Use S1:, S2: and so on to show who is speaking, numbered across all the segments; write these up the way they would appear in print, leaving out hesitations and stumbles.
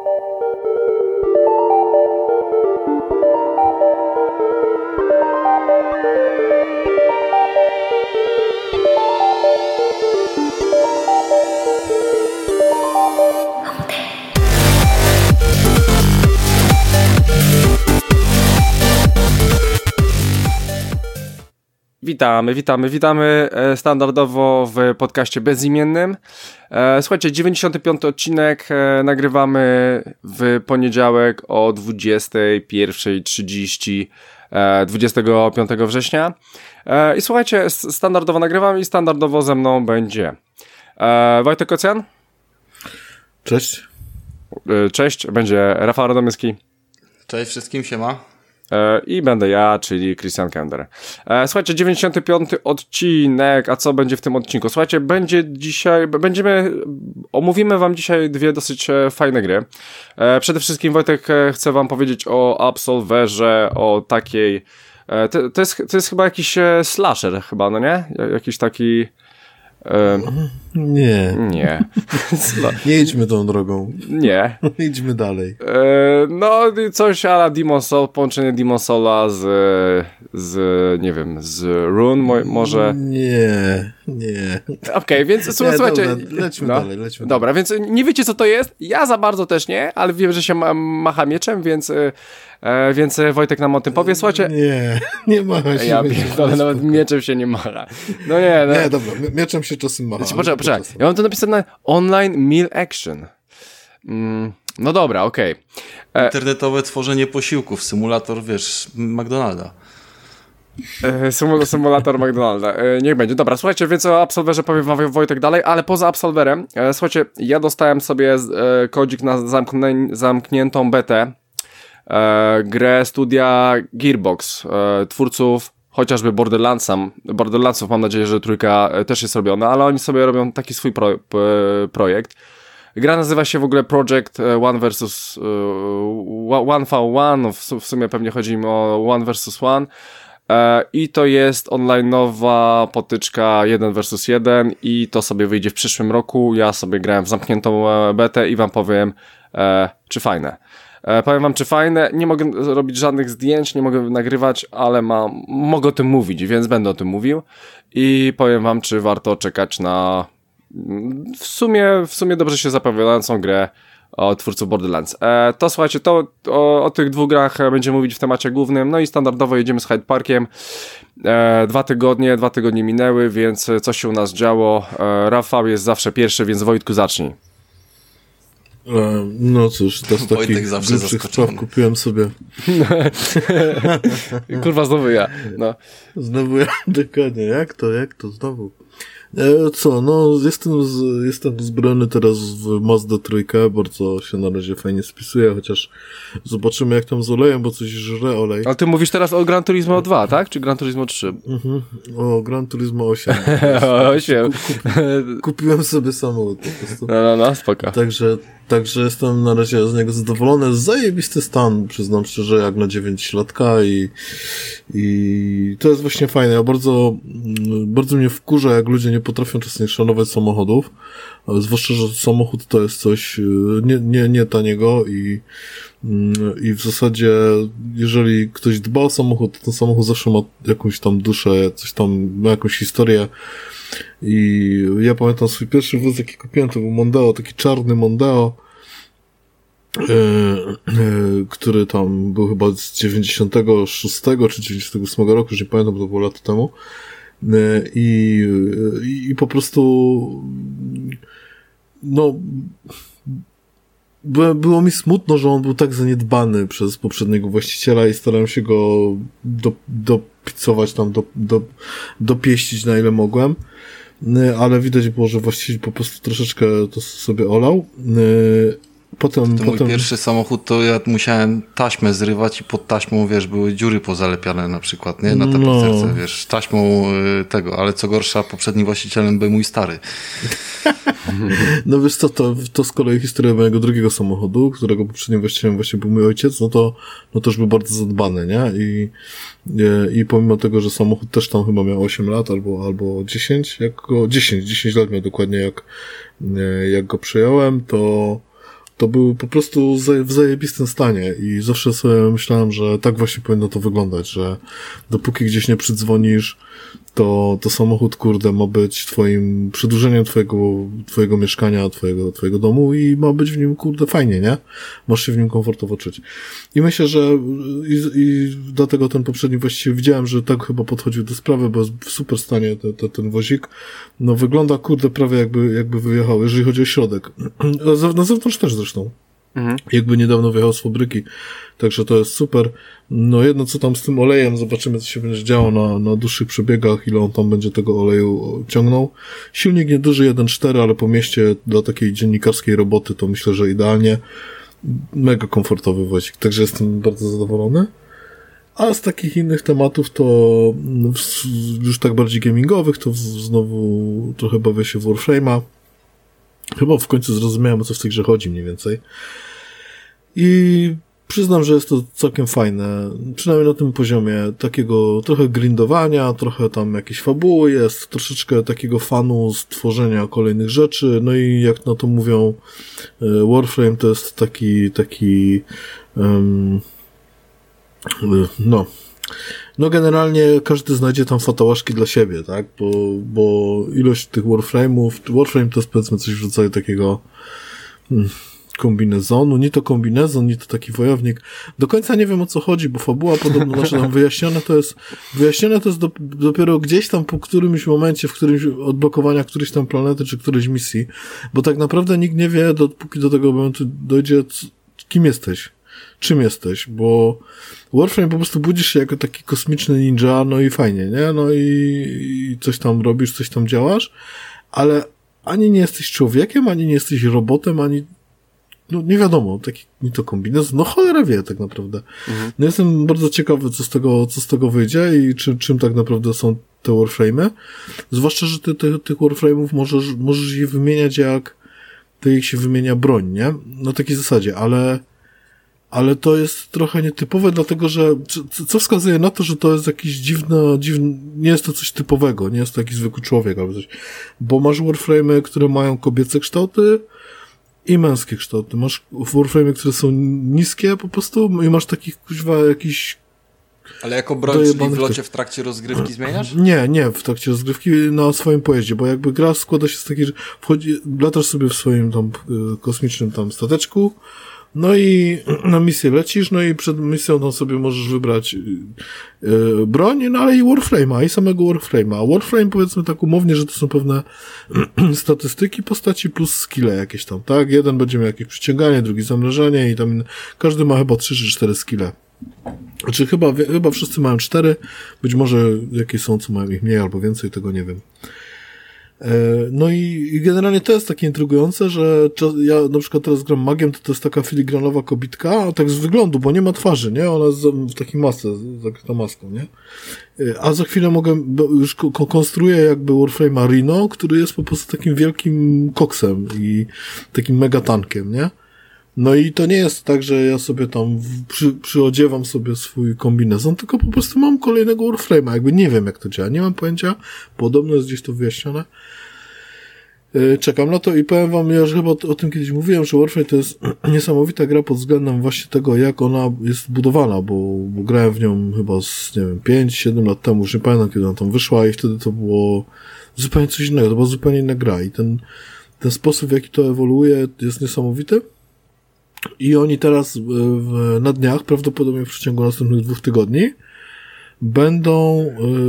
S1: Witamy standardowo w podcaście bezimiennym. Słuchajcie, 95. odcinek nagrywamy w poniedziałek o 21:30 25 września. I słuchajcie, standardowo nagrywamy i standardowo ze mną będzie Wojtek Kocjan.
S2: Cześć.
S1: Cześć, będzie Rafał Radomyski.
S3: Cześć wszystkim, siema.
S1: I będę ja, czyli Christian Kender. Słuchajcie, 95. odcinek, a co będzie w tym odcinku? Słuchajcie, omówimy wam dzisiaj dwie dosyć fajne gry. Przede wszystkim Wojtek chce wam powiedzieć o Absolverze, o takiej... To jest chyba jakiś slasher chyba, no nie? Jakiś taki...
S2: Nie. Nie idźmy tą drogą.
S1: Nie.
S2: Idźmy dalej.
S1: No, coś a la Demon's Souls, połączenie Demon's Soul'a nie wiem, z Rune może?
S2: Nie.
S1: Okej, więc słuchajcie.
S2: Dobra, lećmy dalej.
S1: Dobra, więc nie wiecie co to jest? Ja za bardzo też nie, ale wiem, że się macha mieczem, więc Wojtek nam o tym powie. Słuchajcie.
S2: Nie macha się.
S1: Ja pierdolę, nawet mieczem się nie macha. No nie.
S2: Nie, dobra, mieczem się czasem macha.
S1: Poczekaj. Ja mam to napisane online meal action. No dobra, okej.
S3: Internetowe tworzenie posiłków, symulator, wiesz, McDonalda.
S1: Symulator McDonalda. Niech będzie. Dobra, słuchajcie, więc o Absolverze powiem wam Wojtek dalej, ale poza Absolverem, słuchajcie, ja dostałem sobie kodzik na zamkniętą betę, grę studia Gearbox, twórców chociażby Borderlandsów, mam nadzieję, że trójka też jest robiona, ale oni sobie robią taki swój projekt. Gra nazywa się w ogóle Project One vs. 1v1, w sumie pewnie chodzi im o One vs. One. I to jest online'owa potyczka 1 vs 1 i to sobie wyjdzie w przyszłym roku. Ja sobie grałem w zamkniętą betę i wam powiem, czy fajne. Powiem wam, czy fajne. Nie mogę robić żadnych zdjęć, nie mogę nagrywać, ale mogę o tym mówić, więc będę o tym mówił i powiem wam, czy warto czekać na w sumie dobrze się zapowiadającą grę od twórców Borderlands. To słuchajcie, o tych dwóch grach będziemy mówić w temacie głównym, no i standardowo jedziemy z Hyde Parkiem. 2 tygodnie minęły, więc coś się u nas działo. Rafał jest zawsze pierwszy, więc Wojtku zacznij.
S2: No cóż, to z takich grubszych spraw kupiłem sobie.
S1: Kurwa, znowu ja. No.
S2: Znowu ja, dokładnie. Jak to znowu? No jestem uzbrojony teraz w Mazda trójkę, bardzo się na razie fajnie spisuje, chociaż zobaczymy jak tam z olejem, bo coś żre olej.
S1: Ale ty mówisz teraz o Gran Turismo 2, tak? Czy Gran Turismo 3?
S2: O Gran Turismo 8.
S1: 8.
S2: Kupiłem sobie samochód po prostu.
S1: No, spoko.
S2: Także jestem na razie z niego zadowolony. Zajebisty stan, przyznam szczerze, jak na 9-latka i to jest właśnie fajne. Ja bardzo mnie wkurza, jak ludzie nie potrafią czasem szanować samochodów, zwłaszcza, że samochód to jest coś nie taniego i w zasadzie, jeżeli ktoś dba o samochód, to ten samochód zawsze ma jakąś tam duszę, coś tam, ma jakąś historię. I ja pamiętam swój pierwszy wóz, jaki kupiłem, to był Mondeo, taki czarny Mondeo, który tam był chyba z 96 czy 98 roku, już nie pamiętam, bo to było lata temu. I po prostu no było mi smutno, że on był tak zaniedbany przez poprzedniego właściciela i starałem się go dopiecować tam, dopieścić na ile mogłem, ale widać było, że właściciel po prostu troszeczkę to sobie olał. Potem
S3: mój pierwszy samochód, to ja musiałem taśmę zrywać i pod taśmą, wiesz, były dziury pozalepiane na przykład, nie? Na tapicerce, wiesz, taśmą tego, ale co gorsza, poprzednim właścicielem był mój stary.
S2: No wiesz co, to z kolei historia mojego drugiego samochodu, którego poprzednim właścicielem właśnie był mój ojciec, no to już był bardzo zadbany, nie? I pomimo tego, że samochód też tam chyba miał 8 lat albo 10, 10 lat miał dokładnie jak go przyjąłem, to to był po prostu w zajebistym stanie i zawsze sobie myślałem, że tak właśnie powinno to wyglądać, że dopóki gdzieś nie przydzwonisz, to samochód, kurde, ma być twoim przedłużeniem twojego mieszkania, twojego domu i ma być w nim, kurde, fajnie, nie? Masz się w nim komfortowo czuć. I myślę, że i dlatego ten poprzedni właściwie widziałem, że tak chyba podchodził do sprawy, bo jest w super stanie ten wozik. No wygląda, kurde, prawie jakby wyjechał, jeżeli chodzi o środek. Na zewnątrz też zresztą. Jakby niedawno wyjechał z fabryki. Także to jest super. No jedno co tam z tym olejem, zobaczymy co się będzie działo na dłuższych przebiegach, ile on tam będzie tego oleju ciągnął. Silnik nieduży 1.4, ale po mieście dla takiej dziennikarskiej roboty to myślę, że idealnie. Mega komfortowy wozik, także jestem bardzo zadowolony. A z takich innych tematów to już tak bardziej gamingowych, to znowu trochę bawię się w Warframe'a. Chyba w końcu zrozumiałem, o co w tej grze chodzi mniej więcej. I przyznam, że jest to całkiem fajne, przynajmniej na tym poziomie takiego trochę grindowania, trochę tam jakieś fabuły jest, troszeczkę takiego fanu z tworzenia kolejnych rzeczy, no i jak na to mówią, Warframe to jest taki no generalnie każdy znajdzie tam fatałaszki dla siebie, tak, bo ilość tych Warframe to jest powiedzmy coś w rodzaju takiego kombinezonu, ni to kombinezon, ni to taki wojownik. Do końca nie wiem o co chodzi, bo fabuła podobno, znaczy tam wyjaśnione to jest dopiero gdzieś tam po którymś momencie, w którymś odblokowania którejś tam planety, czy którejś misji, bo tak naprawdę nikt nie wie, dopóki do tego momentu dojdzie, kim jesteś, czym jesteś, bo Warframe po prostu budzisz się jako taki kosmiczny ninja, no i fajnie, nie? No i coś tam robisz, coś tam działasz, ale ani nie jesteś człowiekiem, ani nie jesteś robotem, ani no nie wiadomo, taki ni to kombinezon, no cholera wie tak naprawdę. No jestem bardzo ciekawy, co z tego wyjdzie i czym tak naprawdę są te Warframe'y. Zwłaszcza, że tych Warframe'ów możesz je wymieniać jak się wymienia broń, nie? Na takiej zasadzie, ale to jest trochę nietypowe, dlatego że co wskazuje na to, że to jest jakieś dziwne, nie jest to coś typowego, nie jest to jakiś zwykły człowiek albo coś, bo masz Warframe'y, które mają kobiece kształty i męskie kształty. Masz Warframe'y, które są niskie po prostu i masz takich kuźwa jakiś.
S3: Ale jako broń, czyli w locie w trakcie rozgrywki zmieniasz?
S2: Nie, w trakcie rozgrywki na swoim pojeździe, bo jakby gra składa się z takiej, że latasz sobie w swoim tam kosmicznym tam stateczku, no i na misję lecisz, no i przed misją tam sobie możesz wybrać broń, no ale i Warframe'a, i samego Warframe'a. A Warframe powiedzmy tak umownie, że to są pewne statystyki postaci plus skille jakieś tam, tak? Jeden będzie miał jakieś przyciąganie, drugi zamrażanie i tam każdy ma chyba 3 czy 4 skille. Znaczy chyba wszyscy mają 4, być może jakieś są, co mają ich mniej albo więcej, tego nie wiem. No i generalnie to jest takie intrygujące, że ja na przykład teraz gram magiem, to jest taka filigranowa kobitka, a tak z wyglądu, bo nie ma twarzy, nie? Ona jest w takiej masce, zakryta maską, nie? A za chwilę już konstruuję jakby Warframe'a Rhino, który jest po prostu takim wielkim koksem i takim megatankiem, nie? No i to nie jest tak, że ja sobie tam przyodziewam sobie swój kombinezon, tylko po prostu mam kolejnego Warframe'a. Jakby nie wiem, jak to działa. Nie mam pojęcia. Podobno jest gdzieś to wyjaśnione. Czekam na to i powiem wam, ja już chyba o tym kiedyś mówiłem, że Warframe to jest niesamowita gra pod względem właśnie tego, jak ona jest budowana, bo grałem w nią chyba z, nie wiem, 5-7 lat temu, już nie pamiętam, kiedy ona tam wyszła i wtedy to było zupełnie coś innego. To była zupełnie inna gra i ten sposób, w jaki to ewoluuje, jest niesamowity. I oni teraz na dniach, prawdopodobnie w przeciągu następnych 2 tygodni, będą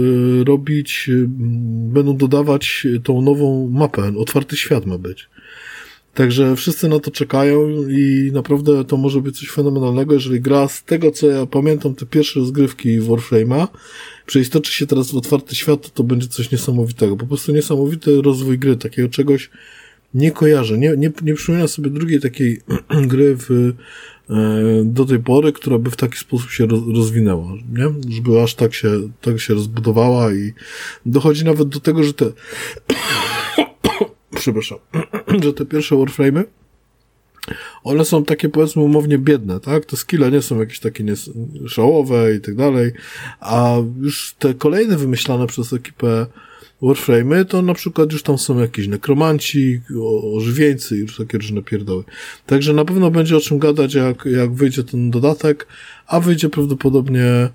S2: dodawać tą nową mapę. Otwarty świat ma być. Także wszyscy na to czekają i naprawdę to może być coś fenomenalnego, jeżeli gra z tego, co ja pamiętam, te pierwsze rozgrywki Warframe'a, przeistoczy się teraz w otwarty świat, to będzie coś niesamowitego. Po prostu niesamowity rozwój gry, takiego czegoś nie kojarzę, nie przypominam sobie drugiej takiej gry do tej pory, która by w taki sposób się rozwinęła, nie? Żeby aż tak się rozbudowała i dochodzi nawet do tego, że przepraszam, że te pierwsze Warframe'y, one są takie powiedzmy umownie biedne, tak? Te skille nie są jakieś takie szałowe i tak dalej, a już te kolejne wymyślane przez ekipę Warframe'y, to na przykład już tam są jakieś nekromanci, ożywieńcy i już takie różne pierdoły. Także na pewno będzie o czym gadać, jak wyjdzie ten dodatek, a wyjdzie prawdopodobnie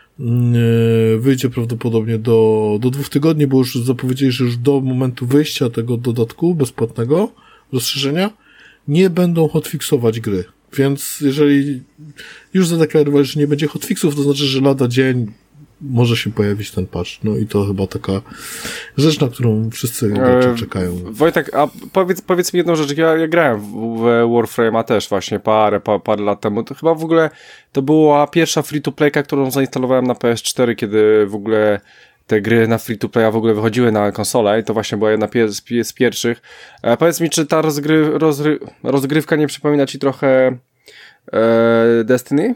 S2: do 2 tygodni, bo już zapowiedzieli, że już do momentu wyjścia tego dodatku bezpłatnego, rozszerzenia, nie będą hotfixować gry. Więc jeżeli już zadeklarowali, że nie będzie hotfixów, to znaczy, że lada dzień może się pojawić ten patch. No i to chyba taka rzecz, na którą wszyscy czekają.
S1: Wojtek, a powiedz mi jedną rzecz. Ja grałem w Warframe'a też właśnie parę lat temu. To chyba w ogóle to była pierwsza free-to-playka, którą zainstalowałem na PS4, kiedy w ogóle te gry na free-to-playa w ogóle wychodziły na konsolę i to właśnie była jedna z pierwszych. Powiedz mi, czy ta rozgrywka nie przypomina ci trochę Destiny?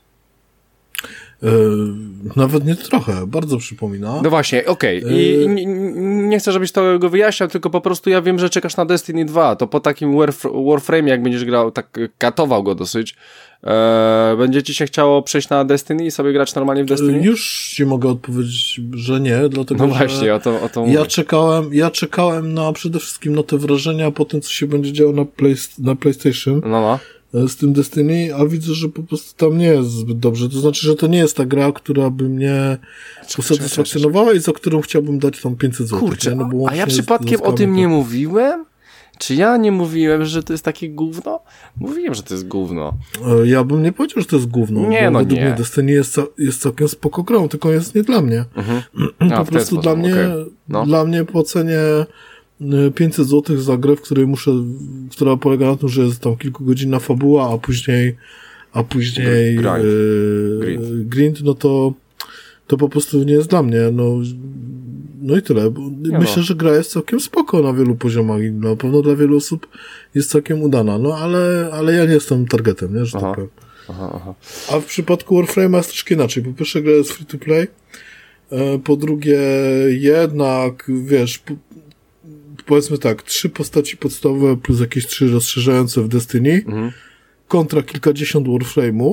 S2: Nawet nie trochę, bardzo przypomina.
S1: No właśnie, okej. I nie chcę, żebyś go wyjaśniał, tylko po prostu ja wiem, że czekasz na Destiny 2, to po takim Warframe, jak będziesz grał, tak katował go dosyć, będzie ci się chciało przejść na Destiny i sobie grać normalnie w Destiny?
S2: Już ci mogę odpowiedzieć, że nie, dlatego
S1: no właśnie,
S2: że
S1: o to
S2: ja czekałem na przede wszystkim na te wrażenia po tym, co się będzie działo na PlayStation.
S1: No.
S2: Z tym Destiny, a widzę, że po prostu tam nie jest zbyt dobrze. To znaczy, że to nie jest ta gra, która by mnie usatysfakcjonowała i za którą chciałbym dać tam 500 zł.
S1: Kurczę, a ja przypadkiem o tym nie mówiłem? Czy ja nie mówiłem, że to jest takie gówno? Mówiłem, że to jest gówno.
S2: Ja bym nie powiedział, że to jest gówno.
S1: Nie, no
S2: według
S1: nie.
S2: mnie Destiny jest całkiem spoko grą, tylko jest nie dla mnie. Po prostu dla mnie płacenie 500 zł za grę, w której która polega na tym, że jest tam kilkugodzinna fabuła, a później grind, no to po prostu nie jest dla mnie. No i tyle. Myślę, że gra jest całkiem spoko na wielu poziomach i na pewno dla wielu osób jest całkiem udana. No ale ja nie jestem targetem, nie? Że tak powiem. A w przypadku Warframe'a jest troszkę inaczej. Po pierwsze, gra jest free to play. Po drugie, jednak, wiesz, powiedzmy tak, 3 postaci podstawowe plus jakieś 3 rozszerzające w Destiny kontra kilkadziesiąt Warframe'ów.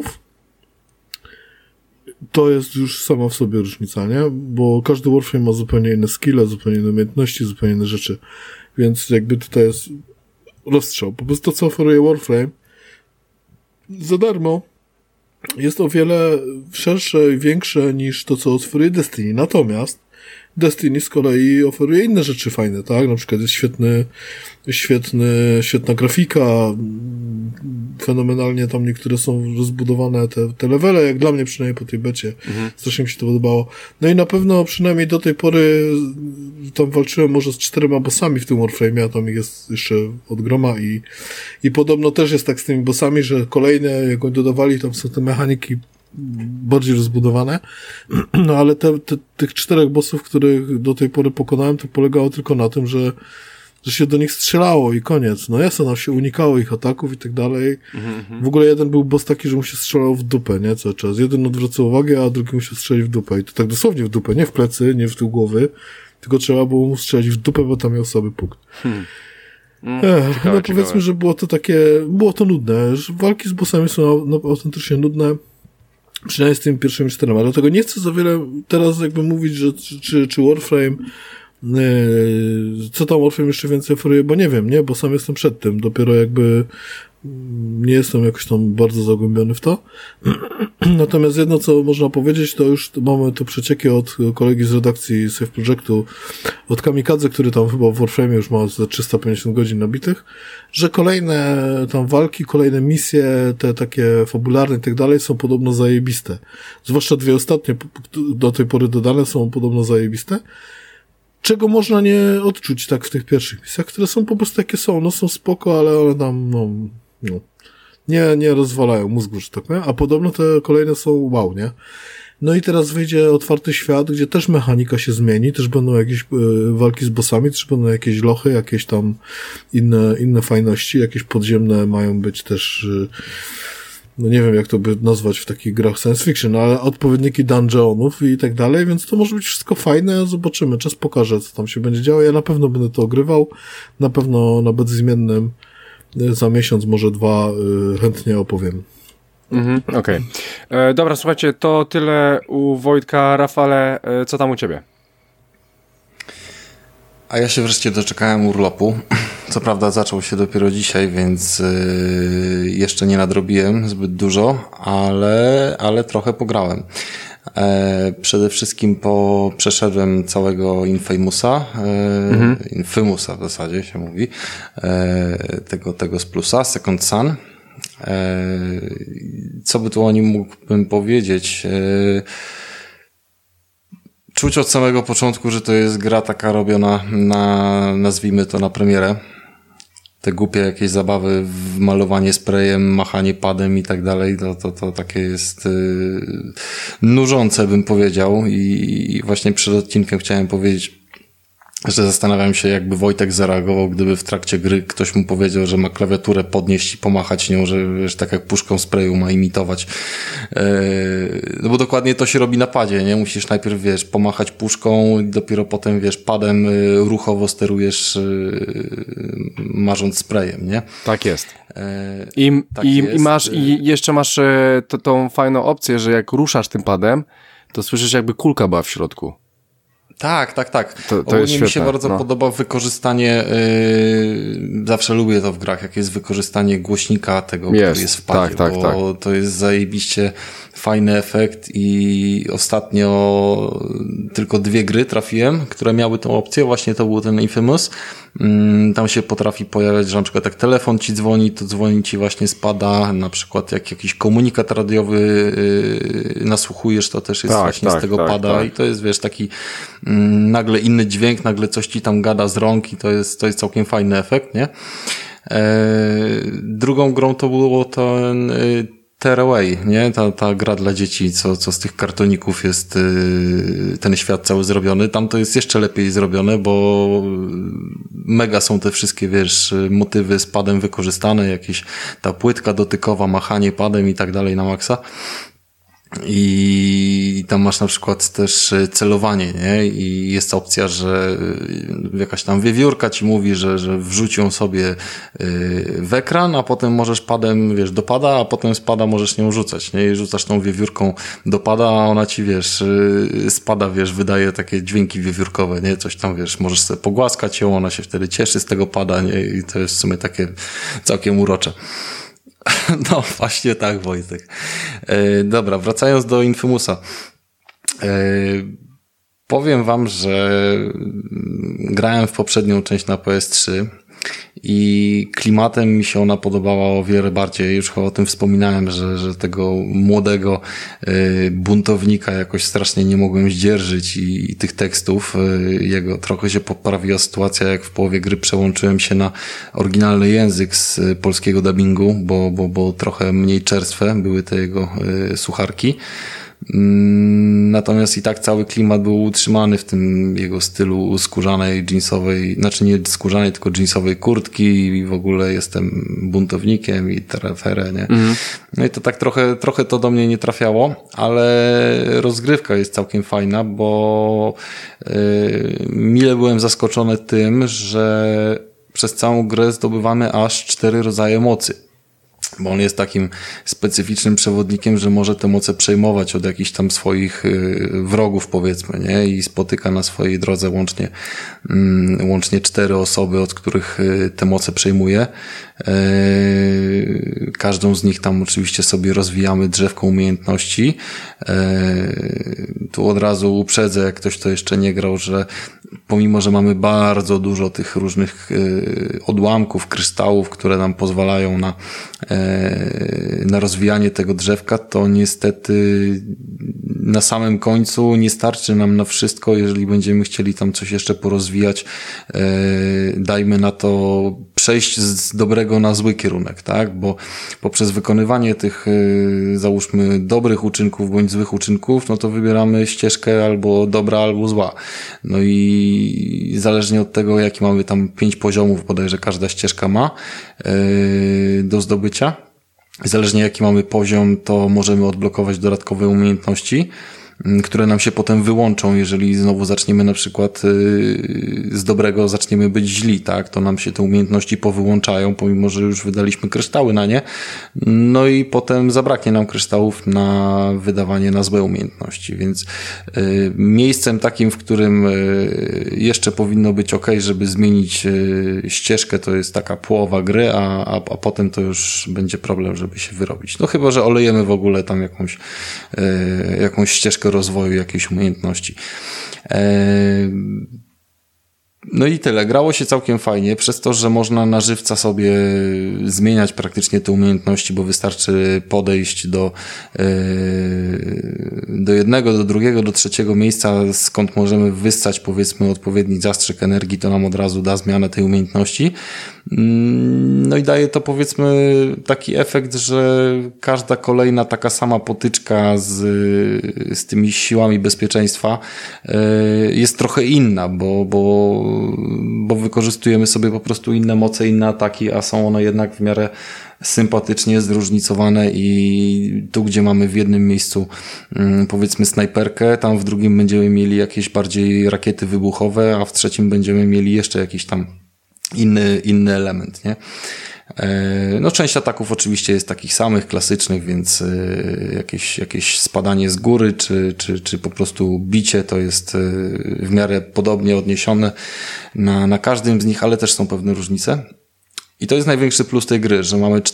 S2: To jest już sama w sobie różnica, nie? Bo każdy Warframe ma zupełnie inne skille, zupełnie inne umiejętności, zupełnie inne rzeczy. Więc jakby tutaj jest rozstrzał. Po prostu to, co oferuje Warframe za darmo, jest o wiele szersze i większe niż to, co oferuje Destiny. Natomiast Destiny z kolei oferuje inne rzeczy fajne, tak? Na przykład jest świetna grafika, fenomenalnie tam niektóre są rozbudowane te levele, jak dla mnie przynajmniej po tej becie. Strasznie mi się to podobało. No i na pewno przynajmniej do tej pory tam walczyłem może z 4 bossami w tym Warframe'ie, a tam ich jest jeszcze od groma i podobno też jest tak z tymi bossami, że kolejne, jak oni dodawali, tam są te mechaniki bardziej rozbudowane, no ale tych 4 bossów, których do tej pory pokonałem, to polegało tylko na tym, że się do nich strzelało i koniec. No jasno, nam się unikało ich ataków i tak dalej. W ogóle jeden był boss taki, że mu się strzelało w dupę, nie? Cały czas. Jeden odwracał uwagę, a drugi mu się strzelił w dupę. I to tak dosłownie w dupę, nie w plecy, nie w tył głowy, tylko trzeba było mu strzelić w dupę, bo tam miał słaby punkt. Powiedzmy, że było to nudne. Że walki z bossami są autentycznie nudne. Przynajmniej z tymi pierwszymi 4. Dlatego nie chcę za wiele teraz jakby mówić, że czy Warframe, co tam Warframe jeszcze więcej oferuje, bo nie wiem, nie? Bo sam jestem przed tym. Dopiero jakby nie jestem jakoś tam bardzo zagłębiony w to. Natomiast jedno, co można powiedzieć, to już mamy tu przecieki od kolegi z redakcji Safe Projectu, od Kamikadze, który tam chyba w Warframe już ma za 350 godzin nabitych, że kolejne tam walki, kolejne misje, te takie fabularne i tak dalej są podobno zajebiste. Zwłaszcza 2 ostatnie do tej pory dodane są podobno zajebiste. Czego można nie odczuć tak w tych pierwszych misjach, które są po prostu takie są. No są spoko, ale one tam, nie rozwalają mózgu, że tak powiem. A podobno te kolejne są wow, nie? No i teraz wyjdzie otwarty świat, gdzie też mechanika się zmieni, też będą jakieś walki z bossami, też będą jakieś lochy, jakieś tam inne fajności, jakieś podziemne mają być też, no nie wiem jak to by nazwać w takich grach science fiction, ale odpowiedniki dungeonów i tak dalej, więc to może być wszystko fajne, zobaczymy, czas pokaże, co tam się będzie działo. Ja na pewno będę to ogrywał, na pewno na bezzmiennym za miesiąc, może 2 chętnie opowiem.
S1: Okej. Dobra, słuchajcie, to tyle u Wojtka. Rafale, co tam u ciebie?
S3: A ja się wreszcie doczekałem urlopu. Co prawda zaczął się dopiero dzisiaj, więc jeszcze nie nadrobiłem zbyt dużo, ale trochę pograłem. Przede wszystkim przeszedłem całego Infamousa, Infamousa w zasadzie się mówi, tego z plusa, Second Son. Co by tu o nim mógłbym powiedzieć? Czuć od samego początku, że to jest gra taka robiona nazwijmy to na premierę. Te głupie jakieś zabawy, malowanie sprayem, machanie padem i tak dalej, to takie jest nużące, bym powiedział. I właśnie przed odcinkiem chciałem powiedzieć, że zastanawiam się, jakby Wojtek zareagował, gdyby w trakcie gry ktoś mu powiedział, że ma klawiaturę podnieść i pomachać nią, że wiesz, tak jak puszką sprayu ma imitować. No bo dokładnie to się robi na padzie, nie? Musisz najpierw, wiesz, pomachać puszką i dopiero potem, wiesz, padem ruchowo sterujesz marząc sprayem, nie?
S1: Tak jest. I jeszcze masz tą fajną opcję, że jak ruszasz tym padem, to słyszysz jakby kulka była w środku.
S3: Tak.
S1: To jest świetne,
S3: mi się bardzo podoba wykorzystanie, zawsze lubię to w grach, jak jest wykorzystanie głośnika tego, który jest w padzie, bo to jest zajebiście fajny efekt i ostatnio tylko 2 gry trafiłem, które miały tą opcję, właśnie to był ten Infamous. Tam się potrafi pojawiać, że na przykład jak telefon ci dzwoni, to dzwoni ci właśnie spada, na przykład jak jakiś komunikat radiowy nasłuchujesz, to też jest właśnie z tego pada i to jest, wiesz, taki nagle inny dźwięk, nagle coś ci tam gada z rąk i to jest całkiem fajny efekt, nie? Drugą grą to było ten Tearaway, nie? Ta gra dla dzieci, co z tych kartoników jest ten świat cały zrobiony. Tam to jest jeszcze lepiej zrobione, bo mega są te wszystkie, wiesz, motywy z padem wykorzystane, jakieś ta płytka dotykowa, machanie padem i tak dalej na maksa. I tam masz na przykład też celowanie, nie? I jest opcja, że jakaś tam wiewiórka ci mówi, że wrzuć ją sobie w ekran, a potem możesz padem, wiesz, do pada, a potem z pada możesz nią rzucać, nie? I rzucasz tą wiewiórką do pada, a ona ci, wiesz, spada, wiesz, wydaje takie dźwięki wiewiórkowe, nie? Coś tam, wiesz, możesz sobie pogłaskać ją, ona się wtedy cieszy z tego pada, nie? I to jest w sumie takie całkiem urocze. No właśnie tak, Wojtek. Dobra, wracając do Infamousa. Powiem wam, że grałem w poprzednią część na PS3 i klimatem mi się ona podobała o wiele bardziej. Już chyba o tym wspominałem, że tego młodego buntownika jakoś strasznie nie mogłem zdzierżyć i tych tekstów jego. Trochę się poprawiła sytuacja, jak w połowie gry przełączyłem się na oryginalny język z polskiego dubbingu, bo trochę mniej czerstwe były te jego słucharki. Natomiast i tak cały klimat był utrzymany w tym jego stylu skórzanej, jeansowej, znaczy nie skórzanej, tylko jeansowej kurtki i w ogóle jestem buntownikiem i terefere, nie? No i to tak trochę to do mnie nie trafiało, ale rozgrywka jest całkiem fajna, bo mile byłem zaskoczony tym, że przez całą grę zdobywamy aż 4 rodzaje mocy. Bo on jest takim specyficznym przewodnikiem, że może te moce przejmować od jakichś tam swoich wrogów, powiedzmy, nie? I spotyka na swojej drodze łącznie 4 osoby, od których te moce przejmuje. Każdą z nich tam oczywiście sobie rozwijamy drzewką umiejętności. Tu od razu uprzedzę, jak ktoś to jeszcze nie grał, że pomimo, że mamy bardzo dużo tych różnych odłamków, kryształów, które nam pozwalają na rozwijanie tego drzewka, to niestety na samym końcu nie starczy nam na wszystko. Jeżeli będziemy chcieli tam coś jeszcze porozwijać, dajmy na to przejść z dobrego na zły kierunek, tak? Bo poprzez wykonywanie tych, załóżmy, dobrych uczynków bądź złych uczynków, no to wybieramy ścieżkę albo dobra, albo zła. No i zależnie od tego, jaki mamy tam 5 poziomów, bodajże każda ścieżka ma do zdobycia. Zależnie jaki mamy poziom, to możemy odblokować dodatkowe umiejętności. które nam się potem wyłączą, jeżeli znowu zaczniemy na przykład z dobrego zaczniemy być źli, tak? To nam się te umiejętności powyłączają, pomimo że już wydaliśmy kryształy na nie. No i potem zabraknie nam kryształów na wydawanie na złe umiejętności, więc miejscem takim, w którym jeszcze powinno być ok, żeby zmienić ścieżkę, to jest taka połowa gry, a potem to już będzie problem, żeby się wyrobić. No chyba, że olejemy w ogóle tam jakąś ścieżkę rozwoju jakiejś umiejętności. No i tyle. Grało się całkiem fajnie, przez to, że można na żywca sobie zmieniać praktycznie te umiejętności, bo wystarczy podejść do jednego, do drugiego, do trzeciego miejsca, skąd możemy wyssać, powiedzmy, odpowiedni zastrzyk energii, to nam od razu da zmianę tej umiejętności. No i daje to, powiedzmy, taki efekt, że każda kolejna taka sama potyczka z tymi siłami bezpieczeństwa jest trochę inna, bo wykorzystujemy sobie po prostu inne moce, inne ataki, a są one jednak w miarę sympatycznie zróżnicowane i tu, gdzie mamy w jednym miejscu powiedzmy snajperkę, tam w drugim będziemy mieli jakieś bardziej rakiety wybuchowe, a w trzecim będziemy mieli jeszcze jakiś tam inny element, nie? No część ataków oczywiście jest takich samych, klasycznych, więc jakieś spadanie z góry, czy po prostu bicie to jest w miarę podobnie odniesione na każdym z nich, ale też są pewne różnice. I to jest największy plus tej gry, że mamy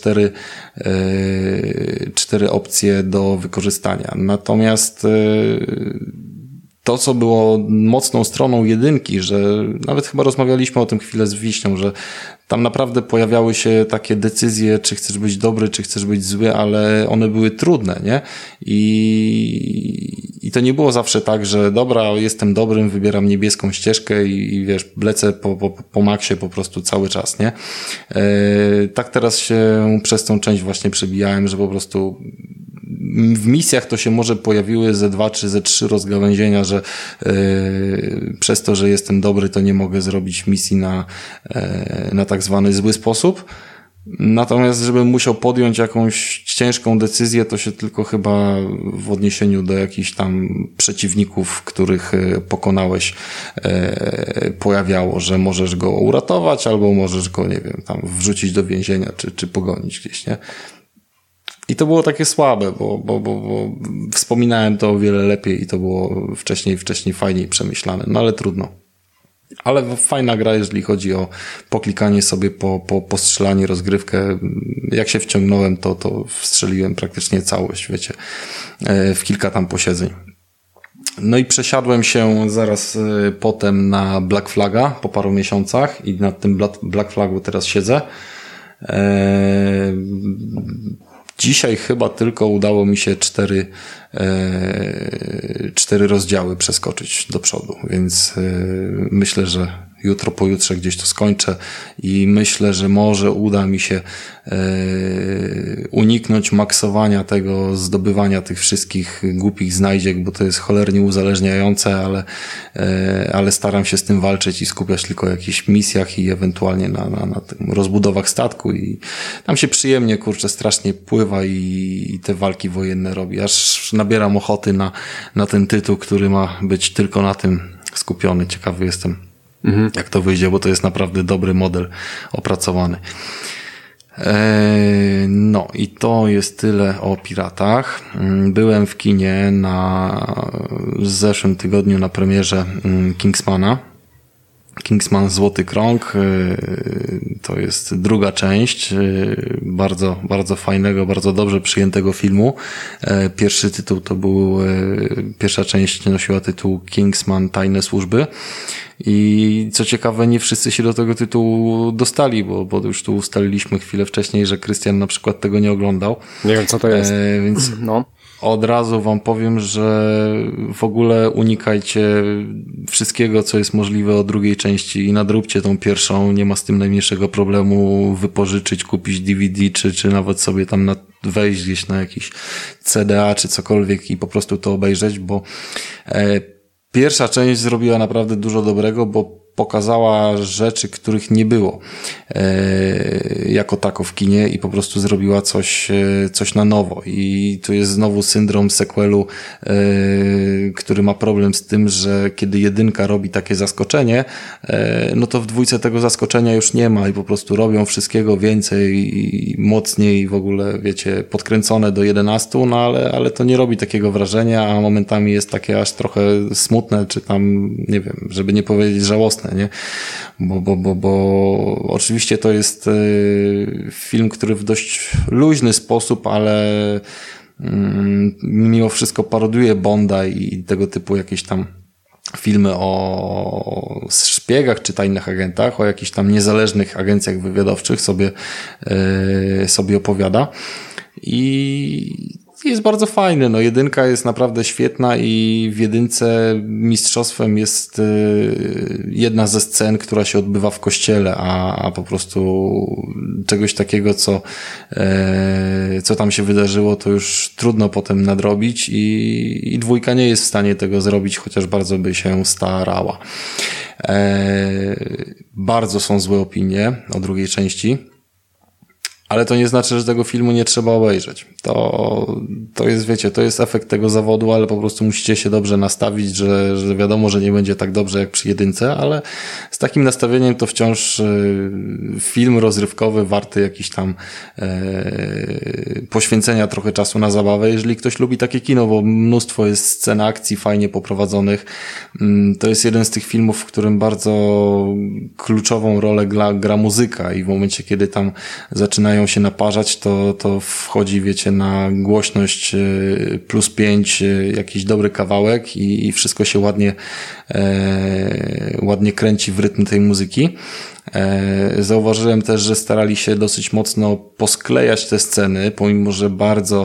S3: cztery opcje do wykorzystania. Natomiast to, co było mocną stroną jedynki, że nawet chyba rozmawialiśmy o tym chwilę z Wiśnią, że tam naprawdę pojawiały się takie decyzje, czy chcesz być dobry, czy chcesz być zły, ale one były trudne, nie? I to nie było zawsze tak, że dobra, jestem dobrym, wybieram niebieską ścieżkę i wiesz, lecę po maksie po prostu cały czas, nie? Tak teraz się przez tą część właśnie przebijałem, że po prostu w misjach to się może pojawiły ze 2 czy ze 3 rozgałęzienia, że przez to, że jestem dobry, to nie mogę zrobić misji na tak zwany zły sposób. Natomiast żebym musiał podjąć jakąś ciężką decyzję, to się tylko chyba w odniesieniu do jakichś tam przeciwników, których pokonałeś, pojawiało, że możesz go uratować albo możesz go, nie wiem, tam wrzucić do więzienia czy pogonić gdzieś, nie? I to było takie słabe, bo wspominałem to o wiele lepiej i to było wcześniej fajniej przemyślane, no ale trudno. Ale fajna gra, jeżeli chodzi o poklikanie sobie po strzelanie, rozgrywkę. Jak się wciągnąłem, to wstrzeliłem praktycznie całość, wiecie, w kilka tam posiedzeń. No i przesiadłem się zaraz potem na Black Flaga po paru miesiącach i nad tym Black Flagu teraz siedzę. Dzisiaj chyba tylko udało mi się 4 rozdziały przeskoczyć do przodu, więc myślę, że jutro, pojutrze gdzieś to skończę i myślę, że może uda mi się uniknąć maksowania tego, zdobywania tych wszystkich głupich znajdziek, bo to jest cholernie uzależniające, ale staram się z tym walczyć i skupiać tylko na jakichś misjach i ewentualnie na tym rozbudowach statku i tam się przyjemnie, kurczę, strasznie pływa i te walki wojenne robi. Aż nabieram ochoty na ten tytuł, który ma być tylko na tym skupiony. Ciekawy jestem, jak to wyjdzie, bo to jest naprawdę dobry model opracowany. No i to jest tyle o piratach. Byłem w kinie w zeszłym tygodniu na premierze Kingsmana. Kingsman Złoty Krąg to jest druga część bardzo, bardzo fajnego, bardzo dobrze przyjętego filmu. Pierwsza część nosiła tytuł Kingsman Tajne Służby i co ciekawe, nie wszyscy się do tego tytułu dostali, bo już tu ustaliliśmy chwilę wcześniej, że Krystian na przykład tego nie oglądał.
S1: Nie wiem, co to jest.
S3: Więc od razu wam powiem, że w ogóle unikajcie wszystkiego, co jest możliwe o drugiej części i nadróbcie tą pierwszą. Nie ma z tym najmniejszego problemu wypożyczyć, kupić DVD, czy nawet sobie tam wejść gdzieś na jakiś CDA, czy cokolwiek i po prostu to obejrzeć, bo pierwsza część zrobiła naprawdę dużo dobrego, bo pokazała rzeczy, których nie było jako tako w kinie i po prostu zrobiła coś na nowo. I tu jest znowu syndrom sequelu, który ma problem z tym, że kiedy jedynka robi takie zaskoczenie, no to w dwójce tego zaskoczenia już nie ma i po prostu robią wszystkiego więcej i mocniej, w ogóle, wiecie, podkręcone do 11, no ale to nie robi takiego wrażenia, a momentami jest takie aż trochę smutne, czy tam, nie wiem, żeby nie powiedzieć żałosne, nie? Bo oczywiście to jest film, który w dość luźny sposób, ale mimo wszystko paroduje Bonda i tego typu jakieś tam filmy o szpiegach czy tajnych agentach, o jakichś tam niezależnych agencjach wywiadowczych sobie opowiada i jest bardzo fajny. No, jedynka jest naprawdę świetna i w jedynce mistrzostwem jest jedna ze scen, która się odbywa w kościele, a po prostu czegoś takiego, co tam się wydarzyło, to już trudno potem nadrobić i dwójka nie jest w stanie tego zrobić, chociaż bardzo by się starała. Bardzo są złe opinie o drugiej części. Ale to nie znaczy, że tego filmu nie trzeba obejrzeć. To jest, wiecie, to jest efekt tego zawodu, ale po prostu musicie się dobrze nastawić, że wiadomo, że nie będzie tak dobrze jak przy jedynce, ale z takim nastawieniem to wciąż film rozrywkowy warty jakiś tam poświęcenia trochę czasu na zabawę. Jeżeli ktoś lubi takie kino, bo mnóstwo jest scen akcji fajnie poprowadzonych, to jest jeden z tych filmów, w którym bardzo kluczową rolę gra muzyka i w momencie, kiedy tam zaczynają się naparzać, to wchodzi, wiecie, na głośność +5 jakiś dobry kawałek i wszystko się ładnie kręci w rytm tej muzyki. Zauważyłem też, że starali się dosyć mocno posklejać te sceny, pomimo że bardzo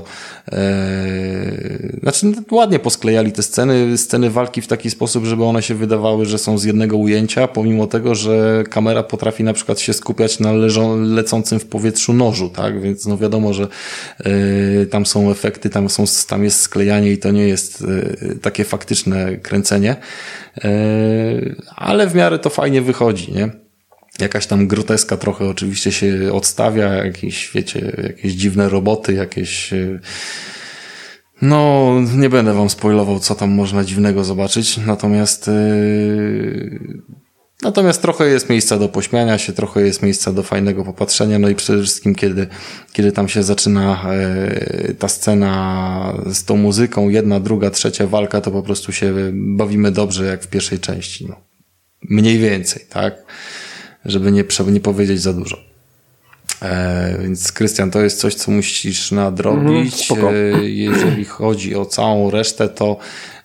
S3: ładnie posklejali te sceny walki w taki sposób, żeby one się wydawały, że są z jednego ujęcia, pomimo tego, że kamera potrafi na przykład się skupiać na lecącym w powietrzu nożu, tak? Więc no wiadomo, że tam są efekty, tam jest sklejanie i to nie jest takie faktyczne kręcenie, ale w miarę to fajnie wychodzi, nie? Jakaś tam groteska trochę oczywiście się odstawia, jakieś, wiecie, jakieś dziwne roboty, jakieś... No, nie będę wam spoilował, co tam można dziwnego zobaczyć, natomiast trochę jest miejsca do pośmiania się, trochę jest miejsca do fajnego popatrzenia, no i przede wszystkim kiedy tam się zaczyna ta scena z tą muzyką, jedna, druga, trzecia walka, to po prostu się bawimy dobrze jak w pierwszej części, no. Mniej więcej, tak? Żeby nie powiedzieć za dużo. Więc Krystian, to jest coś, co musisz nadrobić. Jeżeli chodzi o całą resztę, to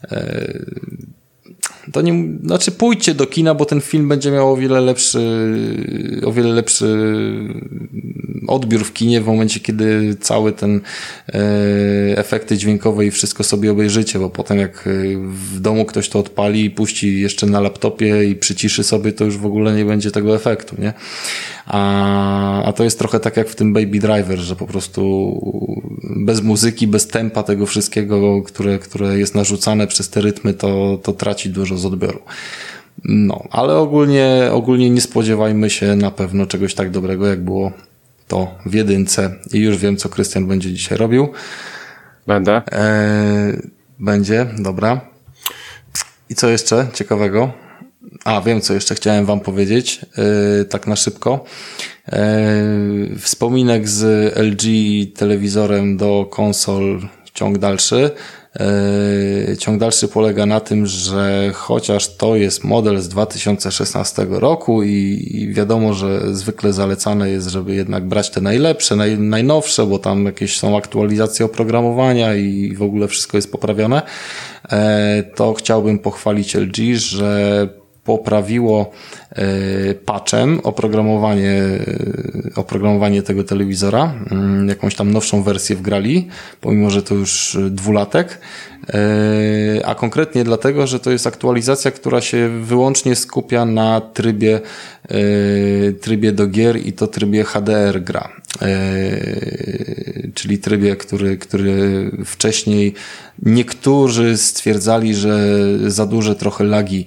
S3: nie, znaczy pójdźcie do kina, bo ten film będzie miał o wiele lepszy odbiór w kinie w momencie, kiedy cały ten efekty dźwiękowe i wszystko sobie obejrzycie, bo potem jak w domu ktoś to odpali i puści jeszcze na laptopie i przyciszy sobie, to już w ogóle nie będzie tego efektu, nie? A to jest trochę tak jak w tym Baby Driver, że po prostu bez muzyki, bez tempa tego wszystkiego, które jest narzucane przez te rytmy, to traci dużo z odbioru. No, ale ogólnie nie spodziewajmy się na pewno czegoś tak dobrego, jak było to w jedynce. I już wiem, co Krystian będzie dzisiaj robił.
S1: Będę.
S3: Będzie, dobra. I co jeszcze ciekawego? Wiem, co jeszcze chciałem wam powiedzieć, tak na szybko. Wspominek z LG telewizorem do konsol, ciąg dalszy. Ciąg dalszy polega na tym, że chociaż to jest model z 2016 roku i wiadomo, że zwykle zalecane jest, żeby jednak brać te najlepsze, najnowsze, bo tam jakieś są aktualizacje oprogramowania i w ogóle wszystko jest poprawione, to chciałbym pochwalić LG, że poprawiło patchem oprogramowanie tego telewizora, jakąś tam nowszą wersję wgrali, pomimo że to już 2-latek, a konkretnie dlatego, że to jest aktualizacja, która się wyłącznie skupia na trybie do gier i to trybie HDR gra. czyli trybie, który wcześniej niektórzy stwierdzali, że za duże trochę lagi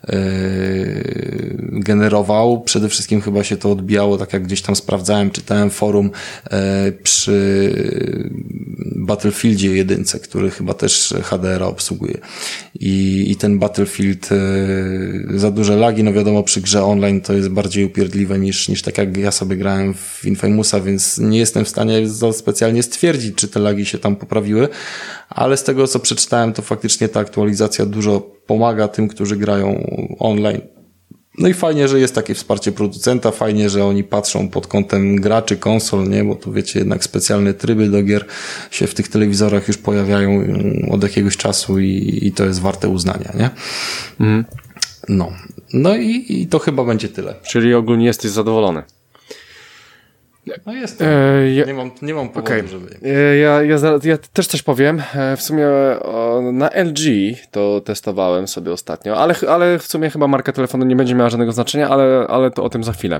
S3: generował. Przede wszystkim chyba się to odbijało, tak jak gdzieś tam sprawdzałem, czytałem forum przy Battlefieldzie 1, który chyba też HDR-a obsługuje. I ten Battlefield za duże lagi, no wiadomo, przy grze online to jest bardziej upierdliwe niż tak jak ja sobie grałem w Infamousa, więc nie jestem w stanie specjalnie stwierdzić, czy te lagi się tam poprawiły, ale z tego co przeczytałem, to faktycznie ta aktualizacja dużo pomaga tym, którzy grają online. No i fajnie, że jest takie wsparcie producenta, fajnie, że oni patrzą pod kątem graczy, konsol, nie, bo tu wiecie, jednak specjalne tryby do gier się w tych telewizorach już pojawiają od jakiegoś czasu i to jest warte uznania, nie?
S1: Mhm.
S3: No i to chyba będzie tyle.
S1: Czyli ogólnie jesteś zadowolony.
S3: No jestem. Nie mam powodu, żeby...
S1: Ja też coś powiem. W sumie na LG to testowałem sobie ostatnio, ale w sumie chyba marka telefonu nie będzie miała żadnego znaczenia, ale to o tym za chwilę.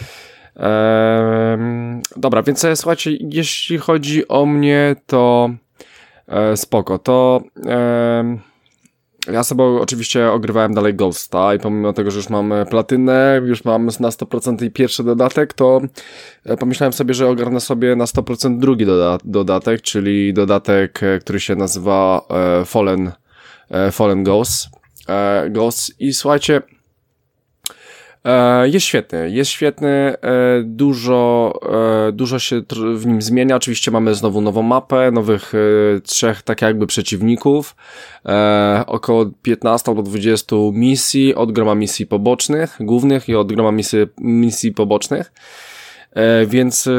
S1: Dobra, więc słuchajcie, jeśli chodzi o mnie, to spoko. To ja sobie oczywiście ogrywałem dalej Ghosta i pomimo tego, że już mam platynę, już mam na 100% i pierwszy dodatek, to pomyślałem sobie, że ogarnę sobie na 100% drugi dodatek, czyli dodatek, który się nazywa Fallen Ghosts. I słuchajcie, jest świetny, dużo się w nim zmienia. Oczywiście mamy znowu nową mapę, nowych 3 tak jakby przeciwników, około 15 do 20 misji, od groma misji pobocznych, głównych i od groma misji pobocznych. Więc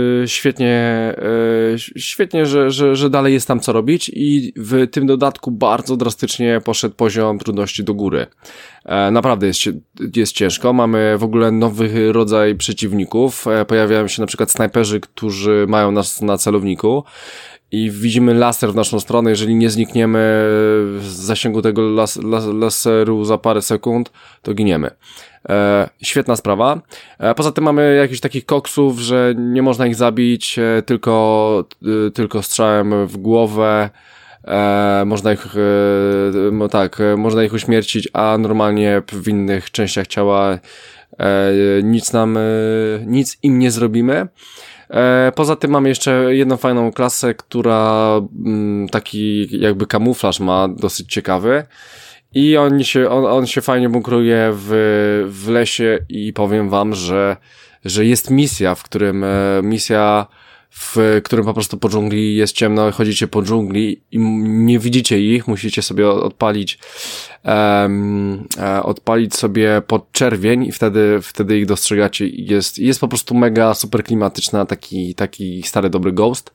S1: świetnie, że dalej jest tam co robić i w tym dodatku bardzo drastycznie poszedł poziom trudności do góry. Naprawdę jest ciężko, mamy w ogóle nowy rodzaj przeciwników, pojawiają się na przykład snajperzy, którzy mają nas na celowniku i widzimy laser w naszą stronę, jeżeli nie znikniemy z zasięgu tego laseru za parę sekund, to giniemy. Świetna sprawa. Poza tym mamy jakichś takich koksów, że nie można ich zabić, tylko strzałem w głowę. Można ich uśmiercić, a normalnie w innych częściach ciała nic im nie zrobimy. Poza tym mamy jeszcze jedną fajną klasę, która taki jakby kamuflaż ma dosyć ciekawy i on się fajnie bunkruje w lesie i powiem wam, że jest misja, w którym po prostu po dżungli jest ciemno, chodzicie po dżungli i nie widzicie ich, musicie sobie odpalić sobie podczerwień i wtedy ich dostrzegacie i jest po prostu mega super klimatyczna, taki stary dobry Ghost.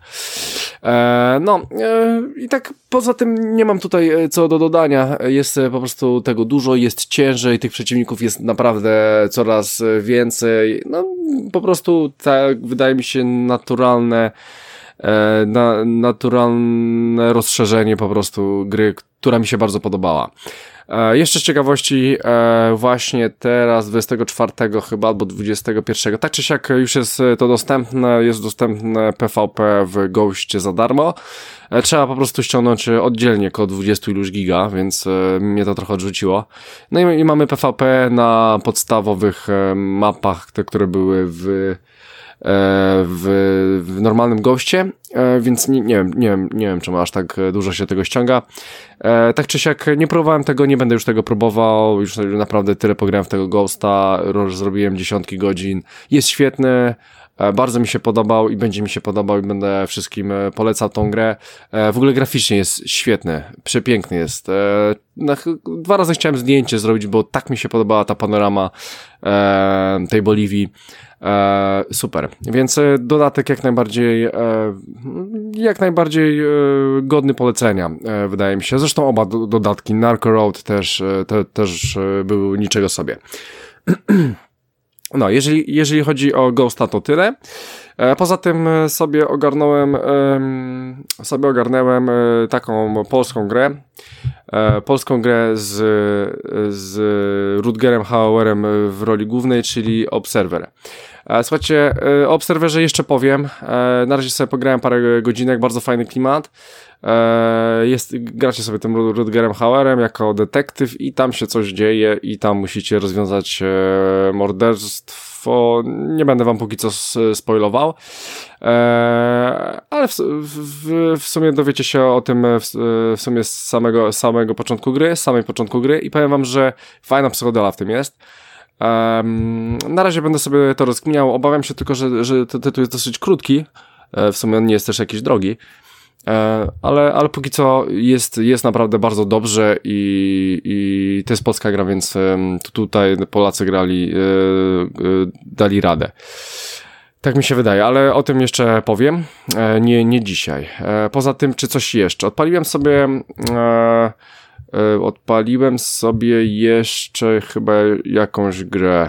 S1: I tak poza tym nie mam tutaj co do dodania, jest po prostu tego dużo, jest ciężej, tych przeciwników jest naprawdę coraz więcej, no po prostu tak wydaje mi się naturalne rozszerzenie po prostu gry, która mi się bardzo podobała. Jeszcze z ciekawości, właśnie teraz 24 chyba albo 21, tak czy siak już jest to dostępne, jest dostępne PvP w Ghostie za darmo. Trzeba po prostu ściągnąć oddzielnie około 20 iluś giga, więc mnie to trochę odrzuciło. No i mamy PvP na podstawowych mapach, te, które były w normalnym Ghostie, więc nie wiem, czemu aż tak dużo się tego ściąga. Tak czy siak nie próbowałem tego, nie będę już tego próbował, już naprawdę tyle pograłem w tego Ghosta, zrobiłem dziesiątki godzin, jest świetny, bardzo mi się podobał i będzie mi się podobał i będę wszystkim polecał tą grę. W ogóle graficznie jest świetny, przepiękny jest. 2 razy chciałem zdjęcie zrobić, bo tak mi się podobała ta panorama tej Boliwii. Super, więc dodatek jak najbardziej godny polecenia, wydaje mi się. Zresztą oba dodatki, Narco Road też były niczego sobie. No, jeżeli chodzi o Ghosta, to tyle. Poza tym sobie ogarnąłem taką polską grę. polską grę z Rutgerem Hauerem w roli głównej, czyli Observer. Słuchajcie, o Observerze jeszcze powiem. Na razie sobie pograłem parę godzinek, bardzo fajny klimat. Gracie sobie tym Rutgerem Hauerem jako detektyw i tam się coś dzieje i tam musicie rozwiązać morderstwo. Nie będę wam póki co spoilował, ale w sumie dowiecie się o tym w sumie z samego początku gry i powiem wam, że fajna psychodela w tym jest. Na razie będę sobie to rozkminiał. Obawiam się tylko, że ten tytuł jest dosyć krótki. W sumie on nie jest też jakiś drogi. Ale póki co jest naprawdę bardzo dobrze i to jest polska gra, więc tutaj Polacy dali radę. Tak mi się wydaje, ale o tym jeszcze powiem. Nie dzisiaj. Poza tym, czy coś jeszcze? Odpaliłem sobie jeszcze chyba jakąś grę.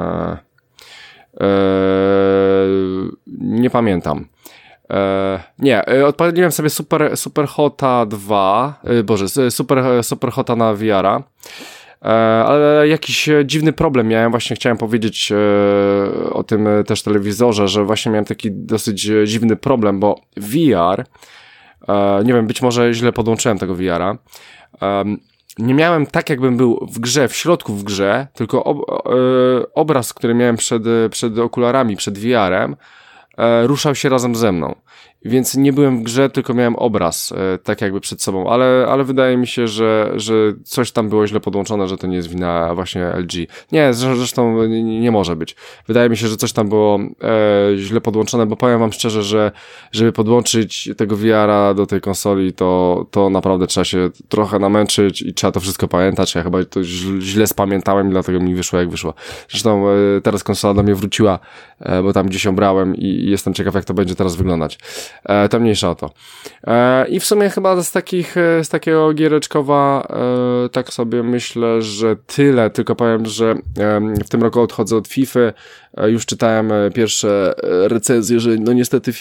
S1: Nie pamiętam. Odpaliłem sobie Super Hota 2, Super Hota na VR-a, ale jakiś dziwny problem miałem, właśnie chciałem powiedzieć o tym też telewizorze, że właśnie miałem taki dosyć dziwny problem, bo VR, nie wiem, być może źle podłączyłem tego VR-a, nie miałem tak, jakbym był w grze, w środku w grze, tylko obraz, który miałem przed okularami, przed VR-em, ruszał się razem ze mną. Więc nie byłem w grze, tylko miałem obraz tak jakby przed sobą, ale wydaje mi się, że coś tam było źle podłączone, że to nie jest wina właśnie LG. Nie, zresztą nie może być. Wydaje mi się, że coś tam było źle podłączone, bo powiem wam szczerze, że żeby podłączyć tego VR-a do tej konsoli, to naprawdę trzeba się trochę namęczyć i trzeba to wszystko pamiętać. Ja chyba to źle spamiętałem i dlatego mi wyszło jak wyszło. Zresztą teraz konsola do mnie wróciła, bo tam gdzieś ją brałem i jestem ciekaw, jak to będzie teraz wyglądać. To mniejsza o to. I w sumie chyba z takiego giereczkowa tak sobie myślę, że tyle. Tylko powiem, że w tym roku odchodzę od FIFA. Już czytałem pierwsze recenzje, że no niestety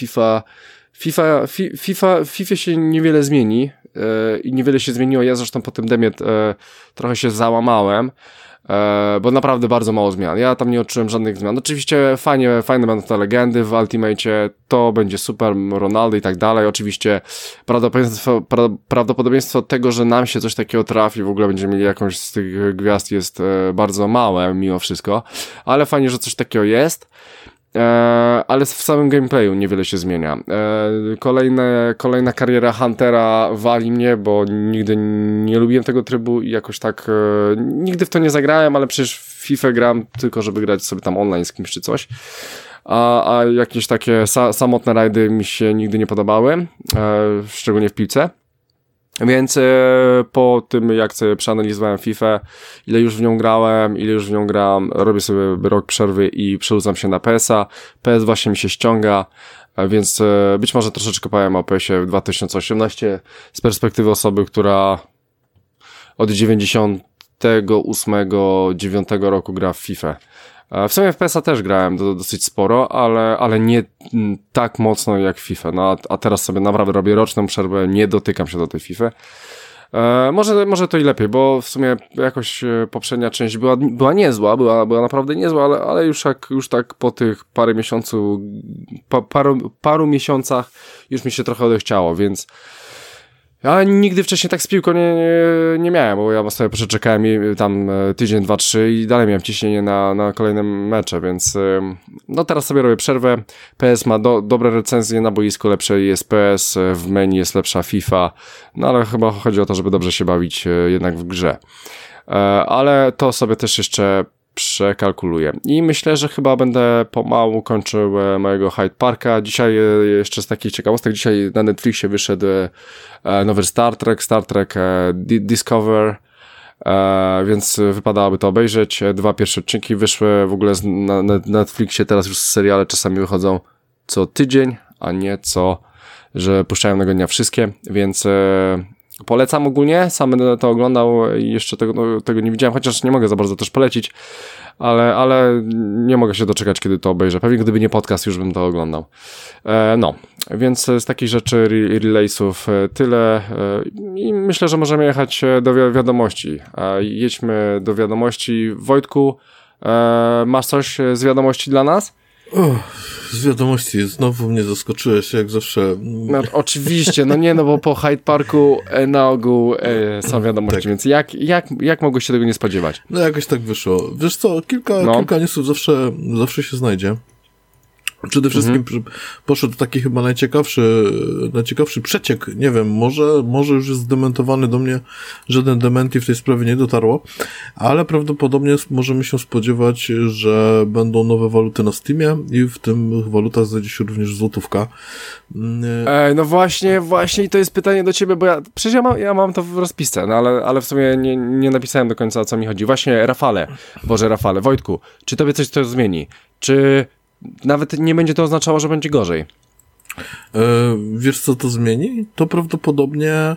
S1: FIFA się niewiele zmieni i niewiele się zmieniło. Ja zresztą po tym demie trochę się załamałem, bo naprawdę bardzo mało zmian. Ja tam nie odczułem żadnych zmian. Oczywiście fajne będą te legendy w Ultimate'cie, to będzie super, Ronaldo i tak dalej. Oczywiście prawdopodobieństwo tego, że nam się coś takiego trafi, w ogóle będziemy mieli jakąś z tych gwiazd, jest bardzo małe mimo wszystko, ale fajnie, że coś takiego jest. Ale w samym gameplayu niewiele się zmienia. Kolejna kariera Huntera wali mnie, bo nigdy nie lubiłem tego trybu i jakoś tak nigdy w to nie zagrałem, ale przecież w FIFA gram tylko, żeby grać sobie tam online z kimś czy coś. A jakieś takie samotne rajdy mi się nigdy nie podobały, szczególnie w piłce. Więc po tym, jak sobie przeanalizowałem FIFA, ile już w nią grałem, ile już w nią gram, robię sobie rok przerwy i przerzucam się na PS-a. PS właśnie mi się ściąga, więc być może troszeczkę powiem o PS-ie w 2018 z perspektywy osoby, która od 98-9 roku gra w FIFA. W sumie w PS-a też grałem dosyć sporo, ale nie tak mocno jak w FIFA. No a teraz sobie naprawdę robię roczną przerwę, nie dotykam się do tej FIFA. Może to i lepiej, bo w sumie jakoś poprzednia część była niezła, była naprawdę niezła, ale już tak po tych paru miesiącach już mi się trochę odechciało, więc ja nigdy wcześniej tak z piłką nie miałem, bo ja sobie przeczekałem tam tydzień, 2, 3 i dalej miałem ciśnienie na kolejne mecze, więc no teraz sobie robię przerwę. PS ma dobre recenzje na boisku, lepsze jest PS, w menu jest lepsza FIFA, no ale chyba chodzi o to, żeby dobrze się bawić jednak w grze. Ale to sobie też jeszcze przekalkuluję. I myślę, że chyba będę pomału kończył mojego Hyde Parka. Dzisiaj jeszcze z takich ciekawostek, dzisiaj na Netflixie wyszedł nowy Star Trek Discover, więc wypadałoby to obejrzeć. 2 pierwsze odcinki wyszły w ogóle na Netflixie, teraz już seriale czasami wychodzą co tydzień, a nie że puszczają tego dnia wszystkie, więc Polecam ogólnie, sam będę to oglądał i jeszcze tego nie widziałem, chociaż nie mogę za bardzo też polecić, ale nie mogę się doczekać, kiedy to obejrzę. Pewnie gdyby nie podcast, już bym to oglądał. No, więc z takich rzeczy, release'ów tyle i myślę, że możemy jechać do wiadomości. Jedźmy do wiadomości. Wojtku, masz coś z wiadomości dla nas?
S2: Z wiadomości, znowu mnie zaskoczyłeś, jak zawsze.
S1: No, oczywiście, bo po Hyde Parku na ogół są wiadomości, tak. Więc jak mogłeś się tego nie spodziewać?
S2: No jakoś tak wyszło. Wiesz co, kilka newsów zawsze się znajdzie. Przede wszystkim poszedł taki chyba najciekawszy przeciek, nie wiem, może już jest zdementowany do mnie, żaden dementi w tej sprawie nie dotarło, ale prawdopodobnie możemy się spodziewać, że będą nowe waluty na Steamie i w tym walutach znajdzie się również złotówka.
S1: No właśnie i to jest pytanie do ciebie, bo przecież ja mam to w rozpisce, no ale w sumie nie napisałem do końca, o co mi chodzi. Właśnie Rafale, Wojtku, czy tobie coś to zmieni? Czy nawet nie będzie to oznaczało, że będzie gorzej?
S2: Wiesz, co to zmieni? To prawdopodobnie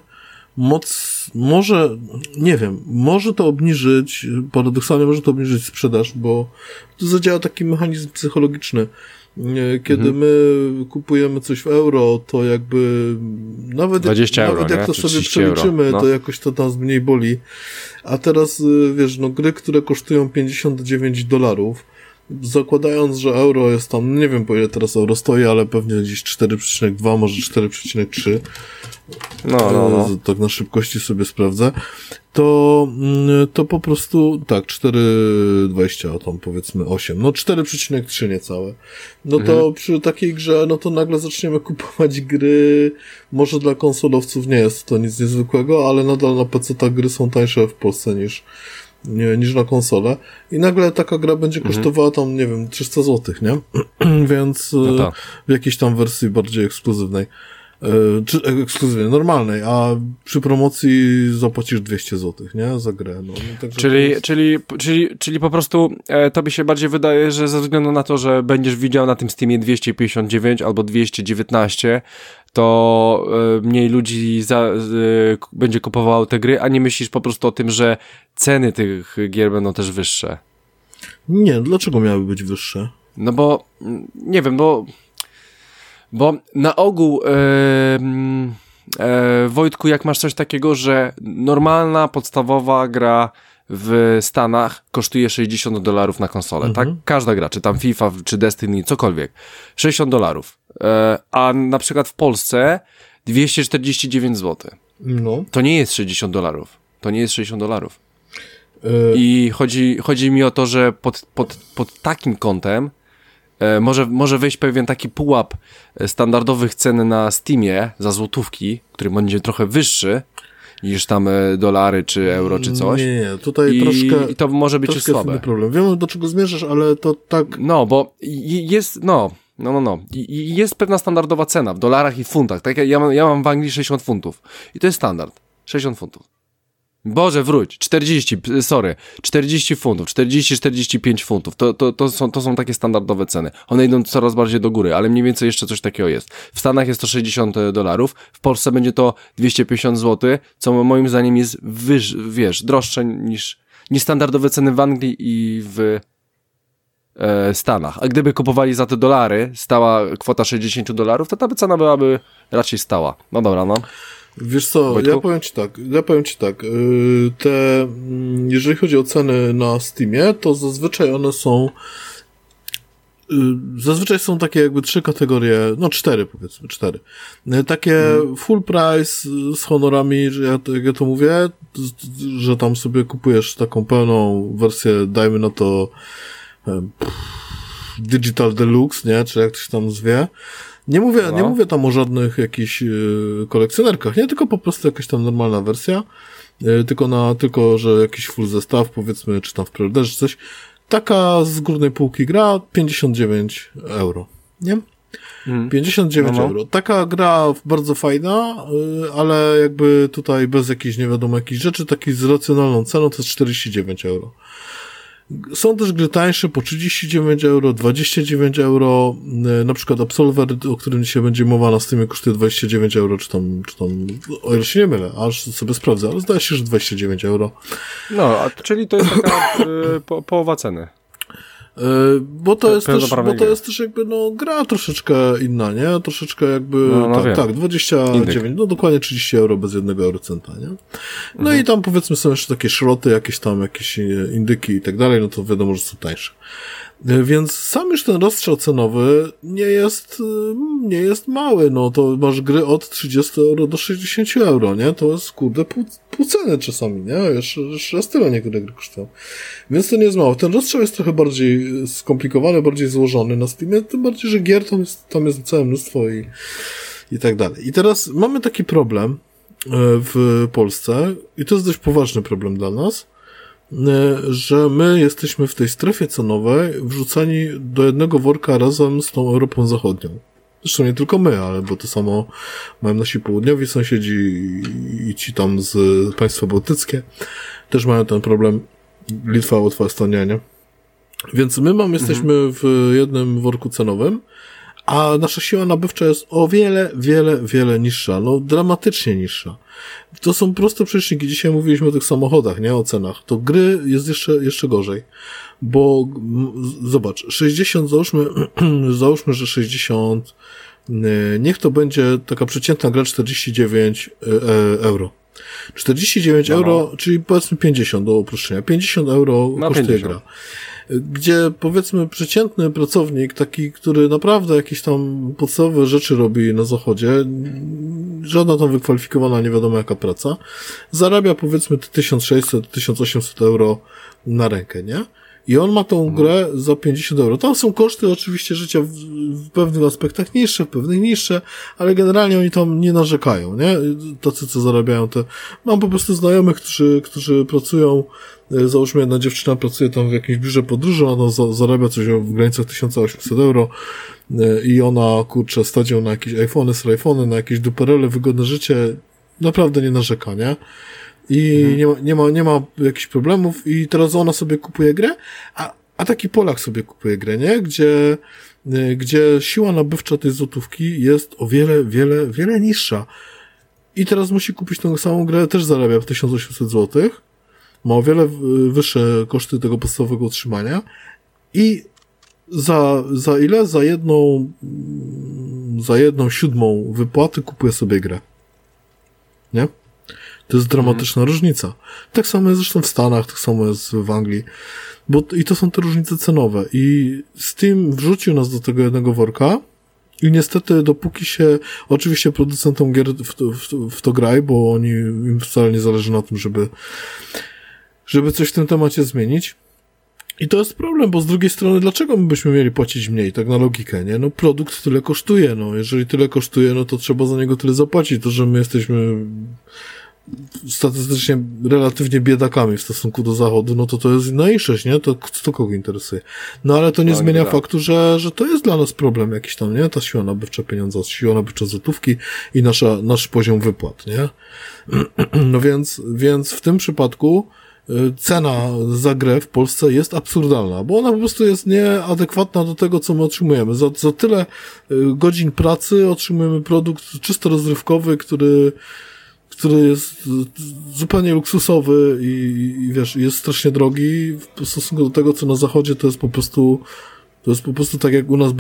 S2: może to obniżyć, paradoksalnie może to obniżyć sprzedaż, bo tu zadziała taki mechanizm psychologiczny. Kiedy my kupujemy coś w euro, to jakby nawet
S1: 20 euro,
S2: jak to sobie przeliczymy, to jakoś to nas mniej boli. A teraz, wiesz, gry, które kosztują $59, zakładając, że euro jest tam, nie wiem po ile teraz euro stoi, ale pewnie gdzieś 4,2, może 4,3. No. Tak na szybkości sobie sprawdzę. To po prostu, tak, 4,20, a tam powiedzmy 8. No 4,3 niecałe. No to przy takiej grze, no to nagle zaczniemy kupować gry, może dla konsolowców nie jest to nic niezwykłego, ale nadal na PC te gry są tańsze w Polsce niż na konsolę. I nagle taka gra będzie kosztowała tam, nie wiem, 300 zł, nie? Więc w jakiejś tam wersji bardziej ekskluzywnej. Czy ekskluzywnie, normalnej, a przy promocji zapłacisz 200 zł, nie? Za grę. No, także
S1: czyli po prostu tobie się bardziej wydaje, że ze względu na to, że będziesz widział na tym Steamie 259 albo 219, to mniej ludzi będzie kupowało te gry, a nie myślisz po prostu o tym, że ceny tych gier będą też wyższe?
S2: Nie, dlaczego miały być wyższe?
S1: No bo, nie wiem, bo na ogół, Wojtku, jak masz coś takiego, że normalna, podstawowa gra w Stanach kosztuje $60 na konsolę, tak? Każda gra, czy tam FIFA, czy Destiny, cokolwiek. $60. A na przykład w Polsce 249 zł. No. To nie jest $60. To nie jest $60. I chodzi mi o to, że pod takim kątem może wejść pewien taki pułap standardowych cen na Steamie za złotówki, który będzie trochę wyższy niż tam dolary, czy euro, czy coś.
S2: Nie, tutaj troszkę...
S1: I to może być już słabe.
S2: Problem. Wiem, do czego zmierzasz, ale to tak...
S1: No, bo jest... I jest pewna standardowa cena w dolarach i funtach. Tak, ja mam w Anglii 60 funtów. I to jest standard. 60 funtów. Boże, wróć, 40 funtów, 40-45 funtów, to są takie standardowe ceny. One idą coraz bardziej do góry, ale mniej więcej jeszcze coś takiego jest. W Stanach jest to $60, w Polsce będzie to 250 zł, co moim zdaniem jest droższe niż standardowe ceny w Anglii i w Stanach. A gdyby kupowali za te dolary, stała kwota $60, to ta cena byłaby raczej stała. No dobra, no.
S2: Wiesz co, ja powiem ci tak, jeżeli chodzi o ceny na Steamie, to zazwyczaj są takie jakby 3 kategorie, 4 powiedzmy, 4. Takie full price z honorami, że jak ja to mówię, że tam sobie kupujesz taką pełną wersję, dajmy na to Digital Deluxe, nie, czy jak to się tam zwie. Nie mówię tam o żadnych jakichś kolekcjonerkach, nie, tylko po prostu jakaś tam normalna wersja, tylko że jakiś full zestaw, powiedzmy, czy tam w preorderze czy coś. Taka z górnej półki gra 59 euro, nie? 59 euro. Taka gra bardzo fajna, ale jakby tutaj bez jakichś nie wiadomo jakich rzeczy, taki z racjonalną ceną to jest 49 euro. Są też gry tańsze po 39 euro, 29 euro, na przykład Absolver, o którym dzisiaj będzie mowa na Steamie, kosztuje 29 euro, czy tam, o ile się nie mylę, aż sobie sprawdzę, ale zdaje się, że 29 euro.
S1: No, czyli to jest taka połowa ceny.
S2: Bo to jest też jakby, gra troszeczkę inna, nie? Troszeczkę jakby, tak, 29, Indyk. No dokładnie 30 euro bez 1 eurocenta, nie? No i tam powiedzmy są jeszcze takie szroty, jakieś indyki i tak dalej, no to wiadomo, że są tańsze. Więc sam już ten rozstrzał cenowy nie jest mały, no to masz gry od 30 euro do 60 euro, nie? To jest, kurde, pół ceny czasami, nie? Jeszcze raz tyle niektóre gry kosztują. Więc to nie jest mało. Ten rozstrzał jest trochę bardziej skomplikowany, bardziej złożony na Steamie, tym bardziej, że gier tam jest całe mnóstwo i tak dalej. I teraz mamy taki problem w Polsce i to jest dość poważny problem dla nas, że my jesteśmy w tej strefie cenowej wrzucani do jednego worka razem z tą Europą Zachodnią. Zresztą nie tylko my, ale bo to samo mają nasi południowi sąsiedzi i ci tam z państwa bałtyckie też mają ten problem. Litwa, Łotwa, Estonia, nie? Więc my jesteśmy w jednym worku cenowym, a nasza siła nabywcza jest o wiele niższa. No, dramatycznie niższa. To są proste przeliczniki. Dzisiaj mówiliśmy o tych samochodach, nie? O cenach. To gry jest jeszcze gorzej. Bo zobacz, 60, załóżmy, że 60, niech to będzie taka przeciętna gra 49 euro. 49 euro, czyli powiedzmy 50 do uproszczenia. 50 euro kosztuje 50. Gra. Gdzie powiedzmy przeciętny pracownik, taki, który naprawdę jakieś tam podstawowe rzeczy robi na zachodzie, żadna tam wykwalifikowana nie wiadomo jaka praca, zarabia powiedzmy 1600-1800 euro na rękę, nie? I on ma tą grę za 50 euro. Tam są koszty oczywiście życia w pewnych aspektach niższe, w pewnych niższe, ale generalnie oni tam nie narzekają, nie? Tacy, co zarabiają te... Mam po prostu znajomych, którzy pracują, załóżmy jedna dziewczyna pracuje tam w jakimś biurze podróży, ona zarabia coś w granicach 1800 euro i ona, kurczę, stadzią na jakieś iPhony, na jakieś duperele, wygodne życie, naprawdę nie narzeka, nie? I nie ma jakichś problemów i teraz ona sobie kupuje grę, a taki Polak sobie kupuje grę, nie? Gdzie siła nabywcza tej złotówki jest o wiele niższa. I teraz musi kupić tą samą grę, też zarabia 1800 zł, ma o wiele wyższe koszty tego podstawowego utrzymania i za ile? Za jedną siódmą wypłaty kupuje sobie grę. Nie? To jest dramatyczna różnica. Tak samo jest zresztą w Stanach, tak samo jest w Anglii. I to są te różnice cenowe. I Steam wrzucił nas do tego jednego worka i niestety dopóki się, oczywiście producentom gier w to graj, bo im wcale nie zależy na tym, żeby coś w tym temacie zmienić. I to jest problem, bo z drugiej strony, dlaczego my byśmy mieli płacić mniej, tak na logikę, nie? No produkt tyle kosztuje, no. Jeżeli tyle kosztuje, no to trzeba za niego tyle zapłacić. To, że my jesteśmy statystycznie relatywnie biedakami w stosunku do Zachodu, no to jest inna inszość, nie? To kogo interesuje. No ale to nie zmienia faktu, że to jest dla nas problem jakiś tam, nie? Ta siła nabywcza pieniądza, siła nabywcza złotówki i nasz poziom wypłat, nie? No więc w tym przypadku cena za grę w Polsce jest absurdalna, bo ona po prostu jest nieadekwatna do tego, co my otrzymujemy. Za tyle godzin pracy otrzymujemy produkt czysto rozrywkowy, który jest zupełnie luksusowy i wiesz, jest strasznie drogi w stosunku do tego, co na zachodzie to jest po prostu tak jak u nas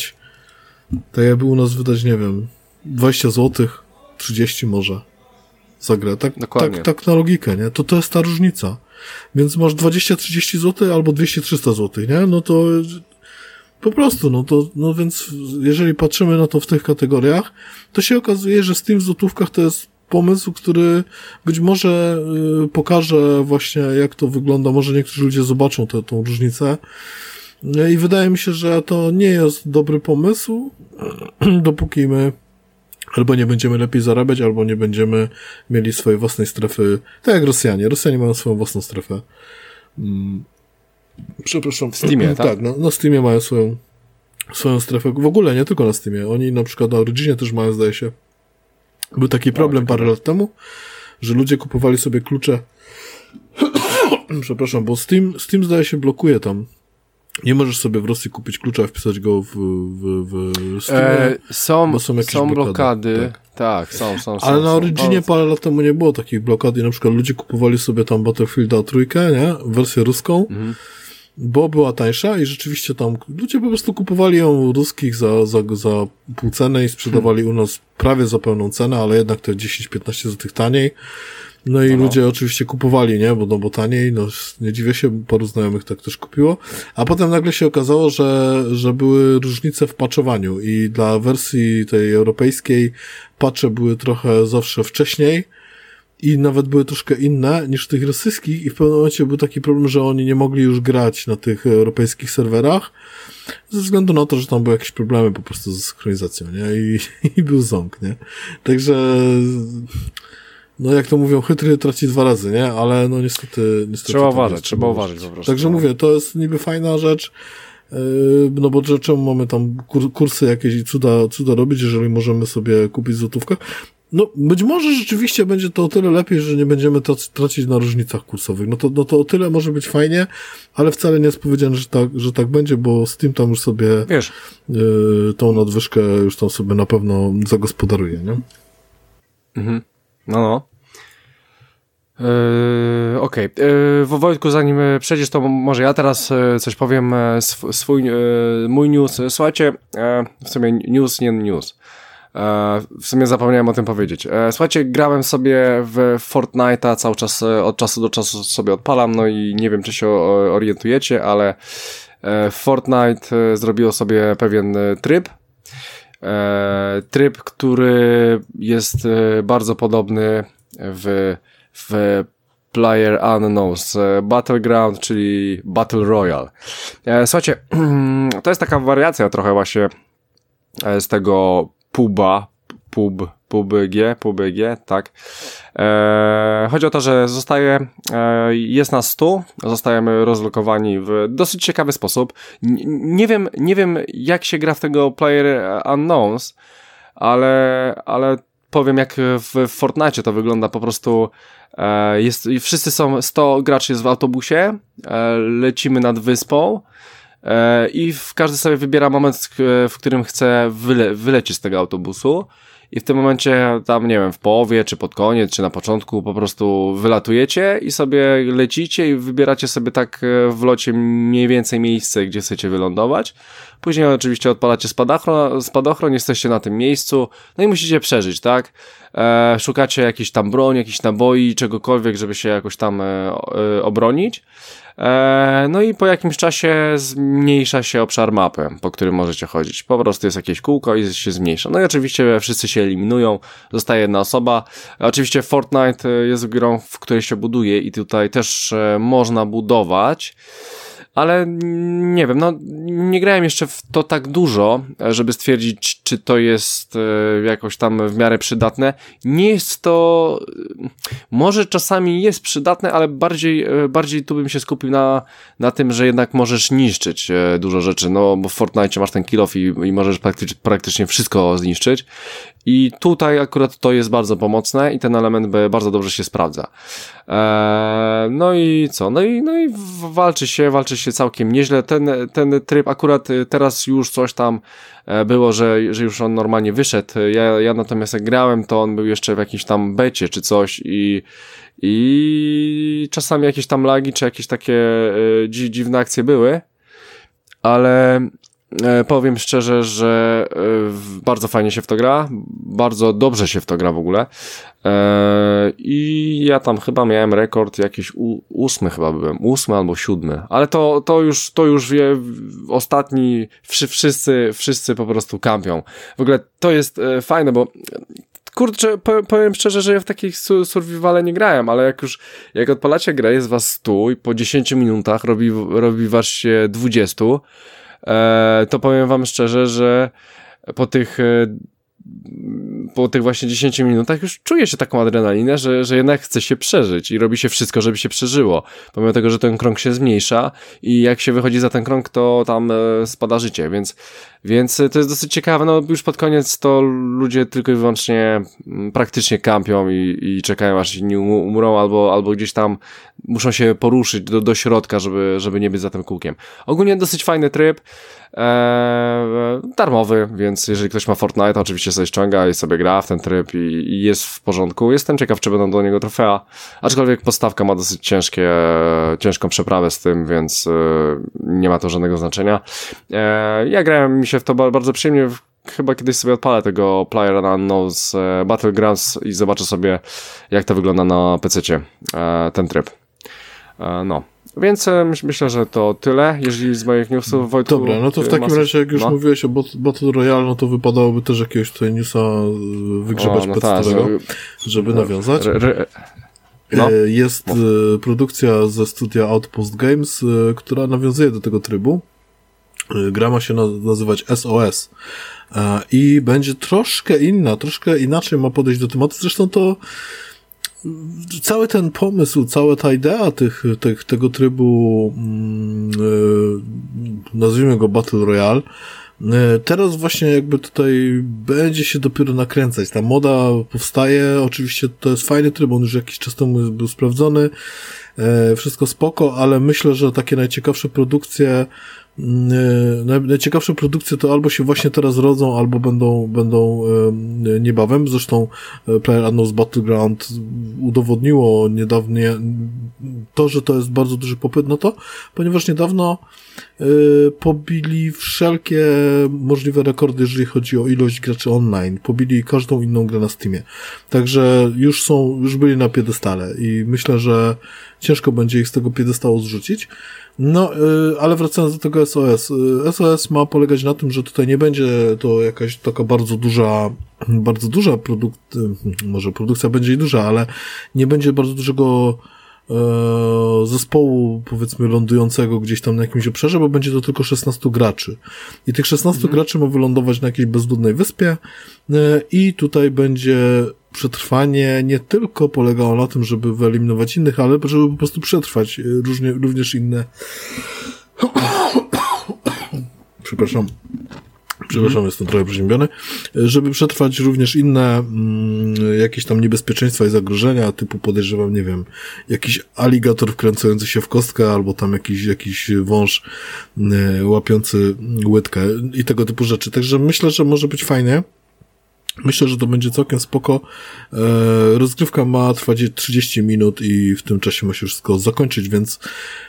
S2: jakby u nas wydać, nie wiem, 20 zł, 30 może za grę. Tak na logikę, nie? To jest ta różnica. Więc masz 20-30 zł albo 200-300 zł, nie? No to po prostu, no więc jeżeli patrzymy na to w tych kategoriach, to się okazuje, że Steam w złotówkach to jest pomysł, który być może pokaże właśnie, jak to wygląda. Może niektórzy ludzie zobaczą tą różnicę. I wydaje mi się, że to nie jest dobry pomysł, dopóki my albo nie będziemy lepiej zarabiać, albo nie będziemy mieli swojej własnej strefy. Tak jak Rosjanie. Rosjanie mają swoją własną strefę. Przepraszam.
S1: W Steamie, tak?
S2: Tak, na Steamie mają swoją strefę. W ogóle nie tylko na Steamie. Oni na przykład na Originie też mają, zdaje się. Był taki problem parę lat temu, że ludzie kupowali sobie klucze Przepraszam, bo Steam zdaje się blokuje tam. Nie możesz sobie w Rosji kupić klucza i wpisać go w Steamie,
S1: są blokady. Tak, są.
S2: Ale na Originie parę lat temu nie było takich blokad i na przykład ludzie kupowali sobie tam Battlefielda 3, nie? Wersję ruską, bo była tańsza i rzeczywiście tam ludzie po prostu kupowali ją ruskich za pół ceny i sprzedawali u nas prawie za pełną cenę, ale jednak to 10-15 zł taniej. No i ludzie oczywiście kupowali, nie? Bo taniej, no nie dziwię się, paru znajomych tak też kupiło. A potem nagle się okazało, że były różnice w patchowaniu i dla wersji tej europejskiej patche były trochę zawsze wcześniej i nawet były troszkę inne niż tych rosyjskich i w pewnym momencie był taki problem, że oni nie mogli już grać na tych europejskich serwerach ze względu na to, że tam były jakieś problemy po prostu ze synchronizacją, nie? I był ząg, nie? Także no jak to mówią, chytry traci 2 razy, nie? Ale no niestety
S1: trzeba uważać po prostu.
S2: Także mówię, to jest niby fajna rzecz, no bo czemu mamy tam kursy jakieś i cuda robić, jeżeli możemy sobie kupić w złotówkach? No być może rzeczywiście będzie to o tyle lepiej, że nie będziemy tracić na różnicach kursowych. No to o tyle może być fajnie, ale wcale nie jest powiedziane, że tak będzie, bo Steam tam już sobie tą nadwyżkę już tam sobie na pewno zagospodaruje, nie?
S1: Mhm. No. Okej. Wojtku, zanim przejdziesz, to może ja teraz coś powiem, mój news. Słuchajcie, w sumie news, nie news. W sumie zapomniałem o tym powiedzieć. Słuchajcie, grałem sobie w Fortnite'a cały czas, od czasu do czasu sobie odpalam, no i nie wiem, czy się orientujecie, ale Fortnite zrobiło sobie pewien tryb, który jest bardzo podobny w PlayerUnknown's Battleground, Czyli Battle Royale. Słuchajcie, to jest taka wariacja trochę właśnie z tego PUBG, tak. Chodzi o to, że jest nas 100, zostajemy rozlokowani w dosyć ciekawy sposób. Nie wiem jak się gra w tego PlayerUnknown's, ale powiem jak w Fortnite to wygląda po prostu. Wszyscy są, 100 graczy jest w autobusie, lecimy nad wyspą i każdy sobie wybiera moment, w którym chce wylecieć z tego autobusu i w tym momencie tam, nie wiem, w połowie, czy pod koniec, czy na początku po prostu wylatujecie i sobie lecicie i wybieracie sobie tak w locie mniej więcej miejsce, gdzie chcecie wylądować. Później oczywiście odpalacie spadochron, jesteście na tym miejscu, no i musicie przeżyć, tak? Szukacie jakiejś tam broni, jakichś naboi, czegokolwiek, żeby się jakoś tam obronić. No i po jakimś czasie zmniejsza się obszar mapy, po którym możecie chodzić. Po prostu jest jakieś kółko i się zmniejsza. No i oczywiście wszyscy się eliminują, zostaje jedna osoba. Oczywiście Fortnite jest grą, w której się buduje i tutaj też można budować. Ale nie wiem, no nie grałem jeszcze w to tak dużo, żeby stwierdzić, czy to jest jakoś tam w miarę przydatne. Nie jest to, może czasami jest przydatne, ale bardziej tu bym się skupił na tym, że jednak możesz niszczyć dużo rzeczy, no bo w Fortnite masz ten kill off i możesz praktycznie wszystko zniszczyć. I tutaj akurat to jest bardzo pomocne i ten element bardzo dobrze się sprawdza. No i co? No i walczy się całkiem nieźle. Ten tryb akurat teraz już coś tam było, że już on normalnie wyszedł. Ja natomiast jak grałem, to on był jeszcze w jakiejś tam becie czy coś i czasami jakieś tam lagi czy jakieś takie dziwne akcje były, ale powiem szczerze, że bardzo fajnie się w to gra, bardzo dobrze się w to gra w ogóle i ja tam chyba miałem rekord jakiś 8 chyba byłem, 8 albo 7, ale to już wie, ostatni wszyscy po prostu kampią. W ogóle to jest fajne, bo kurczę, powiem szczerze, że ja w takich survivale nie grałem, ale jak odpalacie grę, jest was 100 i po 10 minutach robi was się 20, to powiem wam szczerze, że po tych właśnie 10 minutach już czuje się taką adrenalinę, że jednak chce się przeżyć i robi się wszystko, żeby się przeżyło. Pomimo tego, że ten krąg się zmniejsza i jak się wychodzi za ten krąg, to tam spada życie, więc Więc to jest dosyć ciekawe, no już pod koniec to ludzie tylko i wyłącznie praktycznie kampią i czekają aż inni umrą, albo gdzieś tam muszą się poruszyć do środka, żeby nie być za tym kółkiem. Ogólnie dosyć fajny tryb, darmowy, więc jeżeli ktoś ma Fortnite, oczywiście sobie ściąga i sobie gra w ten tryb i jest w porządku. Jestem ciekaw, czy będą do niego trofea, aczkolwiek podstawka ma dosyć ciężką przeprawę z tym, więc nie ma to żadnego znaczenia. Ja grałem mi się w to bardzo przyjemnie, chyba kiedyś sobie odpalę tego PlayerUnknown's Battlegrounds i zobaczę sobie, jak to wygląda na PC-cie, ten tryb. No. Więc myślę, że to tyle, jeżeli z moich newsów, Wojtku.
S2: Dobra, no to w takim razie, jak już mówiłeś o Battle Royale, no to wypadałoby też jakiegoś tutaj newsa wygrzebać podstawowego, żeby nawiązać. Jest produkcja ze studia Outpost Games, która nawiązuje do tego trybu. Gra ma się nazywać SOS i będzie troszkę inaczej ma podejść do tematu. Zresztą to cały ten pomysł, cała ta idea tego trybu, nazwijmy go Battle Royale, teraz właśnie jakby tutaj będzie się dopiero nakręcać. Ta moda powstaje, oczywiście to jest fajny tryb, on już jakiś czas temu był sprawdzony, wszystko spoko, ale myślę, że takie najciekawsze produkcje to albo się właśnie teraz rodzą, albo będą niebawem. Zresztą PlayerUnknown's Battleground udowodniło niedawnie to, że to jest bardzo duży popyt na to, ponieważ niedawno pobili wszelkie możliwe rekordy, jeżeli chodzi o ilość graczy online. Pobili każdą inną grę na Steamie. Także już byli na piedestale i myślę, że ciężko będzie ich z tego piedestału zrzucić. No, ale wracając do tego SOS. SOS ma polegać na tym, że tutaj nie będzie to jakaś taka bardzo duża może produkcja będzie i duża, ale nie będzie bardzo dużego zespołu, powiedzmy, lądującego gdzieś tam na jakimś obszarze, bo będzie to tylko 16 graczy. I tych 16 graczy ma wylądować na jakiejś bezludnej wyspie i tutaj będzie przetrwanie nie tylko polegało na tym, żeby wyeliminować innych, ale żeby po prostu przetrwać również inne Przepraszam, jestem trochę przeziębiony. Żeby przetrwać również inne jakieś tam niebezpieczeństwa i zagrożenia, typu podejrzewam, nie wiem, jakiś aligator wkręcający się w kostkę, albo tam jakiś wąż łapiący łydkę i tego typu rzeczy. Także myślę, że może być fajnie. Myślę, że to będzie całkiem spoko. Rozgrywka ma trwać 30 minut i w tym czasie ma się wszystko zakończyć, więc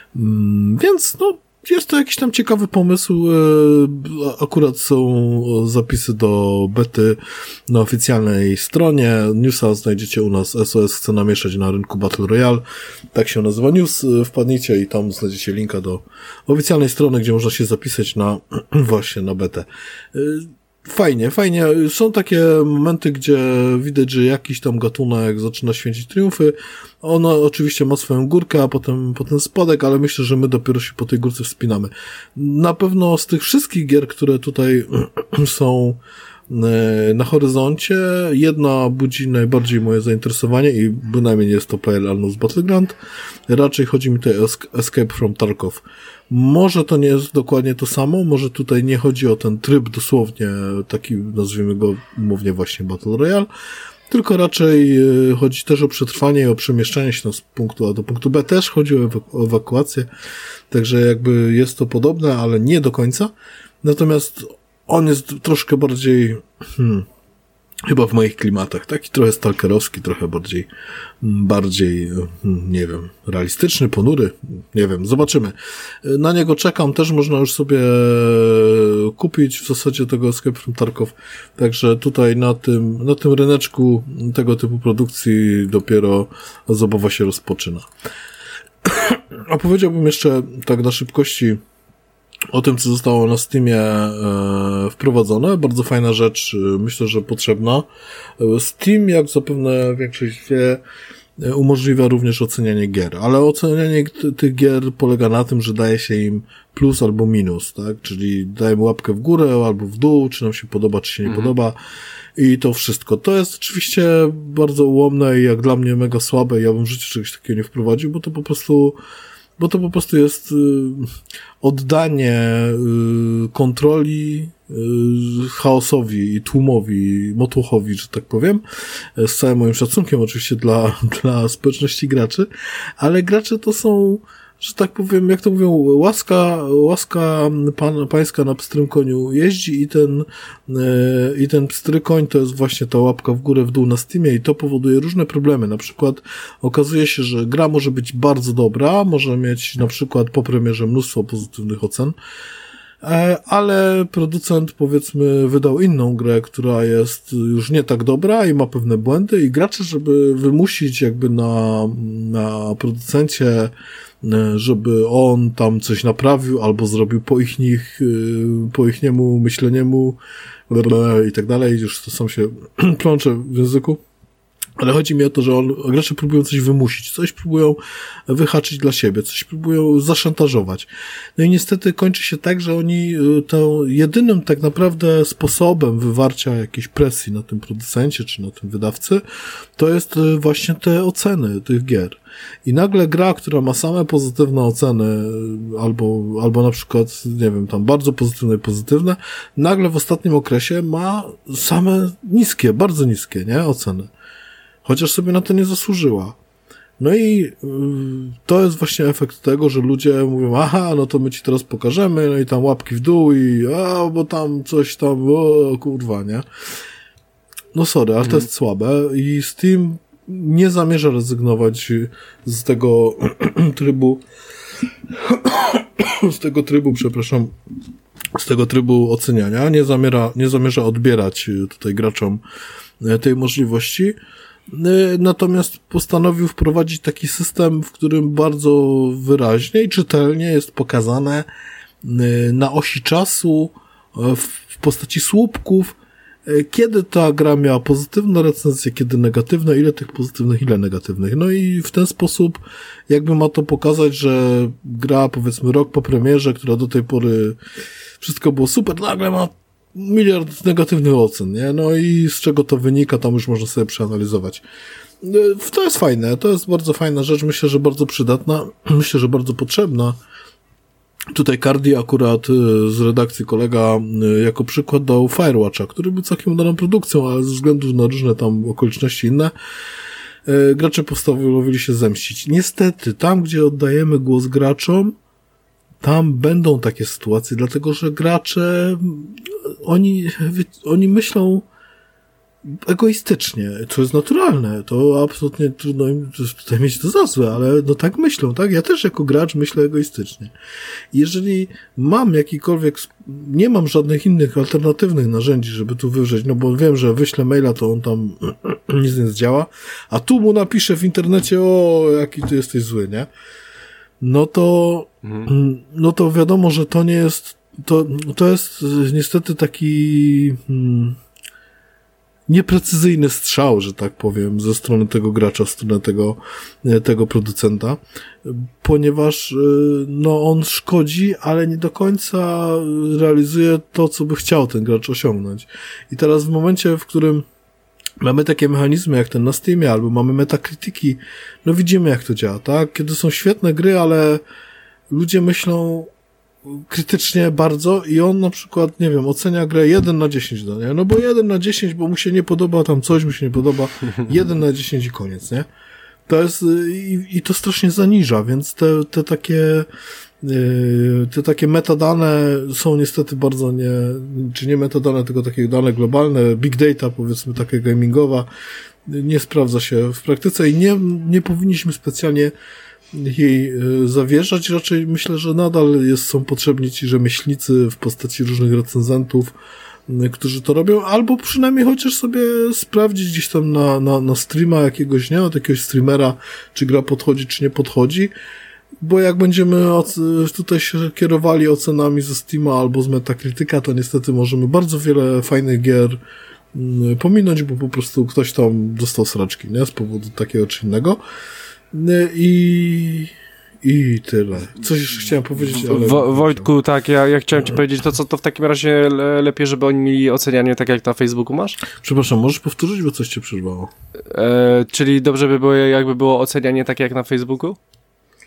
S2: no, jest to jakiś tam ciekawy pomysł. Akurat są zapisy do bety na oficjalnej stronie. Newsa znajdziecie u nas. SOS chce namieszać na rynku Battle Royale. Tak się nazywa news. Wpadnijcie i tam znajdziecie linka do oficjalnej strony, gdzie można się zapisać właśnie na betę. Fajnie. Są takie momenty, gdzie widać, że jakiś tam gatunek zaczyna święcić triumfy. Ono oczywiście ma swoją górkę, a potem spadek, ale myślę, że my dopiero się po tej górce wspinamy. Na pewno z tych wszystkich gier, które tutaj są na horyzoncie, jedna budzi najbardziej moje zainteresowanie i bynajmniej nie jest to PlayerUnknown's Battleground. Raczej chodzi mi tutaj o Escape from Tarkov. Może to nie jest dokładnie to samo, może tutaj nie chodzi o ten tryb dosłownie taki, nazwijmy go umownie właśnie Battle Royale, tylko raczej chodzi też o przetrwanie i o przemieszczanie się z punktu A do punktu B. Też chodzi o ewakuację, także jakby jest to podobne, ale nie do końca. Natomiast on jest troszkę bardziej chyba w moich klimatach, taki trochę stalkerowski, trochę bardziej, nie wiem, realistyczny, ponury, nie wiem, zobaczymy. Na niego czekam, też można już sobie kupić w zasadzie tego Escape from Tarkov, także tutaj na tym ryneczku tego typu produkcji dopiero zabawa się rozpoczyna. Opowiedziałbym jeszcze tak na szybkości o tym, co zostało na Steamie wprowadzone. Bardzo fajna rzecz, myślę, że potrzebna. Steam, jak zapewne większość wie, umożliwia również ocenianie gier, ale ocenianie tych gier polega na tym, że daje się im plus albo minus, tak? Czyli dajemy łapkę w górę albo w dół, czy nam się podoba, czy się nie podoba i to wszystko. To jest oczywiście bardzo ułomne i jak dla mnie mega słabe. Ja bym w życiu czegoś takiego nie wprowadził, bo to po prostu jest oddanie kontroli chaosowi i tłumowi, motłochowi, że tak powiem, z całym moim szacunkiem oczywiście dla społeczności graczy, ale gracze to są, że tak powiem, jak to mówią, łaska pańska na pstrym koniu jeździ i ten pstry koń to jest właśnie ta łapka w górę, w dół na Steamie i to powoduje różne problemy. Na przykład okazuje się, że gra może być bardzo dobra, może mieć na przykład po premierze mnóstwo pozytywnych ocen, ale producent, powiedzmy, wydał inną grę, która jest już nie tak dobra i ma pewne błędy i gracze, żeby wymusić jakby na producencie, żeby on tam coś naprawił albo zrobił po ichniemu myśleniemu i tak dalej, już to sam się plączę w języku. Ale chodzi mi o to, że gracze próbują coś wymusić, coś próbują wyhaczyć dla siebie, coś próbują zaszantażować. No i niestety kończy się tak, że oni to jedynym tak naprawdę sposobem wywarcia jakiejś presji na tym producencie czy na tym wydawcy, to jest właśnie te oceny tych gier. I nagle gra, która ma same pozytywne oceny, albo na przykład, nie wiem, tam bardzo pozytywne i pozytywne, nagle w ostatnim okresie ma same niskie, bardzo niskie, nie, oceny. Chociaż sobie na to nie zasłużyła. No i to jest właśnie efekt tego, że ludzie mówią, aha, no to my ci teraz pokażemy, no i tam łapki w dół i bo tam coś tam, kurwa, nie? No sorry, ale to jest słabe i Steam nie zamierza rezygnować z tego trybu, przepraszam, z tego trybu oceniania, nie zamierza odbierać tutaj graczom tej możliwości. Natomiast postanowił wprowadzić taki system, w którym bardzo wyraźnie i czytelnie jest pokazane na osi czasu w postaci słupków, kiedy ta gra miała pozytywne recenzje, kiedy negatywne, ile tych pozytywnych, ile negatywnych. No i w ten sposób jakby ma to pokazać, że gra, powiedzmy, rok po premierze, która do tej pory wszystko było super, nagle ma miliard negatywnych ocen, nie? No i z czego to wynika, tam już można sobie przeanalizować. To jest fajne, to jest bardzo fajna rzecz, myślę, że bardzo przydatna, myślę, że bardzo potrzebna. Tutaj Cardi akurat z redakcji kolega jako przykład dał Firewatcha, który był całkiem udaną produkcją, ale ze względu na różne tam okoliczności inne, gracze postanowili się zemścić. Niestety, tam gdzie oddajemy głos graczom, tam będą takie sytuacje, dlatego że gracze, oni myślą egoistycznie, co jest naturalne, to absolutnie trudno im tutaj mieć to za złe, ale no tak myślą, tak? Ja też jako gracz myślę egoistycznie. Jeżeli mam nie mam żadnych innych alternatywnych narzędzi, żeby tu wywrzeć, no bo wiem, że wyślę maila, to on tam nic nie zdziała, a tu mu napiszę w internecie, jaki ty jesteś zły, nie? No to wiadomo, że to nie jest, to jest niestety taki nieprecyzyjny strzał, że tak powiem, ze strony tego gracza, ze strony tego producenta, ponieważ no on szkodzi, ale nie do końca realizuje to, co by chciał ten gracz osiągnąć. I teraz w momencie, w którym mamy takie mechanizmy jak ten na Steamie, albo mamy Metacritiki, no widzimy jak to działa, tak? Kiedy są świetne gry, ale ludzie myślą krytycznie bardzo i on na przykład, nie wiem, ocenia grę 1 na 10, nie? No bo 1 na 10, bo mu się nie podoba tam coś, mu się nie podoba, 1 na 10 i koniec, nie? To jest, i to strasznie zaniża, więc te takie metadane są niestety bardzo czy nie metadane, tylko takie dane globalne, big data, powiedzmy, takie gamingowa, nie sprawdza się w praktyce i nie powinniśmy specjalnie jej zawierzać. Raczej myślę, że nadal są potrzebni ci rzemieślnicy w postaci różnych recenzentów, którzy to robią, albo przynajmniej chociaż sobie sprawdzić gdzieś tam na streama jakiegoś, nie? Od jakiegoś streamera, czy gra podchodzi, czy nie podchodzi. Bo jak będziemy tutaj się kierowali ocenami ze Steama albo z Metacritica, to niestety możemy bardzo wiele fajnych gier pominąć, bo po prostu ktoś tam dostał sraczki, nie? Z powodu takiego czy innego. I tyle. Coś jeszcze chciałem powiedzieć, ale...
S1: Wojtku, tak, ja chciałem ci powiedzieć to w takim razie lepiej, żeby oni mieli ocenianie tak jak na Facebooku masz?
S2: Przepraszam, możesz powtórzyć, bo coś cię przerwało.
S1: Czyli dobrze by było, jakby było ocenianie takie jak na Facebooku?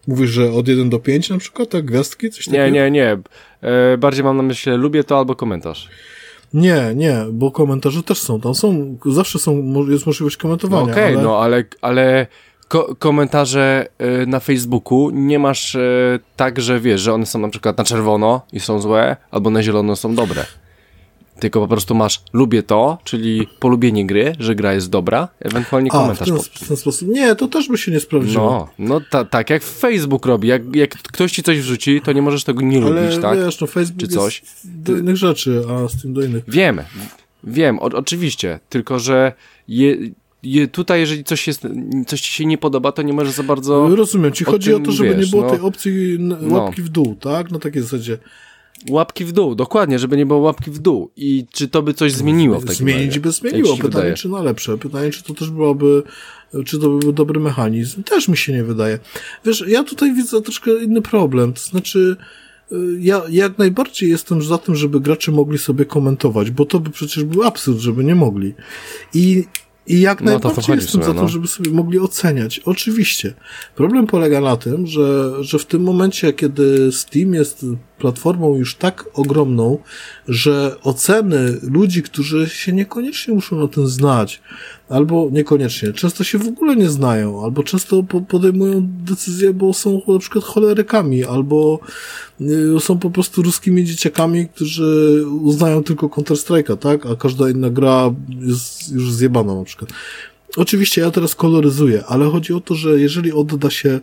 S2: Mówisz, że od 1 do 5 na przykład, tak? Gwiazdki? Coś takiego?
S1: Nie. Bardziej mam na myśli lubię to albo komentarz.
S2: Nie, bo komentarze też są. Tam są, zawsze jest możliwość komentowania.
S1: No okej, ale komentarze na Facebooku nie masz tak, że wiesz, że one są na przykład na czerwono i są złe, albo na zielono są dobre. Tylko po prostu masz lubię to, czyli polubienie gry, że gra jest dobra, ewentualnie komentarz
S2: w ten sposób. Nie, to też by się nie sprawdziło.
S1: Tak jak Facebook robi. Jak ktoś ci coś wrzuci, to nie możesz tego nie lubić, tak?
S2: Ale wiesz, Facebook
S1: czy coś.
S2: jest do innych rzeczy, a z tym do innych.
S1: Wiem, oczywiście, tylko że tutaj, jeżeli coś ci się nie podoba, to nie możesz za bardzo...
S2: Rozumiem, ci chodzi o to, żeby nie było tej opcji łapki w dół, tak? Na takiej zasadzie.
S1: Łapki w dół, dokładnie, żeby nie było łapki w dół. I czy to by coś zmieniło w takim
S2: Zmienić
S1: razie?
S2: by zmieniło. Pytanie, czy na lepsze. Pytanie, czy to też byłoby, czy to byłby dobry mechanizm. Też mi się nie wydaje. Wiesz, ja tutaj widzę troszkę inny problem. To znaczy, ja jak najbardziej jestem za tym, żeby gracze mogli sobie komentować, bo to by przecież był absurd, żeby nie mogli. I jak najbardziej jestem za tym, żeby sobie mogli oceniać. Oczywiście. Problem polega na tym, że w tym momencie, kiedy Steam jest platformą już tak ogromną, że oceny ludzi, którzy się niekoniecznie muszą na tym znać, albo niekoniecznie, często się w ogóle nie znają, albo często podejmują decyzje, bo są na przykład cholerykami, albo są po prostu ruskimi dzieciakami, którzy uznają tylko Counter-Strike'a, tak? A każda inna gra jest już zjebana na przykład. Oczywiście ja teraz koloryzuję, ale chodzi o to, że jeżeli odda się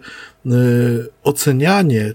S2: ocenianie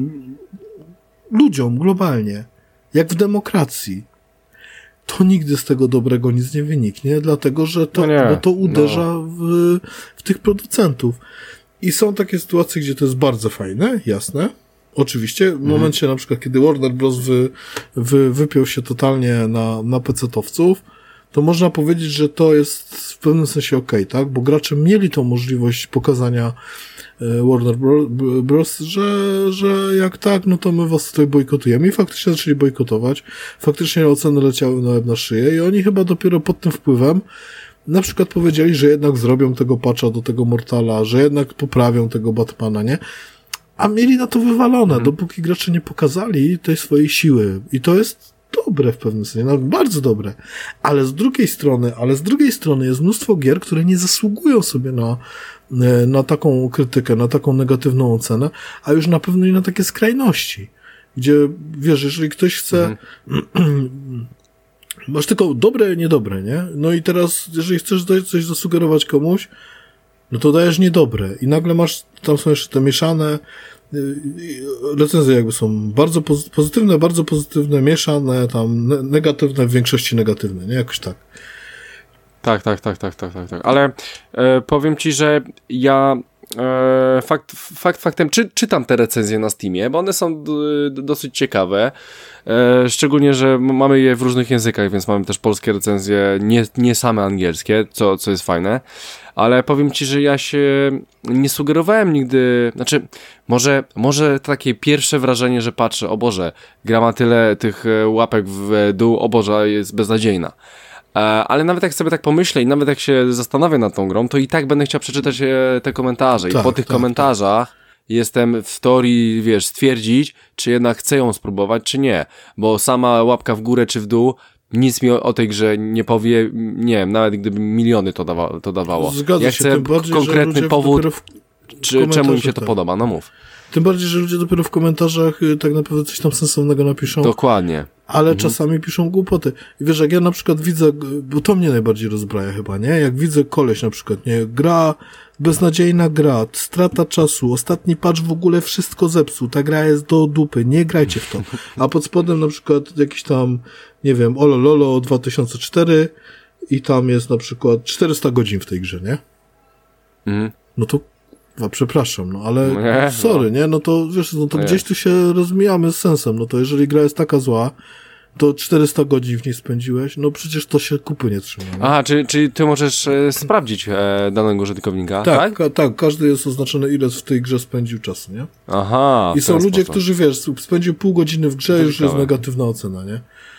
S2: ludziom globalnie, jak w demokracji, to nigdy z tego dobrego nic nie wyniknie, dlatego że to uderza w tych producentów. I są takie sytuacje, gdzie to jest bardzo fajne, jasne. Oczywiście, w momencie na przykład, kiedy Warner Bros. Wypiął się totalnie na PC-towców, to można powiedzieć, że to jest w pewnym sensie okej, tak? Bo gracze mieli tą możliwość pokazania Warner Bros., że jak tak, no to my was tutaj bojkotujemy. I faktycznie zaczęli bojkotować. Faktycznie oceny leciały na łeb na szyję i oni chyba dopiero pod tym wpływem na przykład powiedzieli, że jednak zrobią tego patcha do tego Mortala, że jednak poprawią tego Batmana, nie? A mieli na to wywalone, dopóki gracze nie pokazali tej swojej siły. I to jest dobre w pewnym sensie, nawet bardzo dobre. Ale z drugiej strony jest mnóstwo gier, które nie zasługują sobie na taką krytykę, na taką negatywną ocenę, a już na pewno i na takie skrajności. Gdzie, wiesz, jeżeli ktoś chce masz tylko dobre, niedobre, nie? No i teraz, jeżeli chcesz coś zasugerować komuś, no to dajesz niedobre. I nagle tam są jeszcze te mieszane recenzje jakby są bardzo pozytywne, mieszane, tam negatywne, w większości negatywne, nie? Jakoś tak.
S1: Tak. Ale powiem ci, że ja faktem czytam te recenzje na Steamie, bo one są dosyć ciekawe. Szczególnie, że mamy je w różnych językach, więc mamy też polskie recenzje, nie same angielskie, co jest fajne. Ale powiem ci, że ja się nie sugerowałem nigdy, znaczy może takie pierwsze wrażenie, że patrzę, o Boże, gra ma tyle tych łapek w dół, o Boże, jest beznadziejna. Ale nawet jak sobie tak pomyślę i nawet jak się zastanawiam nad tą grą, to i tak będę chciał przeczytać te komentarze. I po tych komentarzach jestem w teorii, wiesz, stwierdzić, czy jednak chcę ją spróbować, czy nie. Bo sama łapka w górę czy w dół nic mi o tej grze nie powie, nie wiem, nawet gdyby miliony to dawało.
S2: Zgadza
S1: ja
S2: się,
S1: chcę konkretny powód, czemu mi się to podoba, no mów.
S2: Tym bardziej, że ludzie dopiero w komentarzach tak naprawdę coś tam sensownego napiszą.
S1: Dokładnie.
S2: Ale czasami piszą głupoty. I wiesz, jak ja na przykład widzę, bo to mnie najbardziej rozbraja chyba, nie? Jak widzę koleś na przykład, nie? Gra, beznadziejna gra, strata czasu, ostatni patch w ogóle wszystko zepsuł, ta gra jest do dupy, nie grajcie w to. A pod spodem na przykład jakiś tam, nie wiem, Olololo 2004 i tam jest na przykład 400 godzin w tej grze, nie? No to przepraszam, no ale sorry, nie? No to wiesz, no to gdzieś tu się rozmijamy z sensem. No to jeżeli gra jest taka zła, to 400 godzin w niej spędziłeś, no przecież to się kupy nie trzyma. Nie?
S1: Aha, czyli ty możesz sprawdzić danego użytkownika, tak?
S2: Tak, każdy jest oznaczony, ile w tej grze spędził czasu, nie?
S1: Aha.
S2: I są ludzie, którzy, wiesz, spędził pół godziny w grze, już jest negatywna ocena, nie?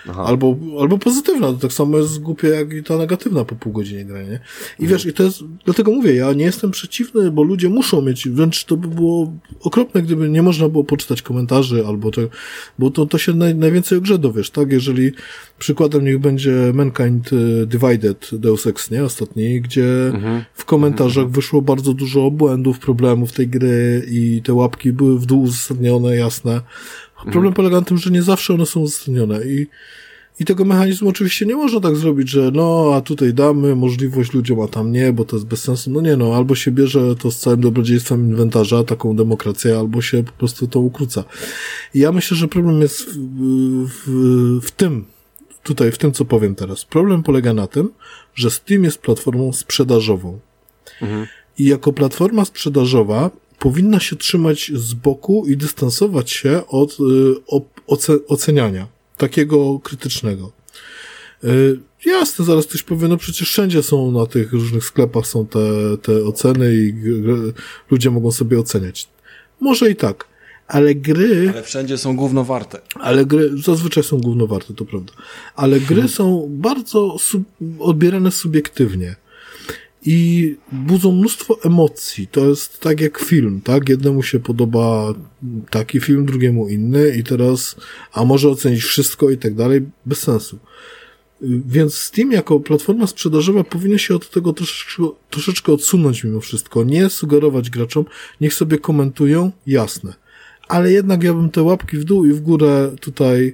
S2: Albo pozytywna, to tak samo jest głupie jak i ta negatywna po pół godziny grania, nie? I wiesz, i to jest, dlatego mówię, ja nie jestem przeciwny, bo ludzie muszą mieć, wręcz to by było okropne, gdyby nie można było poczytać komentarzy, albo to, bo to się najwięcej o grze dowiesz, tak? Jeżeli przykładem niech będzie Mankind Divided Deus Ex, nie? Ostatni, gdzie w komentarzach wyszło bardzo dużo błędów, problemów tej gry i te łapki były w dół uzasadnione, jasne. Problem polega na tym, że nie zawsze one są uzasadnione i tego mechanizmu oczywiście nie można tak zrobić, że no, a tutaj damy możliwość ludziom, a tam nie, bo to jest bez sensu. No nie, no, albo się bierze to z całym dobrodziejstwem inwentarza, taką demokrację, albo się po prostu to ukróca. I ja myślę, że problem jest w tym, tutaj, w tym, co powiem teraz. Problem polega na tym, że Steam jest platformą sprzedażową. I jako platforma sprzedażowa powinna się trzymać z boku i dystansować się od oceniania takiego krytycznego. Jasne, zaraz ktoś powie, no przecież wszędzie są na tych różnych sklepach są te oceny i ludzie mogą sobie oceniać. Może i tak, ale gry...
S3: Ale wszędzie są gówno warte.
S2: Ale gry zazwyczaj są gówno warte, to prawda. Ale gry są bardzo odbierane subiektywnie. I budzą mnóstwo emocji. To jest tak jak film, tak? Jednemu się podoba taki film, drugiemu inny i teraz, a może ocenić wszystko i tak dalej, bez sensu. Więc Steam jako platforma sprzedażowa powinna się od tego troszeczkę odsunąć mimo wszystko. Nie sugerować graczom, niech sobie komentują, jasne. Ale jednak ja bym te łapki w dół i w górę tutaj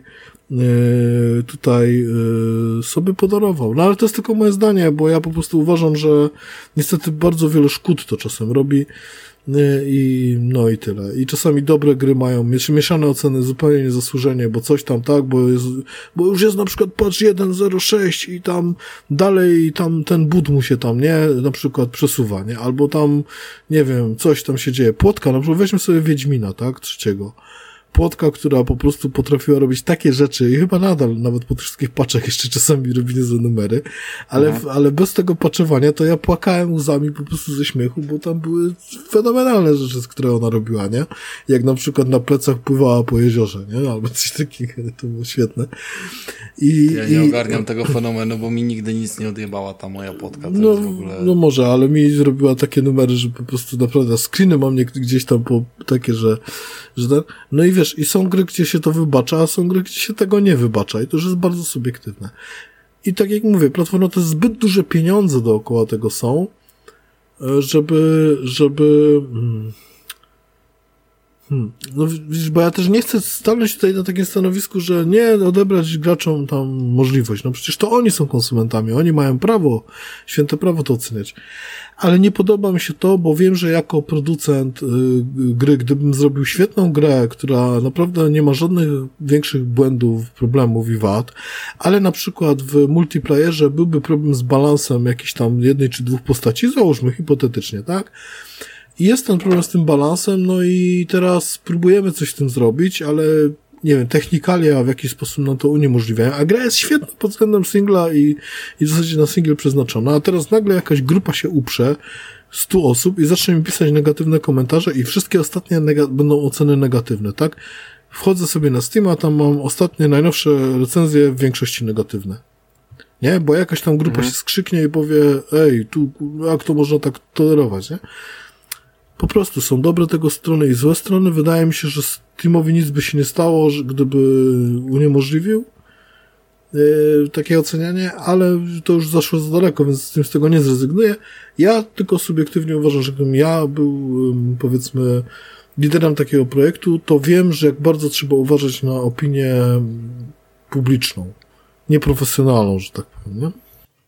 S2: sobie podarował. No ale to jest tylko moje zdanie, bo ja po prostu uważam, że niestety bardzo wiele szkód to czasem robi i no i tyle. I czasami dobre gry mają mieszane oceny zupełnie niezasłużenie, bo coś tam tak, bo już jest na przykład patch 1.06 i tam dalej tam ten but mu się tam, nie, na przykład przesuwa, nie, albo tam, nie wiem, coś tam się dzieje. Płotka, na przykład weźmy sobie Wiedźmina, tak, 3. Płotka, która po prostu potrafiła robić takie rzeczy i chyba nadal, nawet po tych wszystkich patchach jeszcze czasami robi niezłe numery, ale bez tego patchowania to ja płakałem łzami po prostu ze śmiechu, bo tam były fenomenalne rzeczy, które ona robiła, nie? Jak na przykład na plecach pływała po jeziorze, nie? Albo coś takiego, to było świetne.
S3: Ja nie ogarniam tego fenomenu, bo mi nigdy nic nie odjebała ta moja płotka. To
S2: no,
S3: jest w ogóle...
S2: no może, ale mi zrobiła takie numery, że po prostu naprawdę screeny mam gdzieś tam takie, że ten, no i wiesz, i są gry, gdzie się to wybacza, a są gry, gdzie się tego nie wybacza i to już jest bardzo subiektywne. I tak jak mówię, platforma to jest zbyt duże pieniądze dookoła tego są, żeby no widzisz, bo ja też nie chcę stanąć tutaj na takim stanowisku, że nie odebrać graczom tam możliwość. No przecież to oni są konsumentami, oni mają prawo, święte prawo to oceniać. Ale nie podoba mi się to, bo wiem, że jako producent gry, gdybym zrobił świetną grę, która naprawdę nie ma żadnych większych błędów, problemów i wad, ale na przykład w multiplayerze byłby problem z balansem jakichś tam jednej czy dwóch postaci, załóżmy hipotetycznie, tak? I jest ten problem z tym balansem, no i teraz próbujemy coś z tym zrobić, ale nie wiem, technikalia w jakiś sposób nam to uniemożliwiają, a gra jest świetna pod względem singla i w zasadzie na single przeznaczona, a teraz nagle jakaś grupa się uprze, 100 osób i zacznie mi pisać negatywne komentarze i wszystkie ostatnie będą oceny negatywne, tak? Wchodzę sobie na Steam, a tam mam ostatnie, najnowsze recenzje w większości negatywne. Nie? Bo jakaś tam grupa się skrzyknie i powie, ej, tu, jak to można tak tolerować, nie? Po prostu są dobre tego strony i złe strony. Wydaje mi się, że Steamowi nic by się nie stało, gdyby uniemożliwił takie ocenianie, ale to już zaszło za daleko, więc Steam z tego nie zrezygnuje. Ja tylko subiektywnie uważam, że gdybym ja był, powiedzmy, liderem takiego projektu, to wiem, że jak bardzo trzeba uważać na opinię publiczną, nieprofesjonalną, że tak powiem, nie?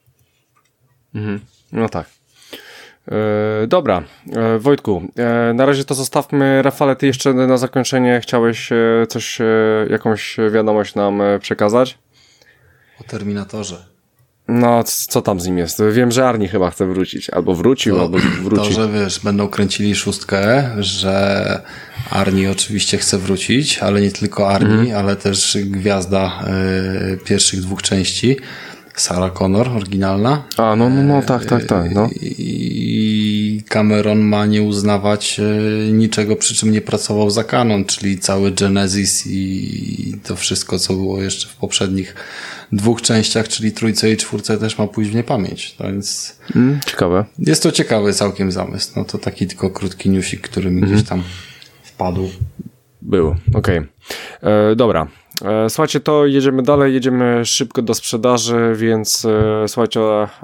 S1: No tak. Dobra, Wojtku, na razie to zostawmy. Rafale, ty jeszcze na zakończenie chciałeś coś, jakąś wiadomość nam przekazać?
S3: O Terminatorze.
S1: No, co tam z nim jest? Wiem, że Arni chyba chce wrócić, albo wrócił, albo wróci.
S3: To, że wiesz, będą kręcili 6, że Arni oczywiście chce wrócić, ale nie tylko Arni, ale też gwiazda pierwszych 2 części. Sarah Connor, oryginalna.
S1: A, no, tak, no.
S3: i Cameron ma nie uznawać niczego, przy czym nie pracował za kanon, czyli cały Genesis i to wszystko, co było jeszcze w poprzednich 2 częściach, czyli 3 i 4 też ma pójść w niepamięć. To więc
S1: ciekawe.
S3: Jest to ciekawy całkiem zamysł. No to taki tylko krótki newsik, który mi gdzieś tam wpadł.
S1: Był, okej. Dobra. Słuchajcie, to jedziemy dalej, jedziemy szybko do sprzedaży, więc słuchajcie,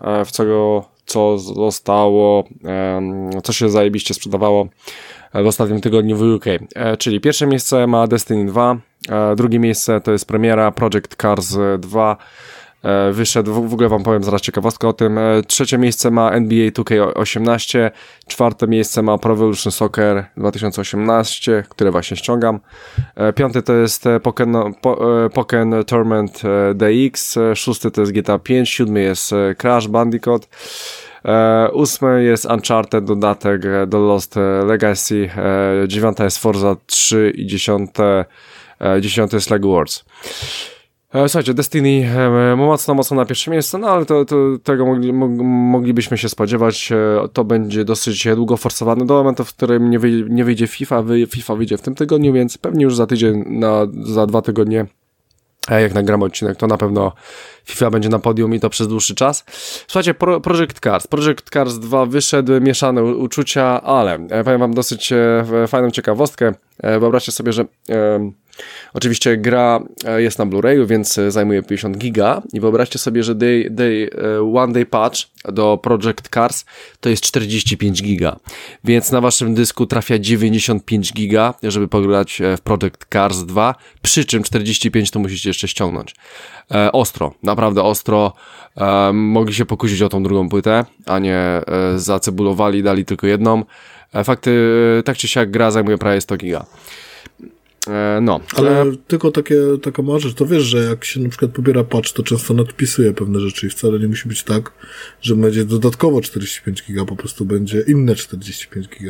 S1: co zostało, co się zajebiście sprzedawało w ostatnim tygodniu w UK. Czyli pierwsze miejsce ma Destiny 2, drugie miejsce to jest premiera Project Cars 2, wyszedł, w ogóle wam powiem zaraz ciekawostkę o tym. Trzecie miejsce ma NBA 2K18, czwarte miejsce ma Pro Evolution Soccer 2018, które właśnie ściągam. Piąty to jest Pokémon Tournament DX, szósty to jest GTA 5, siódmy jest Crash Bandicoot, ósmy jest Uncharted, dodatek do Lost Legacy, dziewiąta jest Forza 3 i dziesiąte jest Lego Wars. Słuchajcie, Destiny mocno na pierwsze miejsce, no ale tego moglibyśmy się spodziewać. To będzie dosyć długo forsowane do momentu, w którym nie wyjdzie FIFA. FIFA wyjdzie w tym tygodniu, więc pewnie już za tydzień, za 2 tygodnie, jak nagramy odcinek, to na pewno FIFA będzie na podium i to przez dłuższy czas. Słuchajcie, Project Cars 2 wyszedł, mieszane uczucia, ale powiem wam dosyć fajną ciekawostkę. Wyobraźcie sobie, że oczywiście gra jest na Blu-rayu, więc zajmuje 50 giga i wyobraźcie sobie, że one day patch do Project Cars to jest 45 giga, więc na waszym dysku trafia 95 giga, żeby pograć w Project Cars 2, przy czym 45 to musicie jeszcze ściągnąć. Ostro, naprawdę ostro, mogli się pokusić o tą drugą płytę, a nie zacebulowali, dali tylko jedną. Fakty, tak czy siak gra zajmuje prawie 100 giga. No.
S2: Ale tylko taka mała rzecz, to wiesz, że jak się na przykład pobiera patch, to często nadpisuje pewne rzeczy i wcale nie musi być tak, że będzie dodatkowo 45 giga, po prostu będzie inne 45 giga.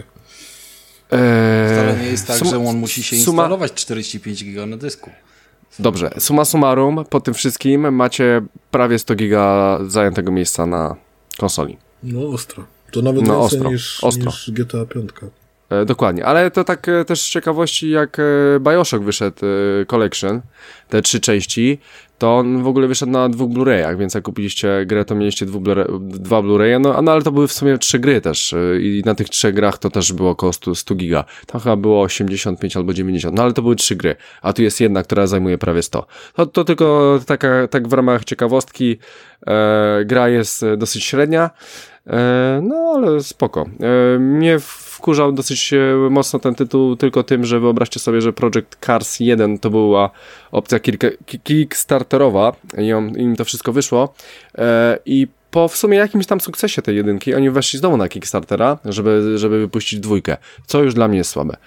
S3: Wcale nie jest tak, że on musi się instalować 45 giga na dysku.
S1: Dobrze, summa summarum, po tym wszystkim macie prawie 100 giga zajętego miejsca na konsoli.
S2: No ostro. To nawet więcej niż GTA 5.
S1: Dokładnie, ale to tak też z ciekawości, jak BioShock wyszedł Collection, te 3 części, to on w ogóle wyszedł na 2 Blu-rayach, więc jak kupiliście grę, to mieliście 2 Blu-raye, no ale to były w sumie 3 gry też i na tych 3 grach to też było około 100 giga. Tam chyba było 85 albo 90, no ale to były 3 gry, a tu jest jedna, która zajmuje prawie 100. To tylko tak w ramach ciekawostki, gra jest dosyć średnia, no ale spoko. Mnie wkurzał dosyć mocno ten tytuł tylko tym, że wyobraźcie sobie, że Project Cars 1 to była opcja kickstarterowa i im to wszystko wyszło i po w sumie jakimś tam sukcesie tej jedynki oni weszli znowu na Kickstartera, żeby wypuścić 2, co już dla mnie jest słabe.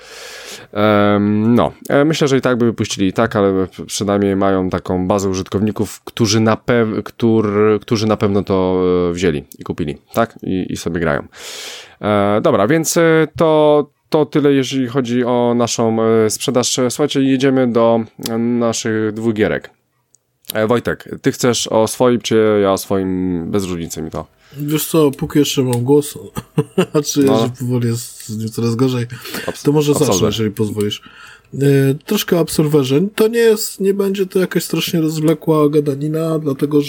S1: Myślę, że i tak by wypuścili ale przynajmniej mają taką bazę użytkowników, którzy na pewno to wzięli i kupili, tak? I sobie grają. Dobra, więc to tyle, jeżeli chodzi o naszą sprzedaż. Słuchajcie, jedziemy do naszych 2 gierek. Wojtek, ty chcesz o swoim, czy ja o swoim? Bez różnicy mi to.
S2: Wiesz co, póki jeszcze mam głos, a czy że powoli jest z nim coraz gorzej, to może zacznę, jeżeli pozwolisz. Troszkę o Absolverze. To nie będzie to jakaś strasznie rozwlekła gadanina, dlatego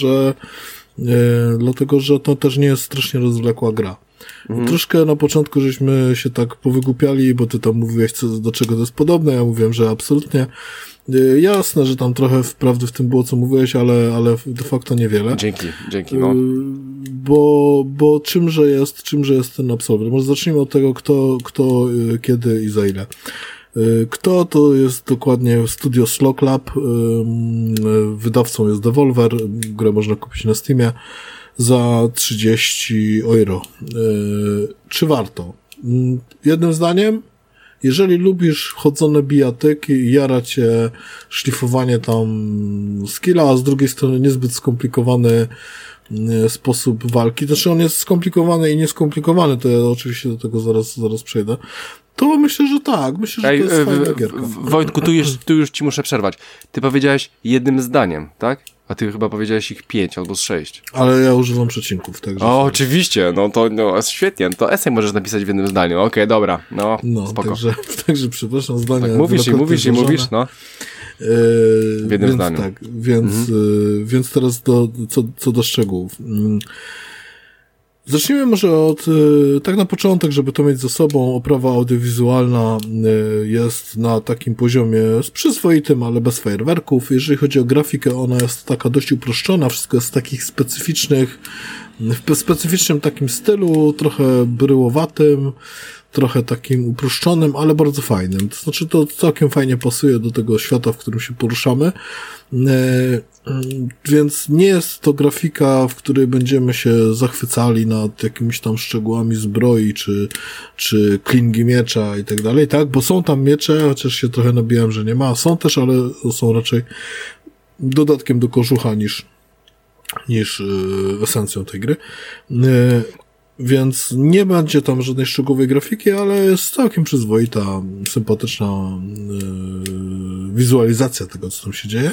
S2: że to też nie jest strasznie rozwlekła gra. Troszkę na początku żeśmy się tak powygłupiali, bo ty tam mówiłeś, do czego to jest podobne. Ja mówiłem, że absolutnie jasne, że tam trochę prawdy w tym było, co mówiłeś, ale de facto niewiele.
S1: Dzięki, no.
S2: Bo czymże jest ten Absolver? Może zacznijmy od tego, kto, kiedy i za ile. Kto to jest dokładnie studio Slock Lab, wydawcą jest Devolver, grę można kupić na Steamie za 30 euro. Czy warto? Jednym zdaniem, jeżeli lubisz chodzone bijatyki i jara cię szlifowanie tam skilla, a z drugiej strony niezbyt skomplikowany sposób walki, znaczy on jest skomplikowany i nieskomplikowany, to ja oczywiście do tego zaraz przejdę, To myślę, że tak. Myślę, że to jest fajna gierka.
S1: Wojtku, tu już ci muszę przerwać. Ty powiedziałeś jednym zdaniem, tak? A ty chyba powiedziałeś ich 5 albo 6.
S2: Ale ja używam przecinków, także...
S1: O, oczywiście, no to świetnie. To esej możesz napisać w jednym zdaniu. Okej, dobra, no spoko.
S2: Także przepraszam, zdania...
S1: Tak, mówisz, no. W jednym zdaniu.
S2: Tak, więc teraz co do szczegółów. Zacznijmy może od, tak na początek, żeby to mieć za sobą, oprawa audiowizualna jest na takim poziomie przyzwoitym, ale bez fajerwerków. Jeżeli chodzi o grafikę, ona jest taka dość uproszczona, wszystko jest w takich w specyficznym takim stylu, trochę bryłowatym, trochę takim uproszczonym, ale bardzo fajnym. To znaczy, to całkiem fajnie pasuje do tego świata, w którym się poruszamy. Więc nie jest to grafika, w której będziemy się zachwycali nad jakimiś tam szczegółami zbroi, czy klingi miecza i tak dalej, tak? Bo są tam miecze, chociaż się trochę nabijałem, że nie ma. Są też, ale są raczej dodatkiem do kożucha niż esencją tej gry. Więc nie będzie tam żadnej szczegółowej grafiki, ale jest całkiem przyzwoita, sympatyczna wizualizacja tego, co tam się dzieje.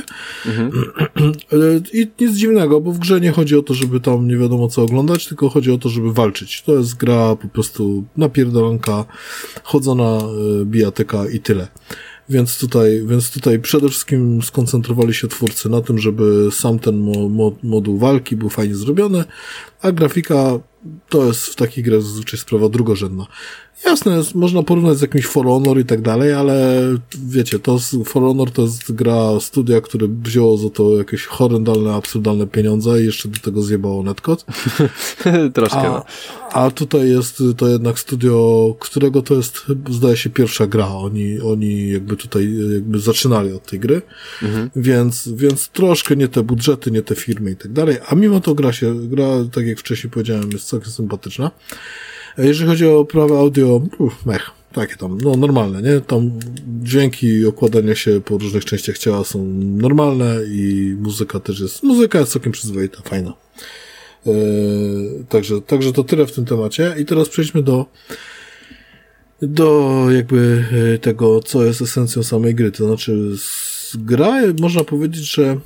S2: I nic dziwnego, bo w grze nie chodzi o to, żeby tam nie wiadomo co oglądać, tylko chodzi o to, żeby walczyć. To jest gra po prostu napierdalanka, chodzona bijatyka i tyle. Więc tutaj przede wszystkim skoncentrowali się twórcy na tym, żeby sam ten moduł walki był fajnie zrobiony, a grafika to jest w takich grach zazwyczaj sprawa drugorzędna. Jasne, można porównać z jakimś For Honor i tak dalej, ale wiecie, For Honor to jest gra studia, które wzięło za to jakieś horrendalne, absurdalne pieniądze i jeszcze do tego zjebało netcode.
S1: Troszkę, no.
S2: A tutaj jest to jednak studio, którego to jest, zdaje się, pierwsza gra. Oni jakby zaczynali od tej gry, więc troszkę nie te budżety, nie te firmy i tak dalej, a mimo to gra, tak jak wcześniej powiedziałem, jest całkiem sympatyczna. Jeżeli chodzi o oprawę audio, takie tam, normalne, nie? Tam dźwięki okładania się po różnych częściach ciała są normalne i muzyka jest całkiem przyzwoita, fajna. Także to tyle w tym temacie i teraz przejdźmy do jakby tego, co jest esencją samej gry. To znaczy gra, można powiedzieć, że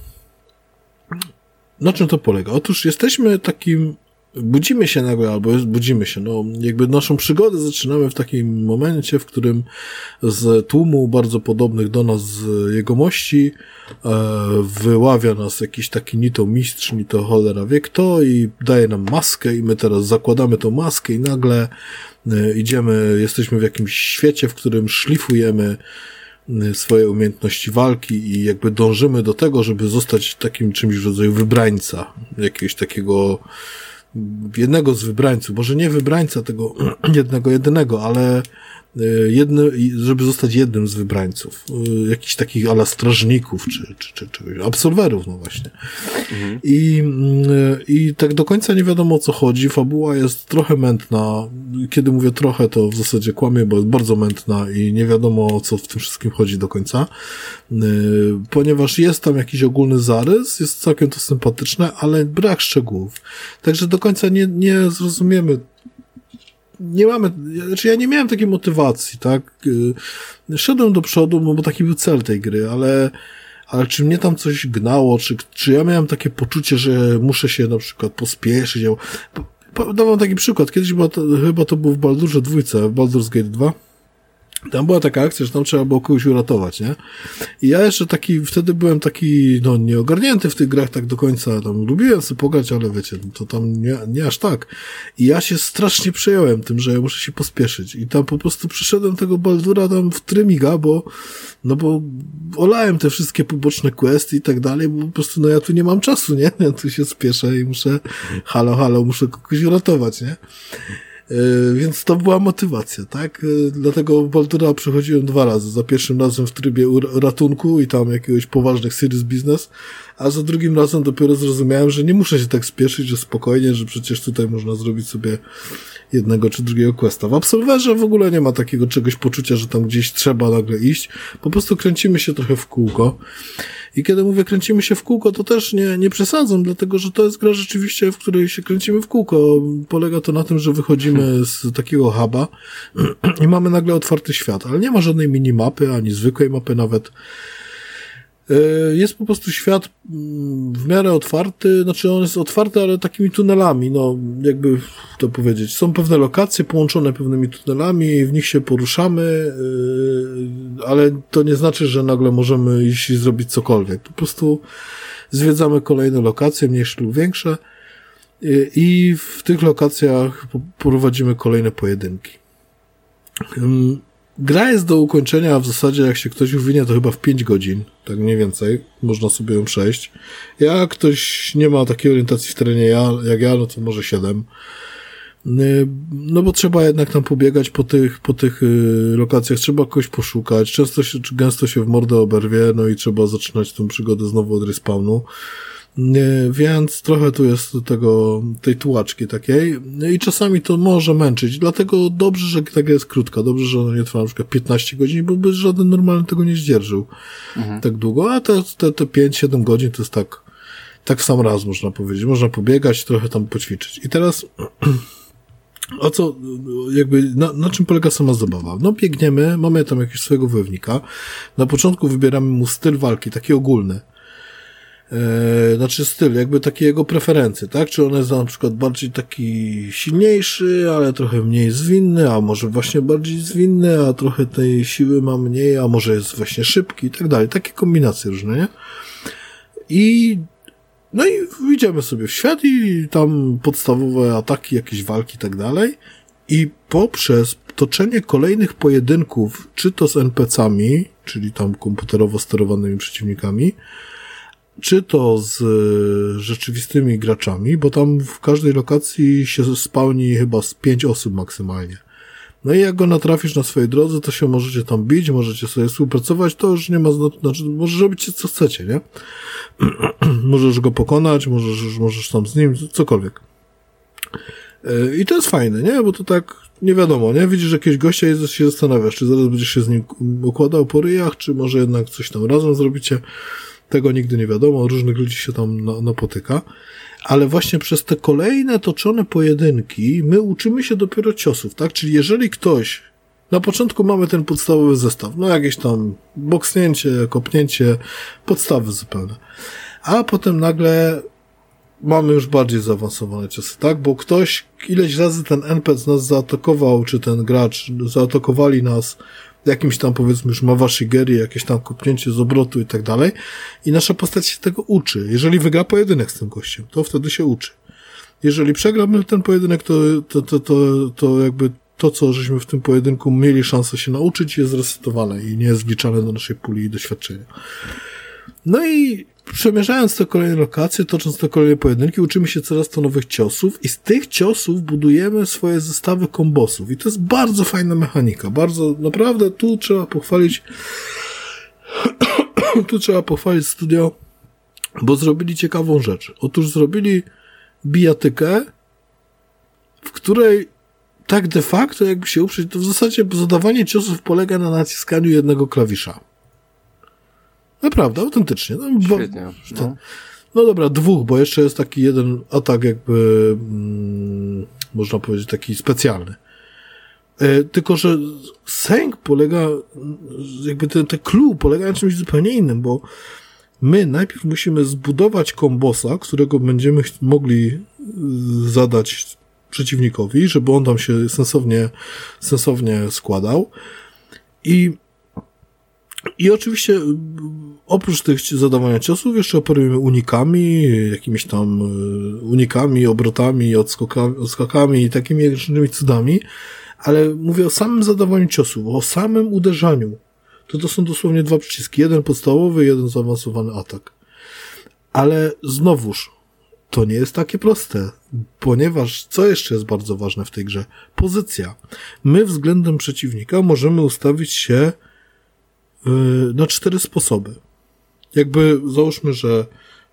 S2: na czym to polega? Otóż jesteśmy budzimy się nagle, jakby naszą przygodę zaczynamy w takim momencie, w którym z tłumu bardzo podobnych do nas jegomości wyławia nas jakiś taki ni to mistrz, ni to cholera wie kto i daje nam maskę i my teraz zakładamy tą maskę i nagle jesteśmy w jakimś świecie, w którym szlifujemy swoje umiejętności walki i jakby dążymy do tego, żeby zostać takim czymś w rodzaju wybrańca, jakiegoś takiego jednego z wybrańców, może nie wybrańca tego jedynego, ale żeby zostać jednym z wybrańców, jakichś takich ala strażników, czy absolwerów, no właśnie. I tak do końca nie wiadomo o co chodzi, fabuła jest trochę mętna, kiedy mówię trochę, to w zasadzie kłamię, bo jest bardzo mętna i nie wiadomo o co w tym wszystkim chodzi do końca, ponieważ jest tam jakiś ogólny zarys, jest całkiem to sympatyczne, ale brak szczegółów. Także do końca nie zrozumiemy. Ja nie miałem takiej motywacji, tak? Szedłem do przodu, bo taki był cel tej gry, ale czy mnie tam coś gnało, czy ja miałem takie poczucie, że muszę się na przykład pospieszyć. Dam taki przykład. Kiedyś chyba to był w Baldurze 2, w Baldur's Gate 2. Tam była taka akcja, że tam trzeba było kogoś uratować, nie? I ja jeszcze wtedy byłem taki, nieogarnięty w tych grach tak do końca, tam lubiłem sobie pograć, ale wiecie, to tam nie aż tak. I ja się strasznie przejąłem tym, że ja muszę się pospieszyć. I tam po prostu przyszedłem tego Baldura tam w trymiga, bo olałem te wszystkie poboczne questy i tak dalej, bo po prostu, ja tu nie mam czasu, nie? Ja tu się spieszę i muszę, halo, muszę kogoś uratować, nie? Więc to była motywacja, tak? Dlatego Baldura przechodziłem 2 razy. Za pierwszym razem w trybie ratunku i tam jakiegoś poważnych serious business, a za drugim razem dopiero zrozumiałem, że nie muszę się tak spieszyć, że spokojnie, że przecież tutaj można zrobić sobie jednego czy drugiego questa. W Absolverze w ogóle nie ma takiego czegoś poczucia, że tam gdzieś trzeba nagle iść. Po prostu kręcimy się trochę w kółko. I kiedy mówię kręcimy się w kółko, to też nie przesadzam, dlatego że to jest gra rzeczywiście, w której się kręcimy w kółko. Polega to na tym, że wychodzimy z takiego huba i mamy nagle otwarty świat, ale nie ma żadnej minimapy, ani zwykłej mapy nawet. Jest po prostu świat w miarę otwarty, znaczy on jest otwarty, ale takimi tunelami, no jakby to powiedzieć. Są pewne lokacje połączone pewnymi tunelami, w nich się poruszamy, ale to nie znaczy, że nagle możemy iść i zrobić cokolwiek. Po prostu zwiedzamy kolejne lokacje, mniejsze lub większe i w tych lokacjach prowadzimy kolejne pojedynki. Gra jest do ukończenia w zasadzie, jak się ktoś uwinie, to chyba w 5 godzin, tak mniej więcej, można sobie ją przejść. Jak ktoś nie ma takiej orientacji w terenie jak ja, no to może 7. No bo trzeba jednak tam pobiegać po tych lokacjach, trzeba kogoś poszukać, gęsto się w mordę oberwie, no i trzeba zaczynać tę przygodę znowu od respawnu. Więc trochę tu jest tej tułaczki takiej i czasami to może męczyć, dlatego dobrze, że ta gra jest krótka, dobrze, że ona nie trwa na przykład 15 godzin, bo by żaden normalny tego nie zdzierżył tak długo, a te 5-7 godzin to jest tak w sam raz można powiedzieć, można pobiegać, trochę tam poćwiczyć. I teraz na czym polega sama zabawa? No biegniemy, mamy tam jakiegoś swojego wojownika, na początku wybieramy mu styl walki, taki ogólny. Znaczy styl, jakby takie jego preferencje, tak? Czy on jest na przykład bardziej taki silniejszy, ale trochę mniej zwinny, a może właśnie bardziej zwinny, a trochę tej siły ma mniej, a może jest właśnie szybki i tak dalej. Takie kombinacje różne, nie? No i idziemy sobie w świat i tam podstawowe ataki, jakieś walki i tak dalej. I poprzez toczenie kolejnych pojedynków, czy to z NPC-ami, czyli tam komputerowo sterowanymi przeciwnikami, czy to z rzeczywistymi graczami, bo tam w każdej lokacji się spawni chyba z 5 osób maksymalnie. No i jak go natrafisz na swojej drodze, to się możecie tam bić, możecie sobie współpracować, to już nie ma znaczy, możesz robić co chcecie, nie? Możesz go pokonać, możesz tam z nim, cokolwiek. I to jest fajne, nie? Bo to tak nie wiadomo, nie? Widzisz jakiegoś gościa i się zastanawiasz, czy zaraz będziesz się z nim układał po ryjach, czy może jednak coś tam razem zrobicie. Tego nigdy nie wiadomo, różnych ludzi się tam napotyka, ale właśnie przez te kolejne toczone pojedynki my uczymy się dopiero ciosów, tak? Czyli jeżeli ktoś, na początku mamy ten podstawowy zestaw, no jakieś tam boksnięcie, kopnięcie, podstawy zupełne, a potem nagle mamy już bardziej zaawansowane ciosy, tak? Bo ktoś ileś razy ten NPC nas zaatakował, czy ten gracz zaatakowali nas jakimś tam powiedzmy już mawashigeri, jakieś tam kopnięcie z obrotu i tak dalej. I nasza postać się tego uczy. Jeżeli wygra pojedynek z tym gościem, to wtedy się uczy. Jeżeli przegramy ten pojedynek, to jakby to, co żeśmy w tym pojedynku mieli szansę się nauczyć, jest resetowane i nie jest wliczane do naszej puli doświadczenia. No i przemierzając te kolejne lokacje, tocząc te kolejne pojedynki, uczymy się coraz to nowych ciosów i z tych ciosów budujemy swoje zestawy kombosów. I to jest bardzo fajna mechanika. Bardzo, naprawdę tu trzeba pochwalić studio, bo zrobili ciekawą rzecz. Otóż zrobili bijatykę, w której tak de facto, jakby się uprzeć, to w zasadzie zadawanie ciosów polega na naciskaniu jednego klawisza. Naprawdę, autentycznie. No,
S1: świetnie.
S2: No dobra, 2, bo jeszcze jest taki jeden atak jakby, można powiedzieć, taki specjalny. Tylko, że sęk polega, jakby te clue polega na czymś zupełnie innym, bo my najpierw musimy zbudować kombosa, którego będziemy mogli zadać przeciwnikowi, żeby on tam się sensownie składał. I oczywiście oprócz tych zadawania ciosów jeszcze operujemy unikami, jakimiś tam unikami, obrotami, odskokami i takimi różnymi cudami, ale mówię o samym zadawaniu ciosów, o samym uderzaniu. To są dosłownie 2 przyciski, jeden podstawowy, jeden zaawansowany atak. Ale znowuż, to nie jest takie proste, ponieważ co jeszcze jest bardzo ważne w tej grze? Pozycja. My względem przeciwnika możemy ustawić się na 4 sposoby. Jakby załóżmy, że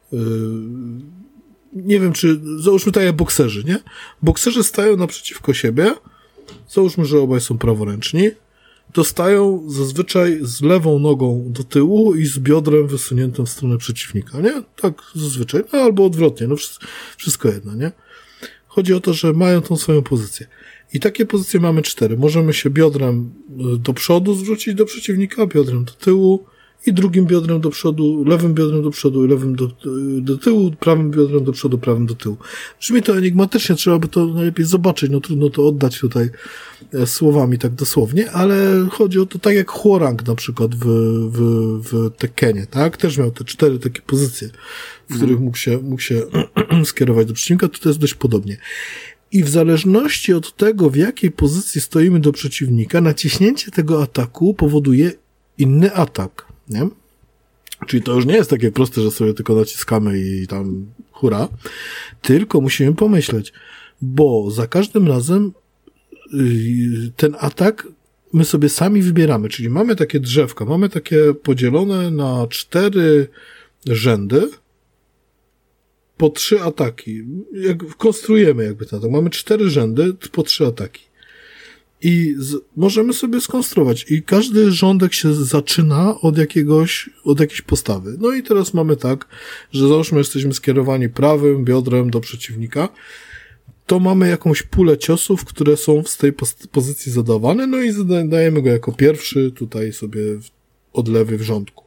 S2: nie wiem, czy załóżmy tak jak bokserzy, nie? Bokserzy stają naprzeciwko siebie, załóżmy, że obaj są praworęczni dostają zazwyczaj z lewą nogą do tyłu i z biodrem wysuniętym w stronę przeciwnika, nie? Tak zazwyczaj, no, albo odwrotnie, no wszystko jedno, nie? Chodzi o to, że mają tą swoją pozycję. I takie pozycje mamy 4. Możemy się biodrem do przodu zwrócić do przeciwnika, biodrem do tyłu i drugim biodrem do przodu, lewym biodrem do przodu i lewym do tyłu, prawym biodrem do przodu, prawym do tyłu. Brzmi to enigmatycznie, trzeba by to najlepiej zobaczyć, no trudno to oddać tutaj słowami tak dosłownie, ale chodzi o to tak jak Hwoarang na przykład w Tekkenie, tak? Też miał te 4 takie pozycje, w których mógł się skierować do przeciwnika, to jest dość podobnie. I w zależności od tego, w jakiej pozycji stoimy do przeciwnika, naciśnięcie tego ataku powoduje inny atak, nie? Czyli to już nie jest takie proste, że sobie tylko naciskamy i tam hura, tylko musimy pomyśleć, bo za każdym razem ten atak my sobie sami wybieramy, czyli mamy takie drzewka, mamy takie podzielone na 4 rzędy, po 3 ataki. Jak konstruujemy jakby ten atak. Mamy 4 rzędy po 3 ataki. I możemy sobie skonstruować. I każdy rządek się zaczyna od jakiejś postawy. No i teraz mamy tak, że załóżmy, jesteśmy skierowani prawym biodrem do przeciwnika, to mamy jakąś pulę ciosów, które są z tej pozycji zadawane, no i zadajemy go jako pierwszy tutaj sobie od lewej w rządku.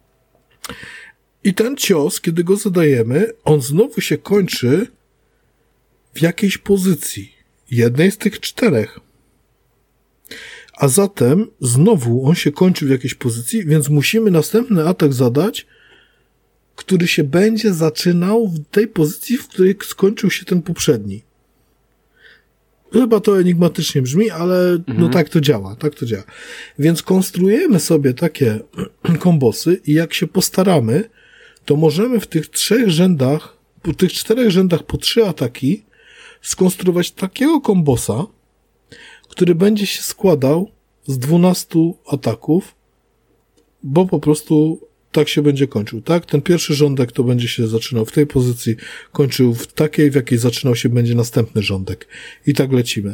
S2: I ten cios, kiedy go zadajemy, on znowu się kończy w jakiejś pozycji. Jednej z tych 4. A zatem znowu on się kończy w jakiejś pozycji, więc musimy następny atak zadać, który się będzie zaczynał w tej pozycji, w której skończył się ten poprzedni. Chyba to enigmatycznie brzmi, ale no tak to działa, Więc konstruujemy sobie takie kombosy i jak się postaramy, to możemy w tych 4 rzędach po 3 ataki skonstruować takiego kombosa, który będzie się składał z 12 ataków, bo po prostu tak się będzie kończył, tak? Ten pierwszy rządek to będzie się zaczynał w tej pozycji, kończył w takiej, w jakiej zaczynał się będzie następny rządek. I tak lecimy.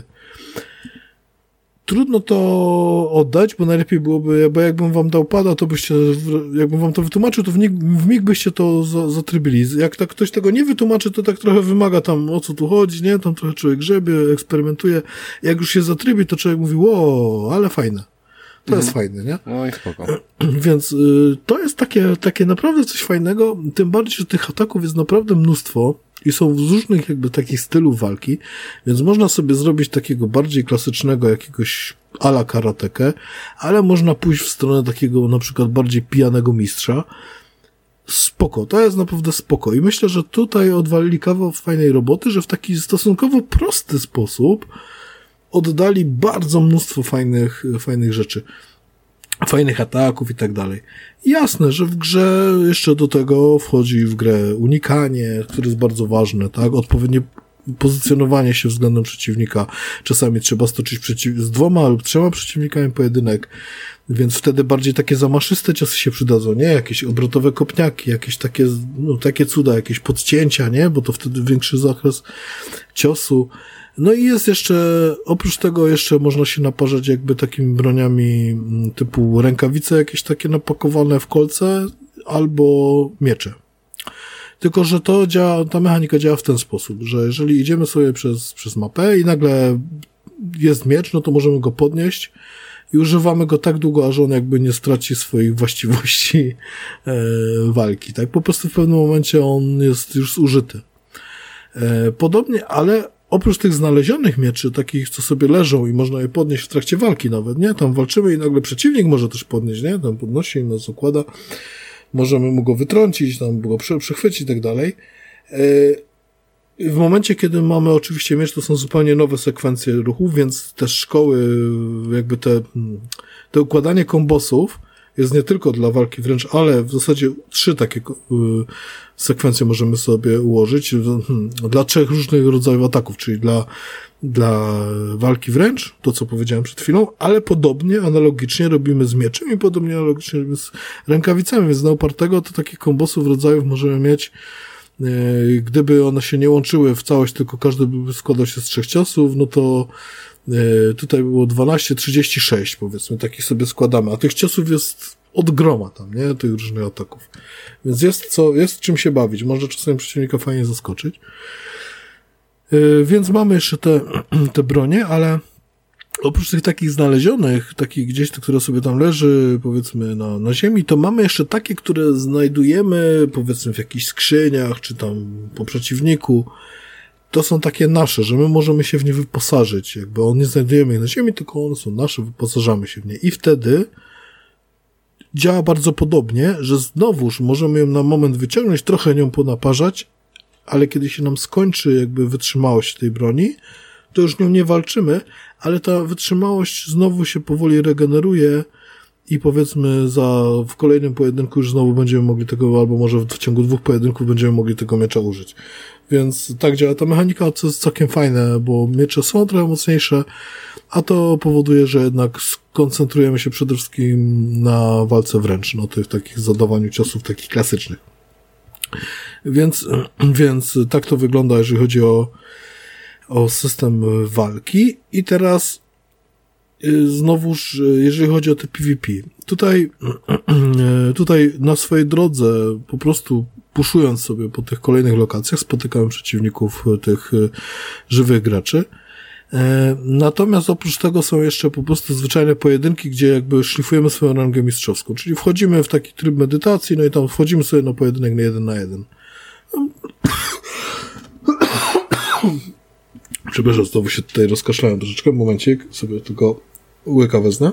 S2: Trudno to oddać, bo najlepiej byłoby, bo jakbym wam dał pada, to byście, jakbym wam to wytłumaczył, to w mig byście to zatrybili. Jak tak ktoś tego nie wytłumaczy, to tak trochę wymaga tam, o co tu chodzi, nie? Tam trochę człowiek grzebie, eksperymentuje. Jak już się zatrybi, to człowiek mówi, wow, ale fajne. To jest fajne, nie?
S1: No i spoko.
S2: Więc to jest takie naprawdę coś fajnego, tym bardziej, że tych ataków jest naprawdę mnóstwo i są z różnych jakby takich stylów walki, więc można sobie zrobić takiego bardziej klasycznego jakiegoś a la karatekę, ale można pójść w stronę takiego na przykład bardziej pijanego mistrza. Spoko, to jest naprawdę spoko i myślę, że tutaj odwalili kawał fajnej roboty, że w taki stosunkowo prosty sposób oddali bardzo mnóstwo fajnych rzeczy. Fajnych ataków i tak dalej. Jasne, że w grze jeszcze do tego wchodzi w grę unikanie, które jest bardzo ważne, tak? Odpowiednie pozycjonowanie się względem przeciwnika. Czasami trzeba stoczyć z 2 lub 3 przeciwnikami pojedynek, więc wtedy bardziej takie zamaszyste ciosy się przydadzą, nie? Jakieś obrotowe kopniaki, jakieś takie cuda, jakieś podcięcia, nie? Bo to wtedy większy zakres ciosu. No i jest jeszcze, oprócz tego jeszcze można się naparzać jakby takimi broniami typu rękawice jakieś takie napakowane w kolce albo miecze. Tylko, że ta mechanika działa w ten sposób, że jeżeli idziemy sobie przez mapę i nagle jest miecz, no to możemy go podnieść i używamy go tak długo, aż on jakby nie straci swoich właściwości walki, tak? Po prostu w pewnym momencie on jest już zużyty. Podobnie, ale oprócz tych znalezionych mieczy, takich, co sobie leżą i można je podnieść w trakcie walki nawet, nie? Tam walczymy i nagle przeciwnik może też podnieść, nie? Tam podnosi i nas układa. Możemy mu go wytrącić, tam go przechwycić i tak dalej. W momencie, kiedy mamy oczywiście miecz, to są zupełnie nowe sekwencje ruchów, więc te szkoły, jakby te układanie kombosów jest nie tylko dla walki wręcz, ale w zasadzie 3 takie sekwencje możemy sobie ułożyć dla 3 różnych rodzajów ataków, czyli dla walki wręcz, to co powiedziałem przed chwilą, ale podobnie, analogicznie robimy z mieczem i podobnie analogicznie robimy z rękawicami, więc na opartego to takich kombosów rodzajów możemy mieć, gdyby one się nie łączyły w całość, tylko każdy by składał się z 3 ciosów, no to Tutaj było 12-36, powiedzmy, takich sobie składamy, a tych ciosów jest od groma tam, nie? Tych różnych ataków. Więc jest czym się bawić. Może czasami przeciwnika fajnie zaskoczyć. Więc mamy jeszcze te bronie, ale oprócz tych takich znalezionych, takich gdzieś, które sobie tam leży, powiedzmy, na ziemi, to mamy jeszcze takie, które znajdujemy, powiedzmy, w jakichś skrzyniach, czy tam po przeciwniku. To są takie nasze, że my możemy się w nie wyposażyć. Jakby nie znajdujemy ich na ziemi, tylko one są nasze, wyposażamy się w nie. I wtedy działa bardzo podobnie, że znowuż możemy ją na moment wyciągnąć, trochę nią ponaparzać, ale kiedy się nam skończy jakby wytrzymałość tej broni, to już nią nie walczymy, ale ta wytrzymałość znowu się powoli regeneruje i powiedzmy w kolejnym pojedynku już znowu będziemy mogli tego, albo może w ciągu 2 pojedynków będziemy mogli tego miecza użyć. Więc tak działa ta mechanika, co jest całkiem fajne, bo miecze są trochę mocniejsze, a to powoduje, że jednak skoncentrujemy się przede wszystkim na walce wręcz, no tych takich zadawaniu ciosów takich klasycznych. Więc tak to wygląda, jeżeli chodzi o system walki. I teraz znowuż, jeżeli chodzi o te PvP. Tutaj na swojej drodze, po prostu puszując sobie po tych kolejnych lokacjach, spotykałem przeciwników tych żywych graczy. Natomiast oprócz tego są jeszcze po prostu zwyczajne pojedynki, gdzie jakby szlifujemy swoją rangę mistrzowską. Czyli wchodzimy w taki tryb medytacji, no i tam wchodzimy sobie na pojedynek na 1 na 1. Przepraszam, znowu się tutaj rozkaszlałem troszeczkę. Momencik, sobie tylko łyka wezmę.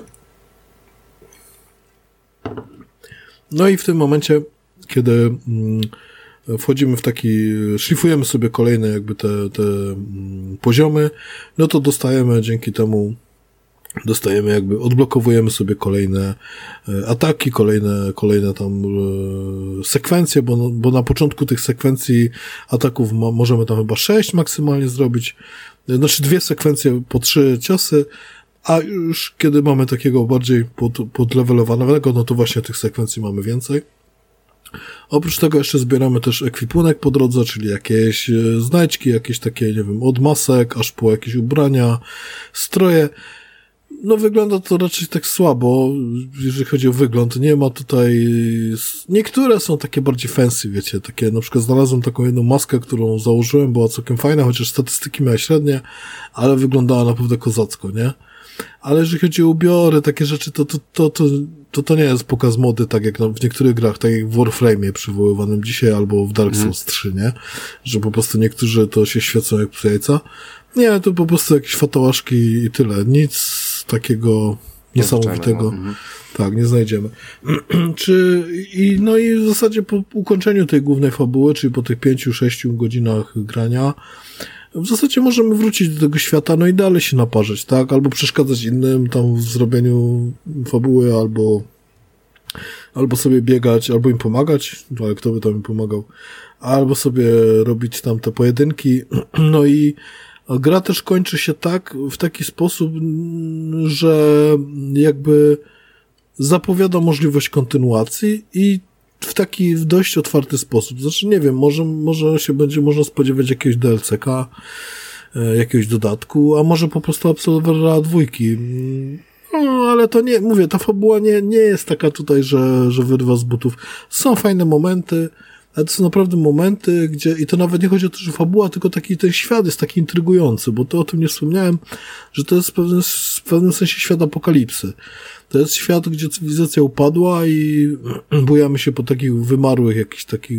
S2: No i w tym momencie, kiedy wchodzimy w szlifujemy sobie kolejne jakby te poziomy, no to dzięki temu jakby odblokowujemy sobie kolejne ataki, kolejne tam sekwencje, bo na początku tych sekwencji ataków możemy tam chyba 6 maksymalnie zrobić, znaczy 2 sekwencje po 3 ciosy, a już kiedy mamy takiego bardziej podlevelowanego, no to właśnie tych sekwencji mamy więcej. Oprócz tego jeszcze zbieramy też ekwipunek po drodze, czyli jakieś znajdźki, jakieś takie, nie wiem, od masek, aż po jakieś ubrania, stroje. No wygląda to raczej tak słabo, jeżeli chodzi o wygląd. Nie ma tutaj... Niektóre są takie bardziej fancy, wiecie, takie, na przykład znalazłem taką jedną maskę, którą założyłem, była całkiem fajna, chociaż statystyki miała średnie, ale wyglądała naprawdę kozacko, nie? Ale jeżeli chodzi o ubiory, takie rzeczy, to nie jest pokaz mody, tak jak w niektórych grach, tak jak w Warframe'ie przywoływanym dzisiaj, albo w Dark Souls 3, nie? Że po prostu niektórzy to się świecą jak psu jajca. Nie, to po prostu jakieś fatałaszki i tyle. Nic takiego niesamowitego tak, nie znajdziemy. No i w zasadzie po ukończeniu tej głównej fabuły, czyli po tych 5-6 godzinach grania, w zasadzie możemy wrócić do tego świata, no i dalej się naparzać, tak? Albo przeszkadzać innym tam w zrobieniu fabuły, albo sobie biegać, albo im pomagać, ale kto by tam im pomagał, albo sobie robić tam te pojedynki, no i gra też kończy się w taki sposób, że jakby zapowiada możliwość kontynuacji i w taki dość otwarty sposób. Znaczy, nie wiem, może się będzie można spodziewać jakiegoś DLC-ka, jakiegoś dodatku, a może po prostu absolwera 2. No, ale to nie, mówię, ta fabuła nie jest taka tutaj, że wyrywa z butów. Są fajne momenty, ale to są naprawdę momenty, gdzie, i to nawet nie chodzi o to, że fabuła, tylko ten świat jest taki intrygujący, bo to o tym nie wspomniałem, że to jest w pewnym sensie świat apokalipsy. To jest świat, gdzie cywilizacja upadła i bujamy się po takich wymarłych, jakichś takich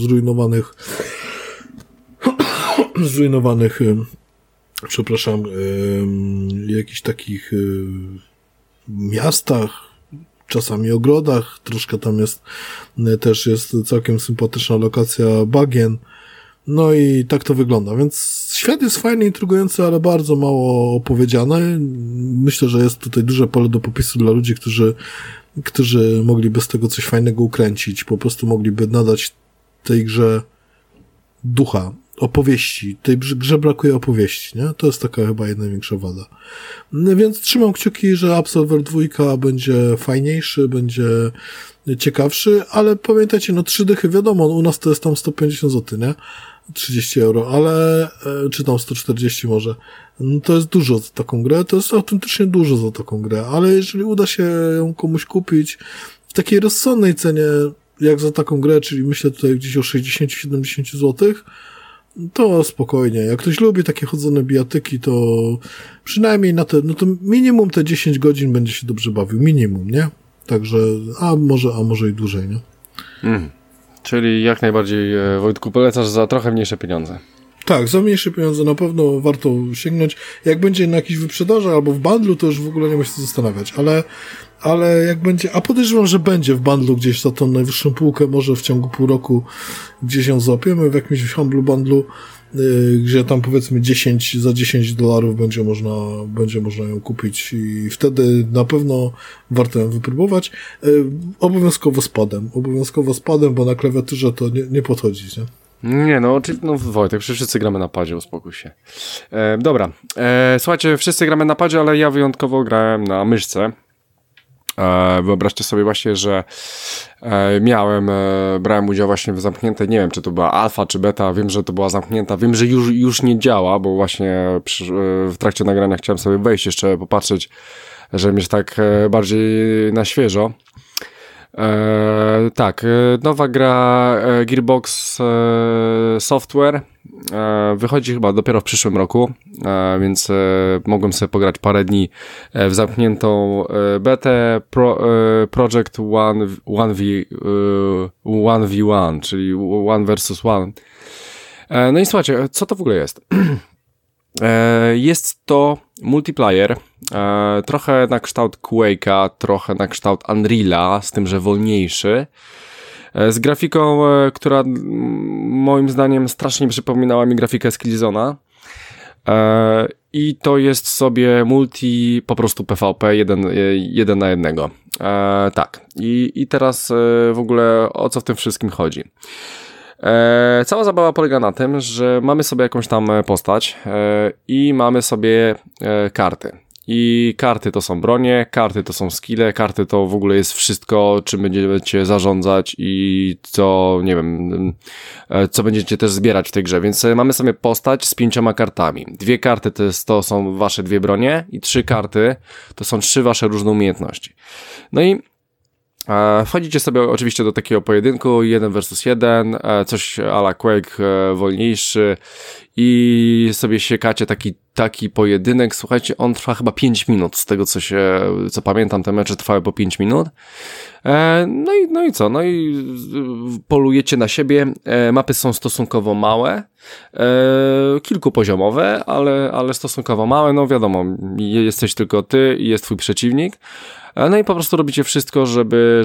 S2: zrujnowanych, przepraszam, jakichś takich miastach, czasami ogrodach, troszkę tam też jest całkiem sympatyczna lokacja bagien, no i tak to wygląda, więc świat jest fajny, intrygujący, ale bardzo mało opowiedziany. Myślę, że jest tutaj duże pole do popisu dla ludzi, którzy mogliby z tego coś fajnego ukręcić, po prostu mogliby nadać tej grze ducha, opowieści. Tej grze brakuje opowieści, nie? To jest taka chyba największa wada. Więc trzymam kciuki, że Absolver 2 będzie fajniejszy, będzie ciekawszy, ale pamiętajcie, 3 dychy, wiadomo, u nas to jest tam 150 zł, nie? 30 euro, ale czy tam 140 może. No to jest dużo za taką grę, to jest autentycznie dużo za taką grę, ale jeżeli uda się ją komuś kupić w takiej rozsądnej cenie, jak za taką grę, czyli myślę tutaj gdzieś o 60-70 zł, to spokojnie. Jak ktoś lubi takie chodzone bijatyki, to przynajmniej na te, no to minimum te 10 godzin będzie się dobrze bawił. Minimum, nie? Także, a może i dłużej, nie?
S1: Czyli jak najbardziej, Wojtku, polecasz za trochę mniejsze pieniądze.
S2: Tak, za mniejsze pieniądze na pewno warto sięgnąć. Jak będzie na jakiejś wyprzedaży albo w bundlu, to już w ogóle nie ma się zastanawiać, ale jak będzie, a podejrzewam, że będzie w bundlu gdzieś za tą najwyższą półkę, może w ciągu pół roku gdzieś ją złapiemy w jakimś bundlu, gdzie tam powiedzmy za $10 będzie można ją kupić i wtedy na pewno warto ją wypróbować. Obowiązkowo z padem, bo na klawiaturze to nie podchodzi, nie?
S1: Nie, no Wojtek, przecież wszyscy gramy na padzie, uspokój się. Dobra, słuchajcie, wszyscy gramy na padzie, ale ja wyjątkowo grałem na myszce. Wyobraźcie sobie właśnie, że brałem udział właśnie w zamkniętej, nie wiem, czy to była alfa, czy beta, wiem, że to była zamknięta, wiem, że już nie działa, bo właśnie w trakcie nagrania chciałem sobie wejść jeszcze popatrzeć, żeby mieć tak bardziej na świeżo. Tak, nowa gra Gearbox Software wychodzi chyba dopiero w przyszłym roku, więc mogłem sobie pograć parę dni w zamkniętą betę Project 1v1, czyli 1 versus 1. No i słuchajcie, co to w ogóle jest? Jest to multiplayer, trochę na kształt Quake'a, trochę na kształt Unreal'a, z tym, że wolniejszy, z grafiką, która moim zdaniem strasznie przypominała mi grafikę z Killzone'a. I to jest sobie multi, po prostu PvP 1 na 1. Tak. I teraz w ogóle o co w tym wszystkim chodzi? Cała zabawa polega na tym, że mamy sobie jakąś tam postać i mamy sobie karty. I karty to są bronie, karty to są skille, karty to w ogóle jest wszystko, czym będziecie zarządzać i co, nie wiem, co będziecie też zbierać w tej grze. Więc mamy sobie postać z 5 kartami. 2 karty to są wasze 2 bronie i 3 karty to są 3 wasze różne umiejętności. No i wchodzicie sobie oczywiście do takiego pojedynku 1 versus 1, coś a la Quake, wolniejszy i sobie siekacie taki pojedynek. Słuchajcie, on trwa chyba 5 minut, z tego co pamiętam, te mecze trwały po 5 minut. No i co? No i polujecie na siebie. Mapy są stosunkowo małe, kilkupoziomowe, ale stosunkowo małe. No wiadomo, jesteś tylko ty i jest twój przeciwnik. No i po prostu robicie wszystko, żeby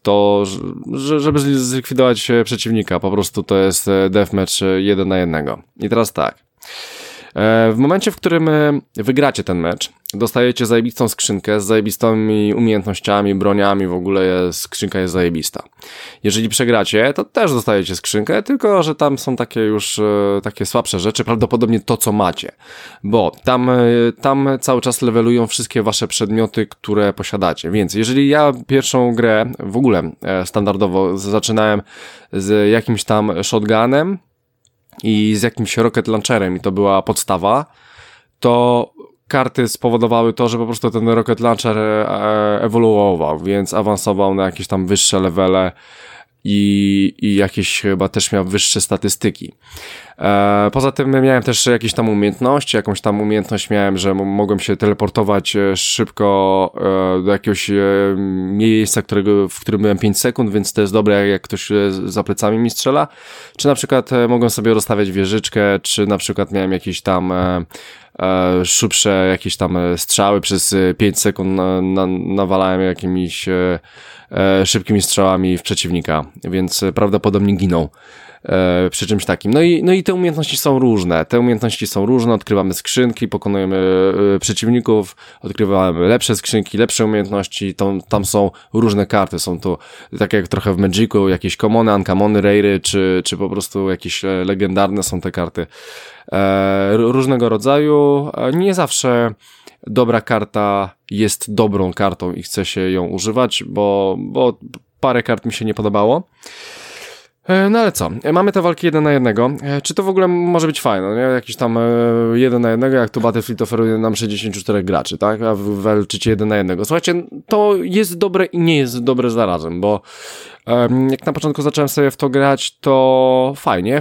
S1: zlikwidować przeciwnika. Po prostu to jest deathmatch 1 na 1. I teraz tak. W momencie, w którym wygracie ten mecz, dostajecie zajebistą skrzynkę z zajebistymi umiejętnościami, broniami, w ogóle skrzynka jest zajebista. Jeżeli przegracie, to też dostajecie skrzynkę, tylko że tam są takie już takie słabsze rzeczy, prawdopodobnie to, co macie, bo tam cały czas levelują wszystkie wasze przedmioty, które posiadacie, więc jeżeli ja pierwszą grę w ogóle standardowo zaczynałem z jakimś tam shotgunem i z jakimś rocket launcherem i to była podstawa, to karty spowodowały to, że po prostu ten rocket launcher ewoluował, więc awansował na jakieś tam wyższe levele i jakieś chyba też miał wyższe statystyki. Poza tym miałem też jakieś tam umiejętności, jakąś tam umiejętność miałem, że mogłem się teleportować szybko do jakiegoś miejsca, w którym byłem 5 sekund, więc to jest dobre, jak ktoś za plecami mi strzela. Czy na przykład mogłem sobie rozstawiać wieżyczkę, czy na przykład miałem jakieś tam szybsze jakieś tam strzały, przez 5 sekund nawalałem jakimiś szybkimi strzałami w przeciwnika, więc prawdopodobnie ginął przy czymś takim. No i te umiejętności są różne, odkrywamy skrzynki, pokonujemy przeciwników, odkrywamy lepsze skrzynki, lepsze umiejętności, tam są różne karty, są to tak jak trochę w Magicu, jakieś commony, uncommony, rare'y, czy po prostu jakieś legendarne są te karty różnego rodzaju. Nie zawsze dobra karta jest dobrą kartą i chce się ją używać, bo parę kart mi się nie podobało. No ale co, mamy te walki 1 na 1. Czy to w ogóle może być fajne, nie? Jakiś tam 1 na 1, jak tu Battlefield oferuje nam 64 graczy, tak? A wy walczycie 1 na 1. Słuchajcie, to jest dobre i nie jest dobre zarazem, bo jak na początku zacząłem sobie w to grać, to fajnie.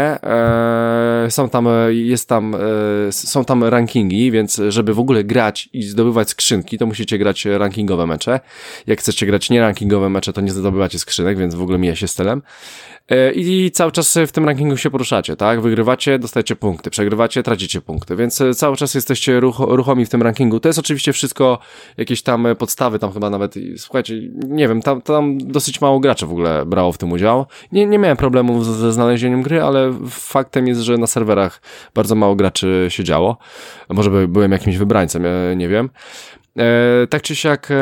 S1: Są tam rankingi, więc żeby w ogóle grać i zdobywać skrzynki, to musicie grać rankingowe mecze. Jak chcecie grać nierankingowe mecze, to nie zdobywacie skrzynek, więc w ogóle mija się stylem. I cały czas w tym rankingu się poruszacie, tak? Wygrywacie, dostajecie punkty, przegrywacie, tracicie punkty, więc cały czas jesteście ruchomi w tym rankingu. To jest oczywiście wszystko jakieś tam podstawy, tam chyba nawet, słuchajcie, nie wiem, tam dosyć mało graczy w ogóle brało w tym udział. Nie miałem problemów ze znalezieniem gry, ale faktem jest, że na serwerach bardzo mało graczy siedziało. Może byłem jakimś wybrańcem, nie wiem. Tak czy siak...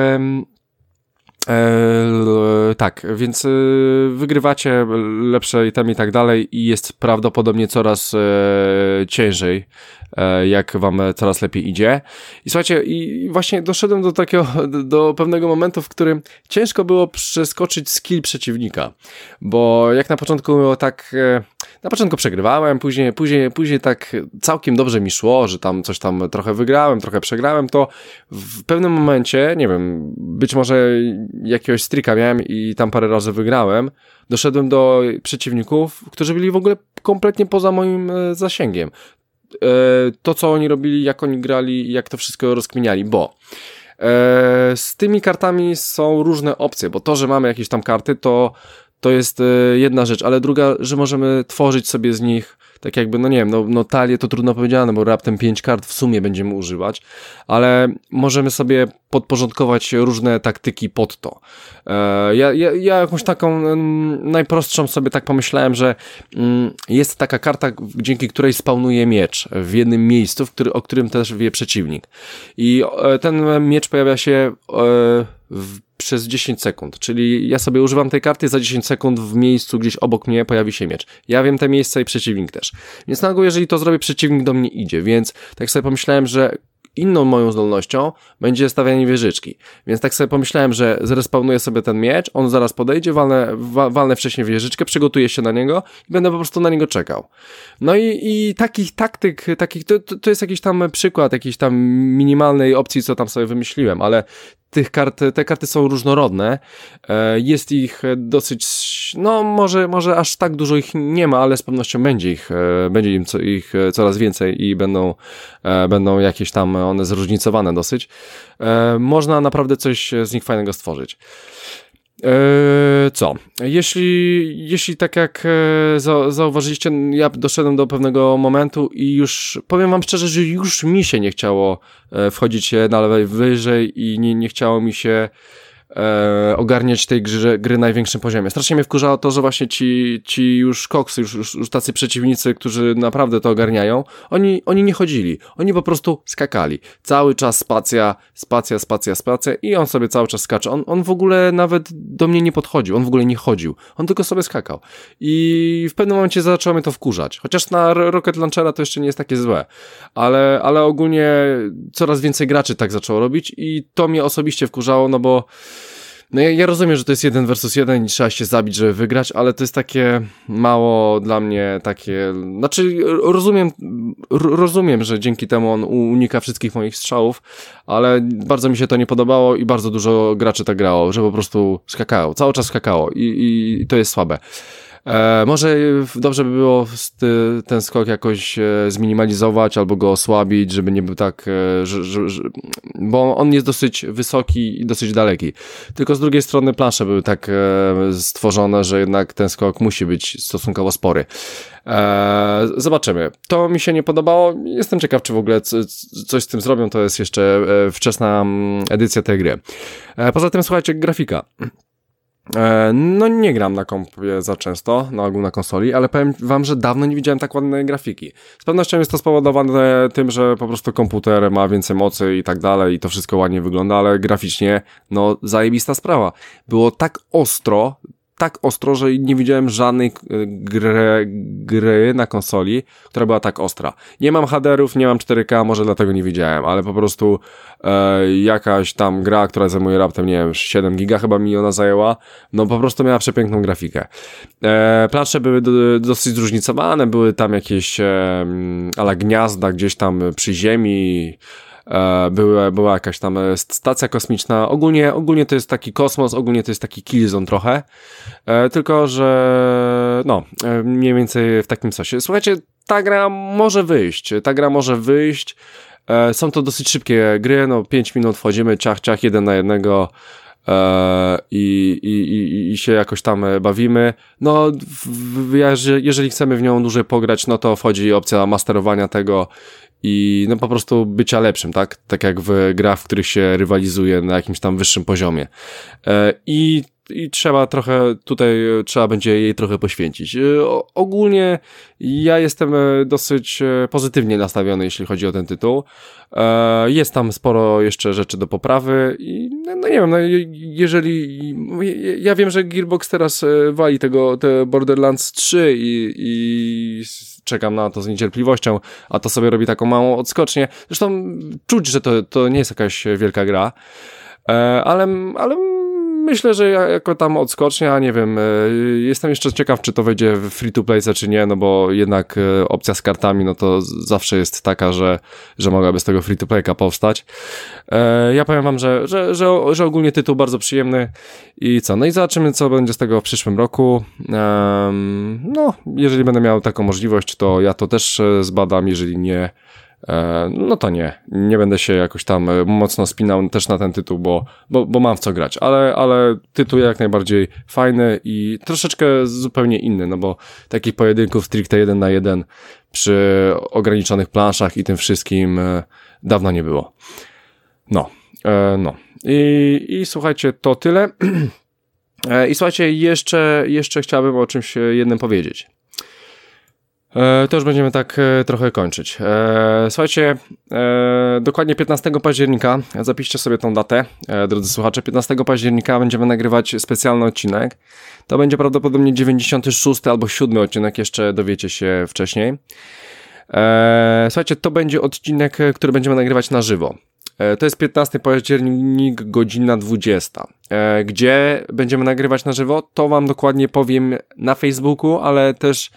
S1: tak, więc wygrywacie lepsze itemy i tak dalej i jest prawdopodobnie coraz ciężej, jak wam coraz lepiej idzie. I słuchajcie, i właśnie doszedłem do pewnego momentu, w którym ciężko było przeskoczyć skill przeciwnika, bo jak na początku na początku przegrywałem, później tak całkiem dobrze mi szło, że tam coś tam trochę wygrałem, trochę przegrałem, to w pewnym momencie, nie wiem, być może jakiegoś streaka miałem i tam parę razy wygrałem, doszedłem do przeciwników, którzy byli w ogóle kompletnie poza moim zasięgiem. To, co oni robili, jak oni grali i jak to wszystko rozkminiali, bo z tymi kartami są różne opcje, bo to, że mamy jakieś tam karty, to jest jedna rzecz, ale druga, że możemy tworzyć sobie z nich tak jakby, no nie wiem, no talię to trudno powiedziane, bo raptem 5 kart w sumie będziemy używać, ale możemy sobie podporządkować różne taktyki pod to. Ja jakąś taką najprostszą sobie tak pomyślałem, że jest taka karta, dzięki której spawnuje miecz w jednym miejscu, o którym też wie przeciwnik. I ten miecz pojawia się przez 10 sekund, czyli ja sobie używam tej karty, za 10 sekund w miejscu gdzieś obok mnie pojawi się miecz. Ja wiem te miejsca i przeciwnik też. Więc na ogół, jeżeli to zrobię, przeciwnik do mnie idzie, więc tak sobie pomyślałem, że inną moją zdolnością będzie stawianie wieżyczki. Więc tak sobie pomyślałem, że zrespawnuję sobie ten miecz, on zaraz podejdzie, walnę wcześniej wieżyczkę, przygotuję się na niego i będę po prostu na niego czekał. No i takich taktyk, to jest jakiś tam przykład, jakiejś tam minimalnej opcji, co tam sobie wymyśliłem, ale te karty są różnorodne, jest ich dosyć, no może aż tak dużo ich nie ma, ale z pewnością będzie ich coraz więcej i będą jakieś tam one zróżnicowane dosyć. Można naprawdę coś z nich fajnego stworzyć. Co? Jeśli tak jak zauważyliście, ja doszedłem do pewnego momentu i już powiem wam szczerze, że już mi się nie chciało wchodzić na level wyżej i nie chciało mi się ogarniać tej gry na największym poziomie. Strasznie mnie wkurzało to, że właśnie ci już koksy, już tacy przeciwnicy, którzy naprawdę to ogarniają, oni nie chodzili, oni po prostu skakali. Cały czas spacja i on sobie cały czas skacze. On w ogóle nawet do mnie nie podchodził, on w ogóle nie chodził, on tylko sobie skakał. I w pewnym momencie zaczęło mnie to wkurzać. Chociaż na Rocket Launchera to jeszcze nie jest takie złe, ale ogólnie coraz więcej graczy tak zaczęło robić i to mnie osobiście wkurzało, no bo no ja rozumiem, że to jest 1 versus 1 i trzeba się zabić, żeby wygrać, ale to jest takie mało dla mnie takie, znaczy rozumiem, że dzięki temu on unika wszystkich moich strzałów, ale bardzo mi się to nie podobało i bardzo dużo graczy tak grało, że po prostu skakało, cały czas skakało i to jest słabe. Może dobrze by było ten skok jakoś zminimalizować albo go osłabić, żeby nie był tak, bo on jest dosyć wysoki i dosyć daleki. Tylko z drugiej strony plansze były tak stworzone, że jednak ten skok musi być stosunkowo spory. Zobaczymy. To mi się nie podobało. Jestem ciekaw, czy w ogóle coś z tym zrobią. To jest jeszcze wczesna edycja tej gry. Poza tym, słuchajcie, grafika. No nie gram na kompie za często, na ogół na konsoli, ale powiem wam, że dawno nie widziałem tak ładnej grafiki. Z pewnością jest to spowodowane tym, że po prostu komputer ma więcej mocy i tak dalej i to wszystko ładnie wygląda, ale graficznie, no zajebista sprawa. Było tak ostro, tak ostro, że nie widziałem żadnej gry na konsoli, która była tak ostra. Nie mam HDR-ów, nie mam 4K, może dlatego nie widziałem, ale po prostu jakaś tam gra, która zajmuje raptem, nie wiem, 7 giga chyba mi ona zajęła, no po prostu miała przepiękną grafikę. Plansze były dosyć zróżnicowane, były tam jakieś ala gniazda gdzieś tam przy ziemi, była jakaś tam stacja kosmiczna, ogólnie to jest taki kosmos, ogólnie to jest taki Killzone trochę, tylko że no, mniej więcej w takim sosie. Słuchajcie, ta gra może wyjść, są to dosyć szybkie gry, no 5 minut wchodzimy, ciach, 1 na 1, i się jakoś tam bawimy. No, jeżeli chcemy w nią dłużej pograć, no to wchodzi opcja masterowania tego i no po prostu bycia lepszym, tak? Tak jak w grach, w których się rywalizuje na jakimś tam wyższym poziomie. I trzeba będzie jej trochę poświęcić. Ogólnie ja jestem dosyć pozytywnie nastawiony, jeśli chodzi o ten tytuł. Jest tam sporo jeszcze rzeczy do poprawy i no nie wiem, no ja wiem, że Gearbox teraz wali te Borderlands 3 i czekam na to z niecierpliwością, a to sobie robi taką małą odskocznię. Zresztą czuć, że to nie jest jakaś wielka gra, ale myślę, że jako tam odskocznia, nie wiem, jestem jeszcze ciekaw, czy to wejdzie w free to play, czy nie, no bo jednak opcja z kartami, no to zawsze jest taka, że mogłaby z tego free to playka powstać. Ja powiem wam, że ogólnie tytuł bardzo przyjemny i co, no i zobaczymy, co będzie z tego w przyszłym roku. No, jeżeli będę miał taką możliwość, to ja to też zbadam, jeżeli nie, no to nie będę się jakoś tam mocno spinał też na ten tytuł, bo mam w co grać, ale tytuł jak najbardziej fajny i troszeczkę zupełnie inny, no bo takich pojedynków stricte 1 na 1 przy ograniczonych planszach i tym wszystkim dawno nie było. No. I słuchajcie, to tyle. I słuchajcie, jeszcze chciałbym o czymś jednym powiedzieć. To już będziemy tak trochę kończyć. Słuchajcie, dokładnie 15 października, zapiszcie sobie tą datę, drodzy słuchacze, 15 października będziemy nagrywać specjalny odcinek. To będzie prawdopodobnie 96 albo 7 odcinek, jeszcze dowiecie się wcześniej. Słuchajcie, to będzie odcinek, który będziemy nagrywać na żywo. To jest 15 październik, godzina 20. Gdzie będziemy nagrywać na żywo, to wam dokładnie powiem na Facebooku, ale też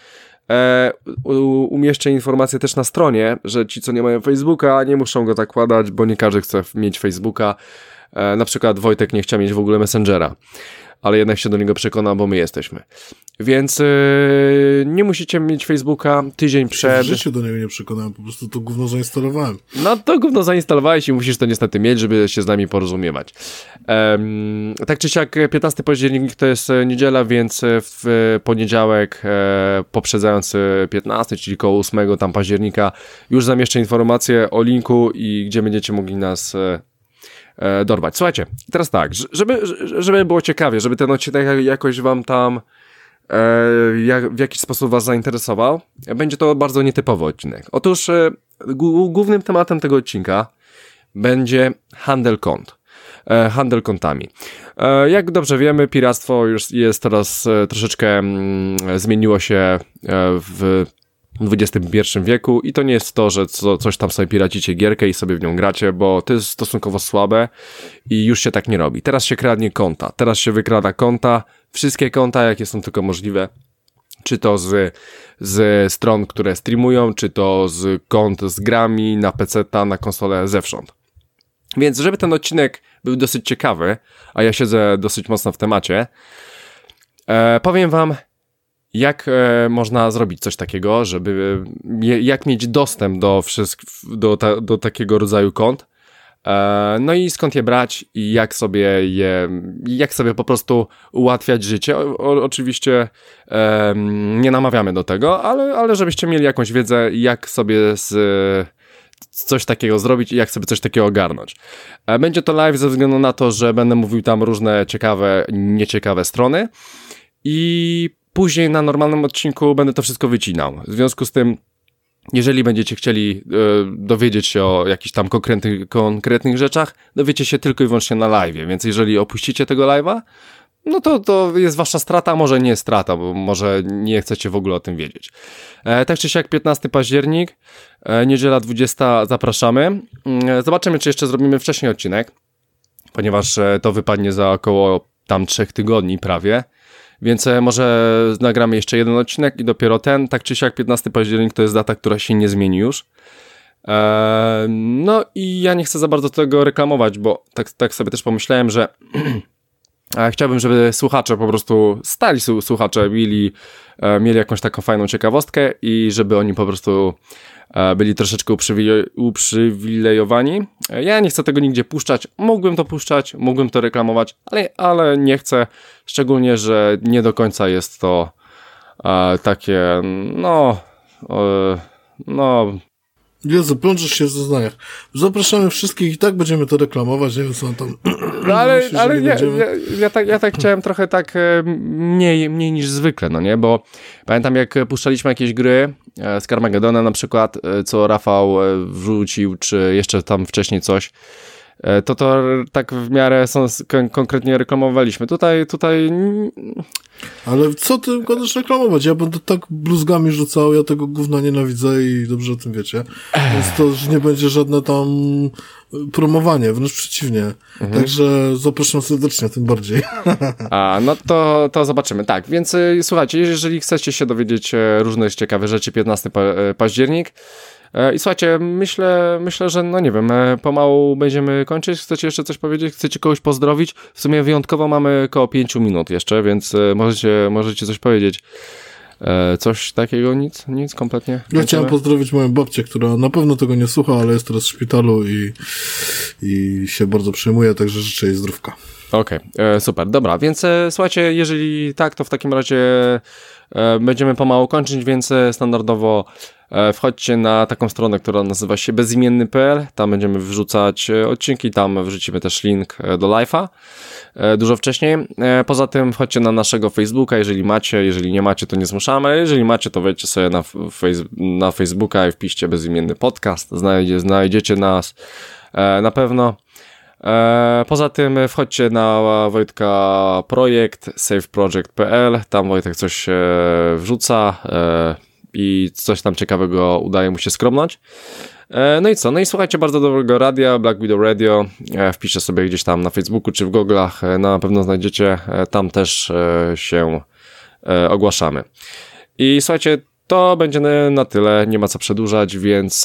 S1: umieszczę informację też na stronie, że ci, co nie mają Facebooka, nie muszą go tak kładać, bo nie każdy chce mieć Facebooka. Na przykład Wojtek nie chciał mieć w ogóle Messengera, ale jednak się do niego przekona, bo my jesteśmy. Więc nie musicie mieć Facebooka tydzień przed.
S2: W życiu do niego nie przekonałem, po prostu to gówno zainstalowałem.
S1: No to gówno zainstalowałeś i musisz to niestety mieć, żeby się z nami porozumiewać. Tak czy siak 15 październik to jest niedziela, więc w poniedziałek poprzedzający 15, czyli koło 8 tam października już zamieszczę informację o linku i gdzie będziecie mogli nas dorwać. Słuchajcie, teraz tak, żeby było ciekawie, żeby ten odcinek jakoś wam tam w jakiś sposób was zainteresował, będzie to bardzo nietypowy odcinek. Otóż głównym tematem tego odcinka będzie handel kont. Handel kontami. Jak dobrze wiemy, piractwo już jest teraz troszeczkę zmieniło się w XXI wieku i to nie jest to, że coś tam sobie piracicie gierkę i sobie w nią gracie, bo to jest stosunkowo słabe i już się tak nie robi. Teraz się kradnie konta, teraz się wykrada konta, wszystkie konta, jakie są tylko możliwe, czy to z stron, które streamują, czy to z kont z grami na PC-ta, na konsolę, zewsząd. Więc żeby ten odcinek był dosyć ciekawy, a ja siedzę dosyć mocno w temacie, powiem wam, jak można zrobić coś takiego, żeby jak mieć dostęp do takiego rodzaju kont, no i skąd je brać i jak sobie po prostu ułatwiać życie. Oczywiście nie namawiamy do tego, ale żebyście mieli jakąś wiedzę, jak sobie coś takiego zrobić i jak sobie coś takiego ogarnąć. Będzie to live ze względu na to, że będę mówił tam różne ciekawe, nieciekawe strony i później na normalnym odcinku będę to wszystko wycinał. W związku z tym, jeżeli będziecie chcieli dowiedzieć się o jakichś tam konkretnych rzeczach, dowiecie się tylko i wyłącznie na live'ie. Więc jeżeli opuścicie tego live'a, no to jest wasza strata, może nie strata, bo może nie chcecie w ogóle o tym wiedzieć. Tak czy siak 15 październik, niedziela 20, zapraszamy. Zobaczymy, czy jeszcze zrobimy wcześniej odcinek, ponieważ to wypadnie za około tam 3 tygodni prawie, więc może nagramy jeszcze jeden odcinek i dopiero ten. Tak czy siak 15 październik to jest data, która się nie zmieni już. No i ja nie chcę za bardzo tego reklamować, bo tak sobie też pomyślałem, że chciałbym, żeby słuchacze po prostu, stali słuchacze mieli jakąś taką fajną ciekawostkę i żeby oni po prostu byli troszeczkę uprzywilejowani. Ja nie chcę tego nigdzie puszczać, mógłbym to puszczać, mógłbym to reklamować, ale nie chcę, szczególnie, że nie do końca jest to takie,
S2: Jezu, plączesz się w zeznaniach. Zapraszamy wszystkich i tak będziemy to reklamować, nie wiem co tam...
S1: No ale ja tak chciałem trochę tak mniej niż zwykle, no nie, bo pamiętam jak puszczaliśmy jakieś gry z Carmagedona na przykład, co Rafał wrzucił, czy jeszcze tam wcześniej coś, to tak w miarę konkretnie reklamowaliśmy. Tutaj...
S2: Ale co ty będziesz reklamować? Ja będę tak bluzgami rzucał, ja tego gówna nienawidzę i dobrze o tym wiecie. Więc to już nie będzie żadne tam promowanie, wręcz przeciwnie. Także zapraszam serdecznie, tym bardziej.
S1: No to zobaczymy. Tak, więc słuchajcie, jeżeli chcecie się dowiedzieć różnych ciekawych rzeczy, 15 październik, i słuchajcie, myślę, że no nie wiem, pomału będziemy kończyć. Chcecie jeszcze coś powiedzieć? Chcecie kogoś pozdrowić? W sumie wyjątkowo mamy około 5 minut jeszcze, więc możecie coś powiedzieć. Coś takiego? Nic kompletnie?
S2: Ja chciałem pozdrowić moją babcię, która na pewno tego nie słucha, ale jest teraz w szpitalu i się bardzo przejmuje, także życzę jej zdrówka.
S1: Okej, super, dobra, więc słuchajcie, jeżeli tak, to w takim razie będziemy pomału kończyć, więc standardowo wchodźcie na taką stronę, która nazywa się bezimienny.pl, tam będziemy wrzucać odcinki, tam wrzucimy też link do live'a dużo wcześniej. Poza tym wchodźcie na naszego Facebooka, jeżeli macie, jeżeli nie macie, to nie zmuszamy, ale jeżeli macie, to wejdźcie sobie na Facebooka i wpiszcie bezimienny podcast, znajdziecie nas na pewno. Poza tym wchodźcie na Wojtka projekt saveproject.pl, tam Wojtek coś wrzuca i coś tam ciekawego udaje mu się skromnąć. No i co? No i słuchajcie bardzo dobrego radia, Black Widow Radio, wpiszcie sobie gdzieś tam na Facebooku czy w Google'ach, na pewno znajdziecie, tam też się ogłaszamy. I słuchajcie, to będzie na tyle, nie ma co przedłużać, więc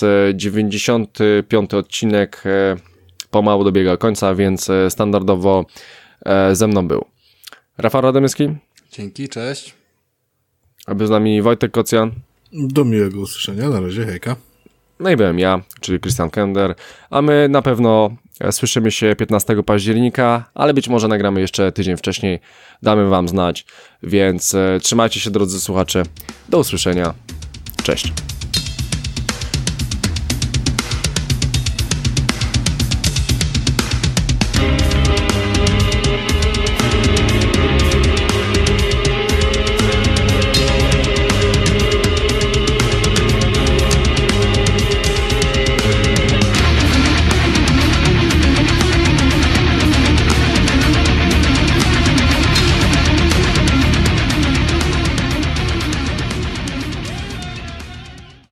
S1: 95. odcinek pomału dobiega końca, więc standardowo ze mną był Rafał Radomyski.
S3: Dzięki, cześć.
S1: A był z nami Wojtek Kocjan.
S2: Do miłego usłyszenia, na razie, hejka.
S1: No i byłem ja, czyli Christian Kender, a my na pewno słyszymy się 15 października, ale być może nagramy jeszcze tydzień wcześniej, damy wam znać, więc trzymajcie się drodzy słuchacze, do usłyszenia, cześć.